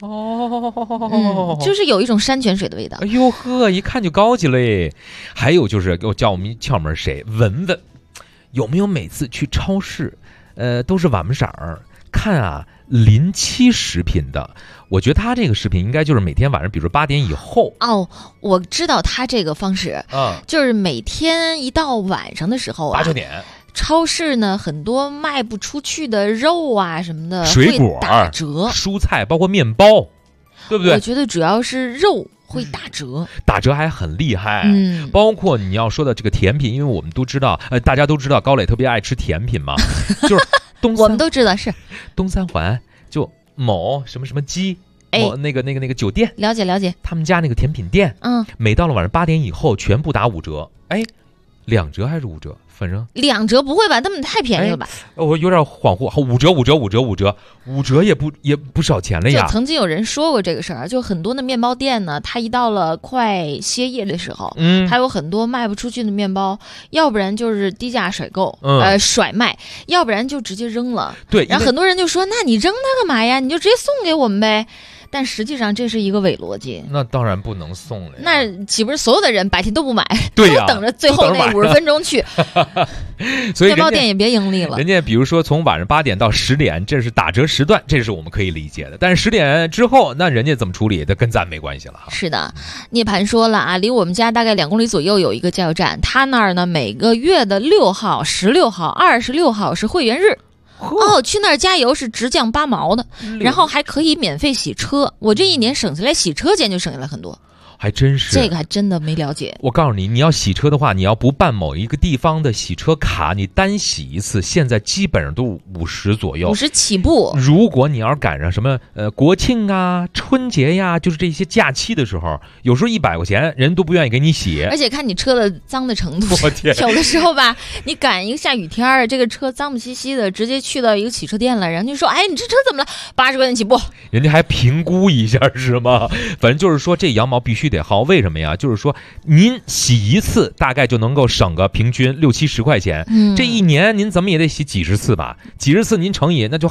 S4: 就是有一种山泉水的味道。
S3: 哎呦呵，一看就高级嘞。还有就是给我教我们窍门，谁文文有没有每次去超市，都是晚上看啊临期食品的？我觉得他这个食品应该就是每天晚上，比如说8点以后。
S4: 哦，我知道他这个方式，就是每天一到晚上的时候啊，8、
S3: 9点。
S4: 超市呢，很多卖不出去的肉啊什么的，
S3: 水果
S4: 打折，
S3: 蔬菜包括面包，对不对？
S4: 我觉得主要是肉会打折，
S3: 打折还很厉害。包括你要说的这个甜品，因为我们都知道，大家都知道高磊特别爱吃甜品嘛，就是
S4: 我们都知道是
S3: 东三环就某什么什么鸡。那个酒店，
S4: 了解，
S3: 他们家那个甜品店，每到了晚上8点以后，全部打5折。2折还是5折？反正
S4: 2折不会吧？他们太便宜了吧？
S3: 我有点恍惚。5折也不少钱了呀。
S4: 就曾经有人说过这个事儿，就很多的面包店呢，它一到了快歇业的时候，它有很多卖不出去的面包，要不然就是低价甩购，甩卖，要不然就直接扔了。
S3: 对，
S4: 然后很多人就说：“那你扔它干嘛呀？你就直接送给我们呗。”但实际上这是一个伪逻辑。
S3: 那当然不能送了。
S4: 那岂不是所有的人白天都不买，
S3: 对呀，
S4: 都等着最后那50分钟去？
S3: 所以
S4: 面包店也别盈利了。
S3: 人家比如说从晚上8点到10点，这是打折时段，这是我们可以理解的。但是10点之后，那人家怎么处理，这跟咱没关系了哈。
S4: 是的，涅槃说了啊，离我们家大概2公里左右有一个加油站，他那儿呢每个月的6号、16号、26号是会员日。去那儿加油是直降8毛的，然后还可以免费洗车。我这1年省下来洗车钱就省下来很多。
S3: 还真是，
S4: 这个还真的没了解。
S3: 我告诉你，你要洗车的话，你要不办某一个地方的洗车卡，你单洗一次，现在基本上都50左右
S4: ，50起步。
S3: 如果你要是赶上什么国庆啊、春节呀，就是这些假期的时候，有时候100块钱人都不愿意给你洗。
S4: 而且看你车的脏的程度，有的时候吧，你赶一个下雨天，这个车脏不兮兮的，直接去到一个洗车店了，然后就说：“哎，你这车怎么了？80块钱起步。”
S3: 人家还评估一下是吗？反正就是说这羊毛必须得薅，为什么呀？就是说您洗一次大概就能够省个平均60-70块钱，这1年您怎么也得洗几十次吧？几十次您乘以那就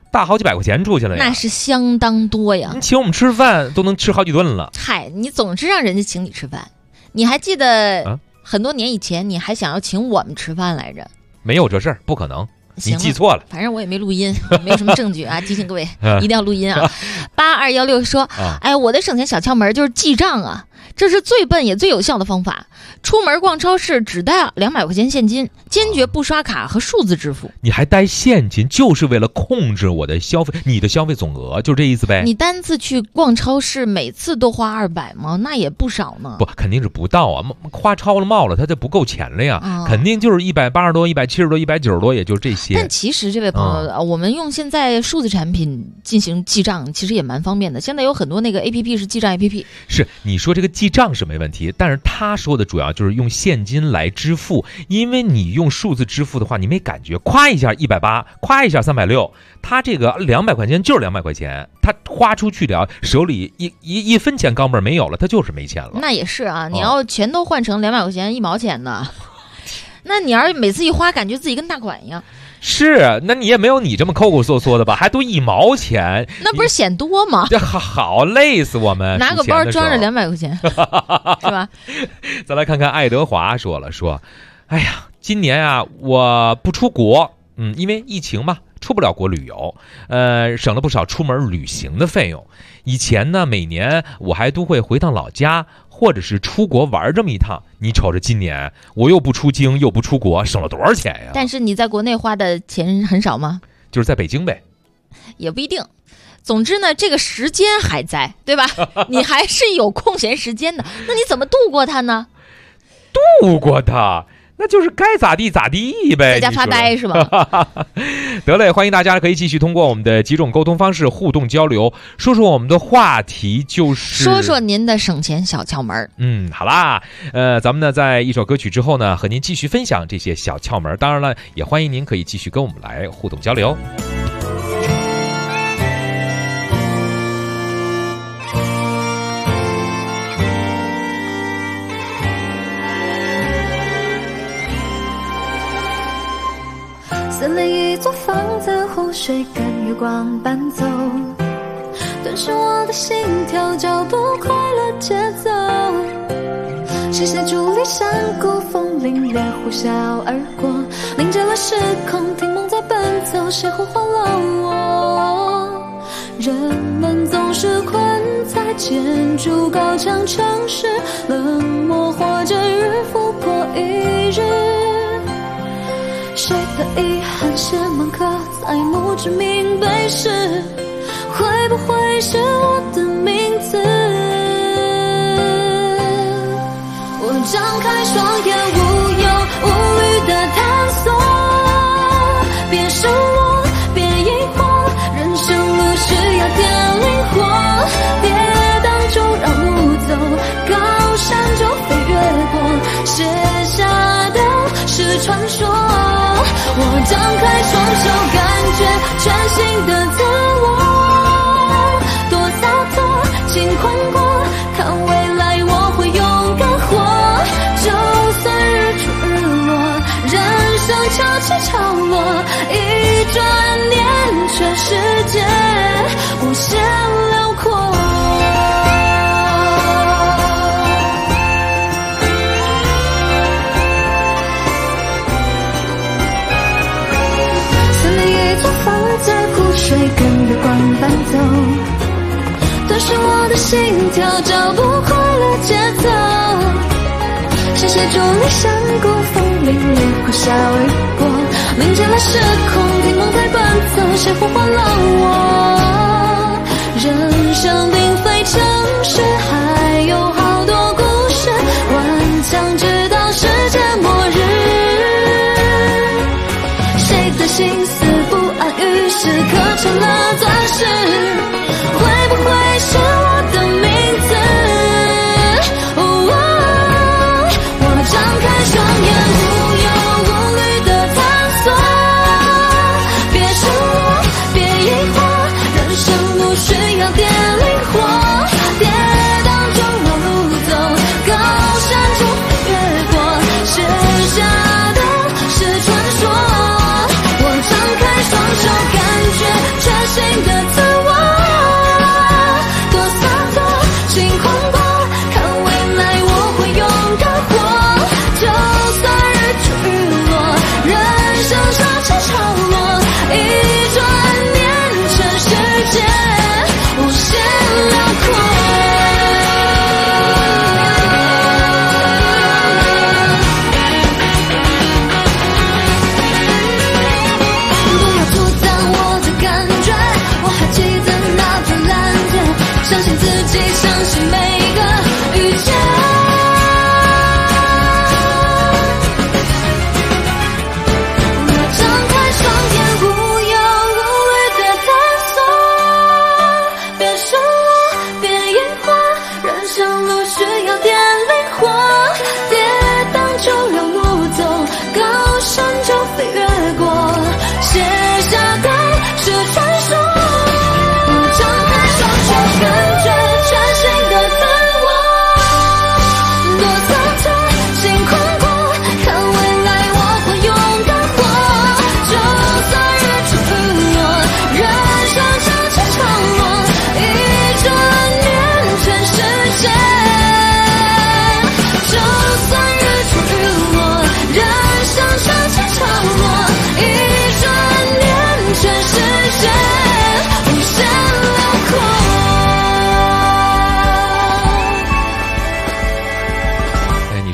S3: 大好几百块钱出去了呀，
S4: 那是相当多呀。
S3: 你请我们吃饭都能吃好几顿了。
S4: 嗨，你总是让人家请你吃饭，你还记得很多年以前你还想要请我们吃饭来着？
S3: 没有这事儿，不可能。你记错了，
S4: 反正我也没录音，没有什么证据啊。提醒各位一定要录音啊。8216说，哎，我的省钱小窍门就是记账啊，这是最笨也最有效的方法。出门逛超市只带200块钱现金，坚决不刷卡和数字支付。
S3: 你还带现金，就是为了控制我的消费，你的消费总额，就这意思呗。
S4: 你单次去逛超市，每次都花200吗？那也不少呢。
S3: 不，肯定是不到啊，花超了冒了，它就不够钱了呀。肯定就是180多、170多、190多，也就这些。
S4: 但其实这位朋友，我们用现在数字产品进行记账，其实也蛮方便的。现在有很多那个 APP 是记账 APP。
S3: 是，你说这个记账是没问题，但是他说的主要就是用现金来支付，因为你用数字支付的话，你没感觉，夸一下180，夸一下360，他这个200块钱就是200块钱，他花出去了，手里一分钱钢镚没有了，他就是没钱了。
S4: 那也是啊，你要全都换成200块钱1毛钱呢，那你要是每次一花，感觉自己跟大款一样。
S3: 是，那你也没有你这么抠抠缩缩的吧？还都1毛钱，
S4: 那不是显多吗？
S3: 这好累死我们！
S4: 拿个包装着200块钱，是吧？
S3: 再来看看爱德华说，哎呀，今年啊我不出国，因为疫情嘛，出不了国旅游，省了不少出门旅行的费用。以前呢，每年我还都会回趟老家，或者是出国玩这么一趟。你瞅着今年我又不出京又不出国，省了多少钱呀？
S4: 但是你在国内花的钱很少吗？
S3: 就是在北京呗。
S4: 也不一定。总之呢，这个时间还在，对吧？你还是有空闲时间的。那你怎么度过它呢？
S3: 度过它？那就是该咋地咋地呗，
S4: 在家发呆是吧？
S3: 得嘞，欢迎大家可以继续通过我们的几种沟通方式互动交流，说说我们的话题，就是
S4: 说说您的省钱小窍门。
S3: 好啦，咱们呢在一首歌曲之后呢，和您继续分享这些小窍门。当然了，也欢迎您可以继续跟我们来互动交流。
S10: 森林一座房子，湖水跟月光伴奏，顿时我的心跳，脚步快乐节奏。谁写竹篱山谷，风凛冽呼啸而过，凝结了时空，听梦在奔走，谁呼唤了我？人们总是困在建筑高墙城市，冷漠或者日复过一日。谁的遗憾写满刻在墓志铭碑时，会不会是我的名字？我张开双眼，无忧无虑地探索，别失落，别疑惑，人生路需要点灵活，跌宕中让路走，高山就飞越过，写下的是传说。我张开双手，感觉全新的自我，多洒脱，轻宽阔，看未来我会勇敢活。就算日出日落，人生潮起潮落，一转念，全世界无限辽阔。水跟月光伴奏，顿时我的心跳，脚步快乐节奏。谁写竹篱山谷，风凛冽呼啸而过，凝结了时空，听梦在奔走，谁呼唤了我？人生并非城市，还有好多故事，顽强直到世界末日。谁的心思不安于时刻成了钻石，会不会是我的名字？我张开双眼，无忧无虑地探索，别失落，别疑惑，人生路需要点灵活，跌宕中让路走，高山就飞越过，写下的是传说。我张开双手，感觉全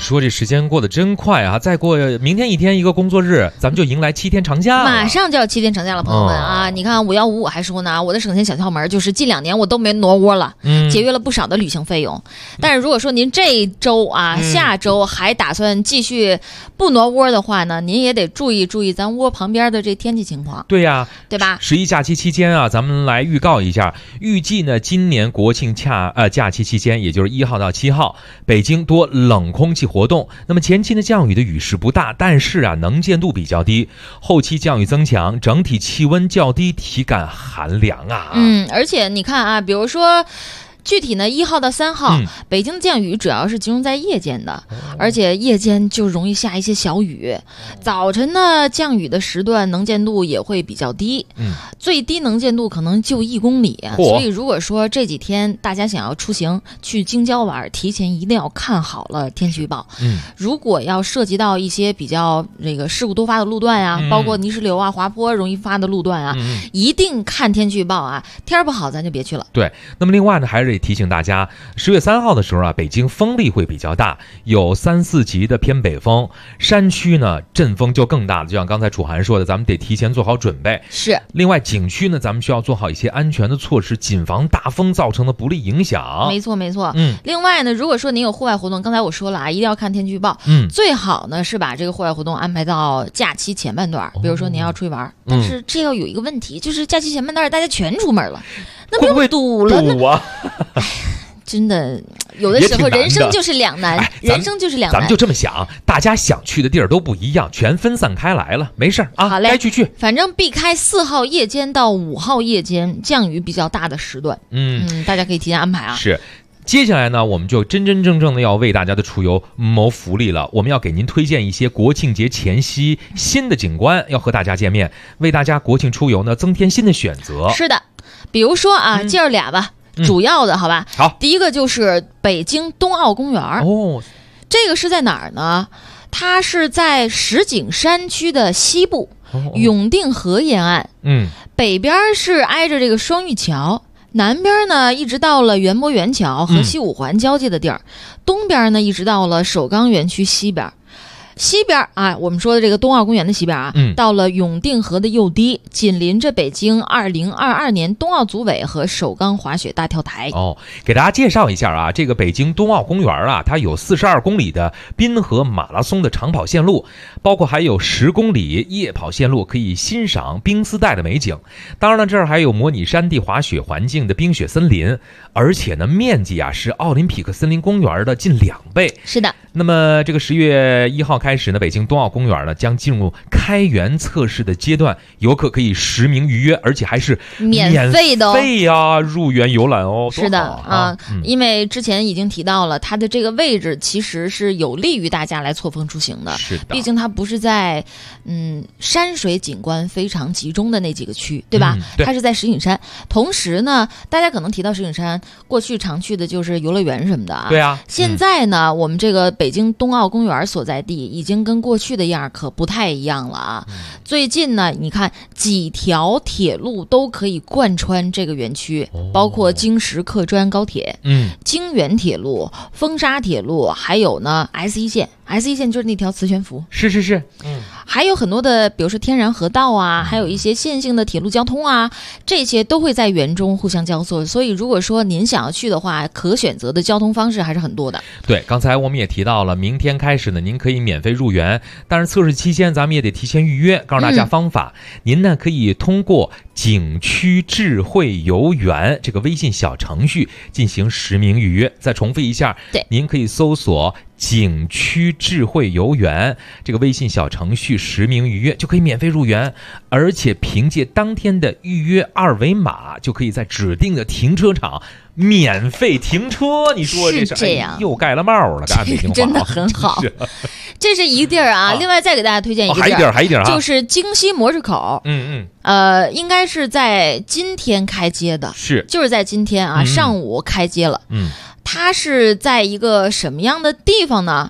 S3: 说这时间过得真快啊！再过明天一天一个工作日，咱们就迎来7天长假了。
S4: 马上就要7天长假了，朋友们啊！你看5155还说呢，我的省钱小窍门就是近2年我都没挪窝了，节约了不少的旅行费用。但是如果说您这一周啊，下周还打算继续不挪窝的话呢，您也得注意咱窝旁边的这天气情况。
S3: 对呀，
S4: 对吧
S3: ？11假期期间啊，咱们来预告一下，预计呢今年国庆假期期间，也就是1号到7号，北京多冷空气活动。那么前期呢降雨的雨势不大，但是啊能见度比较低，后期降雨增强，整体气温较低，体感寒凉啊。
S4: 而且你看啊，比如说具体呢1号到3号，北京的降雨主要是集中在夜间的，而且夜间就容易下一些小雨。早晨呢降雨的时段能见度也会比较低，最低能见度可能就1公里。所以如果说这几天大家想要出行去京郊玩，提前一定要看好了天气预报。如果要涉及到一些比较这个事故多发的路段啊，包括泥石流啊、滑坡容易发的路段啊，一定看天气预报啊，天不好咱就别去了。
S3: 对，那么另外呢还是提醒大家，10月3号的时候啊，北京风力会比较大，有3、4级的偏北风，山区呢阵风就更大了。就像刚才楚涵说的，咱们得提前做好准备。
S4: 是。
S3: 另外，景区呢，咱们需要做好一些安全的措施，谨防大风造成的不利影响。
S4: 没错。另外呢，如果说您有户外活动，刚才我说了啊，一定要看天气预报。最好呢是把这个户外活动安排到假期前半段，比如说您要出去玩，但是这要有一个问题，就是假期前半段大家全出门了，那不就堵了呢？真的，有的时候人生就是两难，咱们
S3: 就这么想，大家想去的地儿都不一样，全分散开来了，没事儿啊，
S4: 好嘞，
S3: 该去。
S4: 反正避开4号夜间到5号夜间降雨比较大的时段，大家可以提前安排啊。
S3: 是。接下来呢，我们就真真正正的要为大家的出游谋福利了。我们要给您推荐一些国庆节前夕新的景观，要和大家见面，为大家国庆出游呢增添新的选择。
S4: 是的，比如说啊，介绍俩吧。主要的好吧，
S3: 好，
S4: 第一个就是北京冬奥公园这个是在哪儿呢？它是在石景山区的西部，永定河沿岸，北边是挨着这个双玉桥，南边呢一直到了园博园桥和西五环交界的地儿，东边呢一直到了首钢园区西边。西边啊，我们说的这个冬奥公园的西边啊，到了永定河的右堤，紧邻着北京2022年冬奥组委和首钢滑雪大跳台。
S3: 给大家介绍一下啊，这个北京冬奥公园啊，它有42公里的滨河马拉松的长跑线路，包括还有10公里夜跑线路，可以欣赏冰丝带的美景。当然了，这儿还有模拟山地滑雪环境的冰雪森林，而且呢，面积啊是奥林匹克森林公园的近2倍。
S4: 是的。
S3: 那么这个10月1号开始呢，北京冬奥公园呢将进入开园测试的阶段，游客可以实名预约，而且还是
S4: 免费的
S3: 入园游览哦。
S4: 是的啊，因为之前已经提到了，它的这个位置其实是有利于大家来错峰出行的。
S3: 是的，
S4: 毕竟它不是在山水景观非常集中的那几个区，对吧？它是在石景山。同时呢，大家可能提到石景山，过去常去的就是游乐园什么的啊。
S3: 对啊。
S4: 现在呢，我们这个北京冬奥公园所在地已经跟过去的样可不太一样了啊。最近呢，你看几条铁路都可以贯穿这个园区，包括京石客专高铁、京原铁路、风沙铁路，还有呢 S1线。S1线就是那条磁悬浮，
S3: 是，
S4: 还有很多的，比如说天然河道啊，还有一些线性的铁路交通啊，这些都会在园中互相交错。所以如果说您想要去的话，可选择的交通方式还是很多的。
S3: 对，刚才我们也提到了，明天开始呢，您可以免费入园，但是测试期间咱们也得提前预约。告诉大家方法，您呢可以通过景区智慧游园这个微信小程序进行实名预约。再重复一下，
S4: 对，
S3: 您可以搜索景区智慧游园这个微信小程序实名预约，就可以免费入园，而且凭借当天的预约2维码就可以在指定的停车场免费停车。你说
S4: 是这样，
S3: 又盖了帽了，干北京话
S4: 真的很好。这是一个地儿啊，另外再给大家推荐一个地儿，
S3: 还一地儿啊，
S4: 就是京西模式口。应该是在今天开街的，就是在今天啊，上午开街了。它是在一个什么样的地方呢？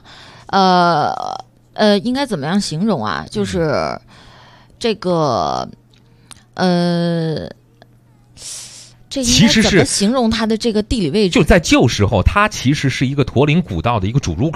S4: 应该怎么样形容啊？就是这个这应该怎么形容它的这个地理位置？
S3: 就在旧时候，它其实是一个驼铃古道的一个主入口。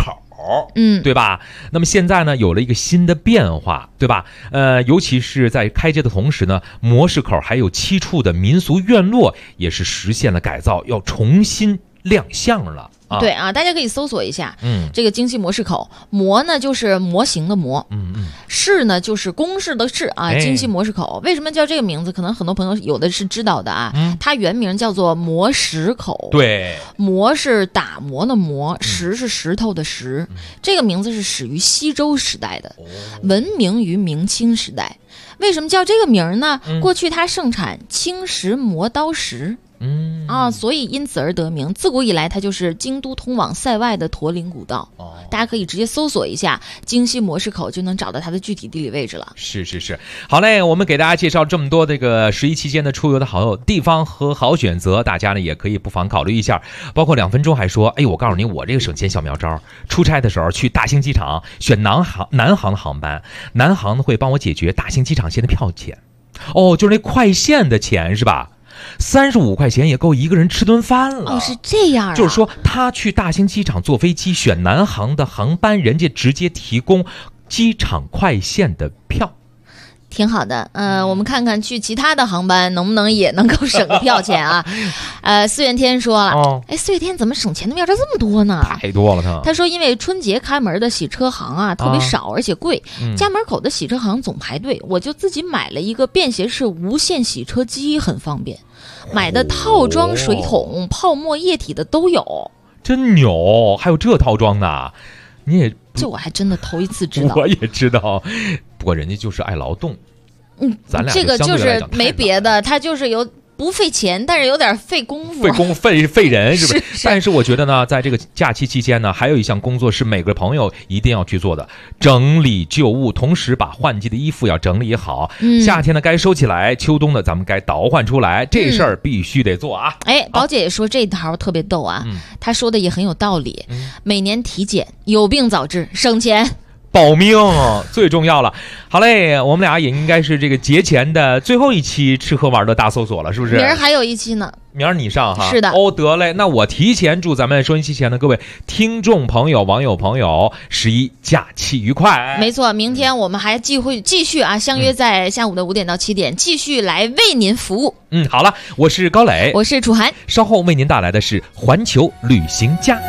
S3: 对吧？那么现在呢，有了一个新的变化，对吧？尤其是在开街的同时呢，模式口还有7处的民俗院落也是实现了改造，要重新亮相了。
S4: 对啊，大家可以搜索一下，这个京西模式口，模呢就是模型的模，式呢就是公式的式啊，京西模式口。为什么叫这个名字？可能很多朋友有的是知道的啊，它原名叫做磨石口。
S3: 对，
S4: 磨是打磨的磨，石是石头的石。这个名字是始于西周时代的，闻名于明清时代。为什么叫这个名呢？过去它盛产青石磨刀石。所以因此而得名。自古以来，它就是京都通往塞外的驼铃古道。大家可以直接搜索一下京西模式口，就能找到它的具体地理位置了。
S3: 是，好嘞，我们给大家介绍这么多这个11期间的出游的好地方和好选择，大家呢也可以不妨考虑一下。包括2分钟还说，我告诉你我这个省钱小妙招，出差的时候去大兴机场选南航的航班，南航呢会帮我解决大兴机场线的票钱。就是那快线的钱是吧？35块钱也够一个人吃顿饭了。
S4: 是这样啊。
S3: 就是说他去大兴机场坐飞机选南航的航班，人家直接提供机场快线的票，
S4: 挺好的。我们看看去其他的航班能不能也能够省个票钱啊。四月天说了，四月天怎么省钱的妙招这么多呢？
S3: 太多了。
S4: 他说因为春节开门的洗车行啊特别少而且贵，家门口的洗车行总排队，我就自己买了一个便携式无线洗车机，很方便。买的套装水桶、泡沫液体的都有。
S3: 真牛，还有这套装呢？你也
S4: 这我还真的头一次知道。
S3: 我也知道，不过人家就是爱劳动。咱俩
S4: 这个就是没别的，他就是有不费钱，但是有点费功夫，
S3: 费人，是不是？
S4: 是。
S3: 但是我觉得呢，在这个假期期间呢，还有一项工作是每个朋友一定要去做的，整理旧物，同时把换季的衣服要整理好。夏天呢该收起来，秋冬呢咱们该倒换出来，这事儿必须得做啊。
S4: 宝姐也说这条特别逗啊，她说的也很有道理。每年体检，有病早治，省钱。
S3: 保命最重要了。好嘞，我们俩也应该是这个节前的最后一期吃喝玩乐大搜索了，是不是？
S4: 明儿还有一期呢。
S3: 明儿你上哈？
S4: 是的。
S3: 得嘞，那我提前祝咱们收音机前的各位听众朋友、网友朋友11假期愉快。
S4: 没错，明天我们还继续啊，相约在下午的5点到7点，继续来为您服务。
S3: 好了，我是高磊，
S4: 我是楚涵，
S3: 稍后为您带来的是环球旅行家。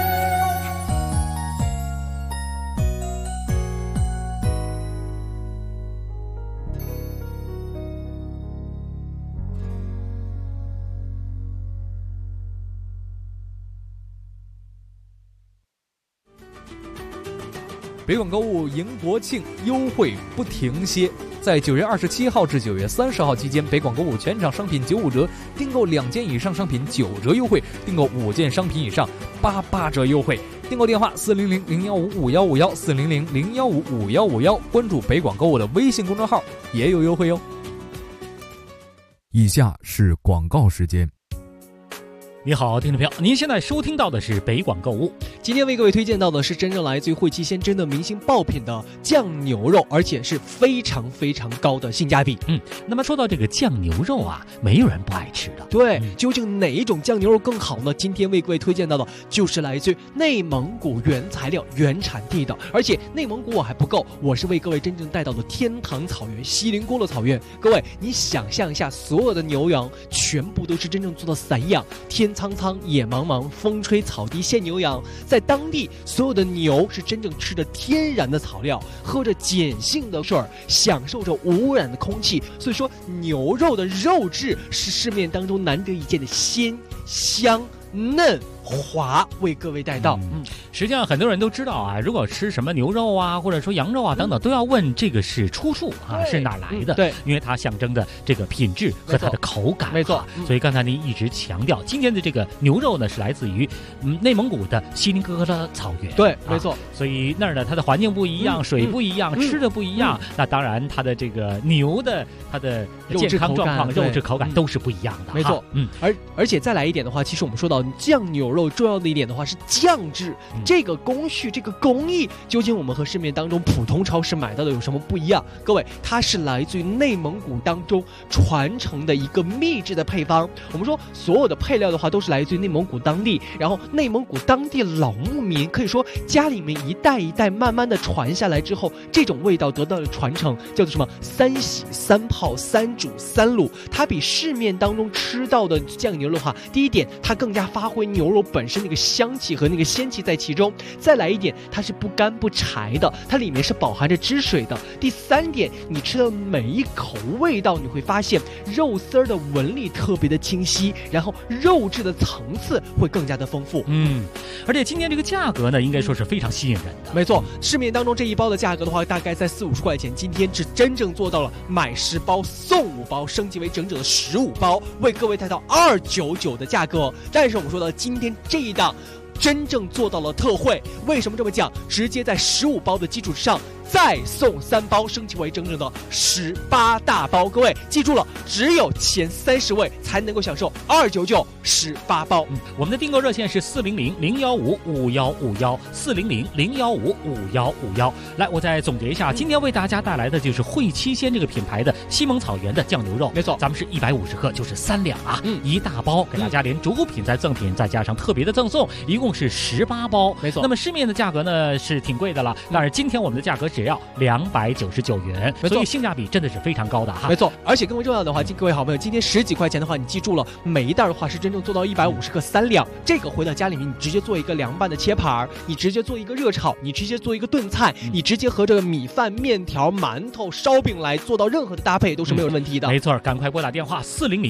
S8: 北广购物迎国庆，优惠不停歇。在9月27号至9月30号期间，北广购物全场商品95折，订购2件以上商品9折优惠，订购5件商品以上88折优惠。订购电话400-015-5151 400-015-5151，关注北广购物的微信公众号也有优惠哟。
S16: 以下是广告时间。
S23: 你好，听众朋友，您现在收听到的是北广购物。
S24: 今天为各位推荐到的是真正来自于汇七鲜真的明星爆品的酱牛肉，而且是非常非常高的性价比。
S23: 那么说到这个酱牛肉啊，没有人不爱吃的。
S24: 对，究竟哪一种酱牛肉更好呢？今天为各位推荐到的就是来自于内蒙古原材料原产地的，而且内蒙古我还不够，我是为各位真正带到的天堂草原锡林郭勒草原。各位，你想象一下，所有的牛羊全部都是真正做的散养，天苍苍野茫茫，风吹草低见牛羊。在当地，所有的牛是真正吃着天然的草料，喝着碱性的水，享受着无污染的空气。所以说，牛肉的肉质是市面当中难得一见的鲜、香、嫩、滑，为各位带到。
S23: 实际上很多人都知道啊，如果吃什么牛肉啊，或者说羊肉啊等等，都要问这个是出处啊，是哪来的？
S24: 对，
S23: 因为它象征的这个品质和它的口感。
S24: 没错。
S23: 所以刚才您一直强调，今天的这个牛肉呢是来自于内蒙古的锡林郭勒草原。
S24: 对，没错。
S23: 所以那儿呢，它的环境不一样，水不一样，吃的不一样。那当然，它的这个牛的它的健康状况、肉质口感都是不一样的。
S24: 没错。而且再来一点的话，其实我们说到酱牛肉。 肉重要的一点的话是酱制，这个工序这个工艺究竟我们和市面当中普通超市买到的有什么不一样？各位，它是来自于内蒙古当中传承的一个秘制的配方。我们说所有的配料的话都是来自于内蒙古当地，然后内蒙古当地老牧民可以说家里面一代一代慢慢的传下来之后，这种味道得到了传承，叫做什么3洗3泡3煮3卤。它比市面当中吃到的酱牛肉的话，第一点它更加发挥牛肉本身那个香气和那个鲜气在其中，再来一点它是不干不柴的，它里面是饱含着汁水的。第3点，你吃的每一口味道你会发现肉丝儿的纹理特别的清晰，然后肉质的层次会更加的丰富。
S23: 而且今天这个价格呢应该说是非常吸引人的。
S24: 没错，市面当中这一包的价格的话大概在40-50块钱，今天是真正做到了买10包送5包，升级为整整的15包，为各位带到299的价格。但是我们说到今天这一档真正做到了特惠，为什么这么讲？直接在15包的基础上再送3包，升级为整整的18大包。各位记住了，只有前30位才能够享受299 18包。
S23: 我们的订购热线是400-015-5151，400-015-5151。来，我再总结一下，今天为大家带来的就是汇七鲜这个品牌的西蒙草原的酱牛肉。
S24: 没错，
S23: 咱们是150克，就是3两啊，一大包，给大家连主品再赠品，再加上特别的赠送，一共是18包。
S24: 没错，
S23: 那么市面的价格呢是挺贵的了，但是今天我们的价格只要299元，所以性价比真的是非常高的哈。
S24: 没错，而且更为重要的话，各位好朋友，今天10几块钱的话，你记住了，每一袋的话是真正做到150克3两。这个回到家里面，你直接做一个凉拌的切盘，你直接做一个热炒，你直接做一个炖菜，你直接和这个米饭、面条、馒头、烧饼来做到任何的搭配都是没有问题的。
S23: 没错，赶快拨打电话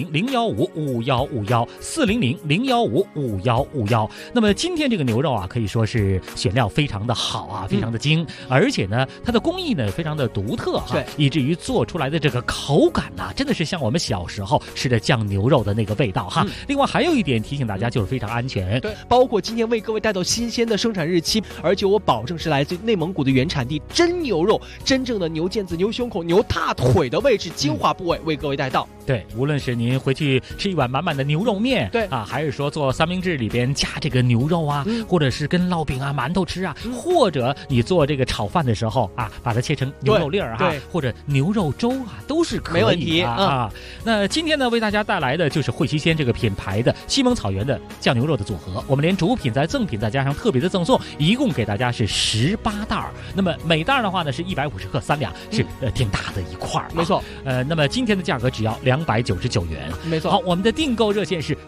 S23: 400-015-5151，400-015-5151。那么今天这个牛肉啊，可以说是选料非常的好啊，非常的精，而且呢，它的工艺呢非常的独特哈，
S24: 对，
S23: 以至于做出来的这个口感呐，真的是像我们小时候吃的酱牛肉的那个味道哈。另外还有一点提醒大家，就是非常安全，
S24: 对，包括今天为各位带到新鲜的生产日期，而且我保证是来自内蒙古的原产地真牛肉，真正的牛腱子、牛胸口、牛大腿的位置精华部位为各位带到。
S23: 对，无论是您回去吃一碗满满的牛肉面，
S24: 对
S23: 啊，还是说做三明治里边加这个牛肉啊，或者是跟烙饼啊、馒头吃啊，或者你做这个炒饭的时候啊，把它切成牛肉粒儿哈，或者牛肉粥啊，都是可以的，
S24: 没问题
S23: 啊。那今天呢，为大家带来的就是汇七鲜这个品牌的西蒙草原的酱牛肉的组合，我们连主品再赠品再加上特别的赠送，一共给大家是18袋儿。那么每袋的话呢是150克3两，是挺大的一块儿，
S24: 没错。
S23: 那么今天的价格只要299元，
S24: 没错。
S23: 好，我们的订购热线是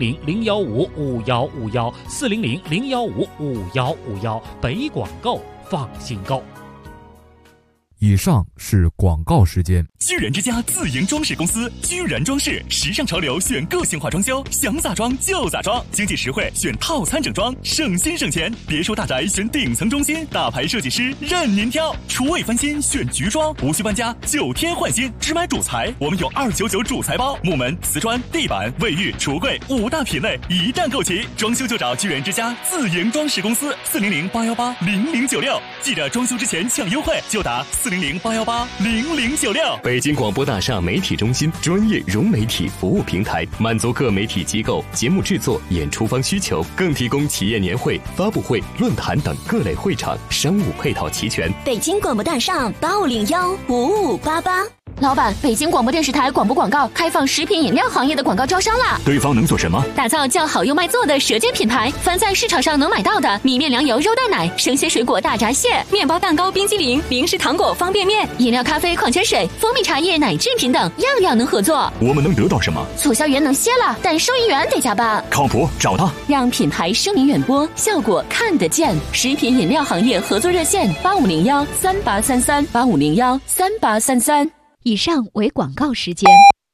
S23: 400-015-5151，400-015-5151，北广购放心购。
S16: 以上是广告时间。
S21: 居然之家自营装饰公司，居然装饰，时尚潮流选个性化装修，想咋装就咋装，经济实惠选套餐整装，省心省钱。别墅大宅选顶层中心，大牌设计师任您挑。厨卫翻新选菊装，无需搬家9天换新，只买主材，我们有299主材包，木门、瓷砖、地板、卫浴、橱柜5大品类一站购齐。装修就找居然之家自营装饰公司，400-818-0096，记得装修之前抢优惠就打400-818-0096。
S1: 北京广播大厦媒体中心，专业融媒体服务平台，满足各媒体机构节目制作、演出方需求，更提供企业年会、发布会、论坛等各类会场，商务配套齐全。
S6: 北京广播大厦8501-5588。
S11: 老板，北京广播电视台广播广告开放食品饮料行业的广告招商啦！
S21: 对方能做什么？
S11: 打造叫好又卖座的舌尖品牌，凡在市场上能买到的米面粮油肉蛋奶、生鲜水果大闸蟹、面包蛋糕冰激凌、零食糖果方便面、饮料咖啡矿泉水、蜂蜜茶叶奶制品等，样样能合作。
S21: 我们能得到什么？
S11: 促销员能歇了，但收银员得加班。
S21: 靠谱，找他，
S11: 让品牌声名远播，效果看得见。食品饮料行业合作热线8501-3833，8501-3833。 以上为广告时间。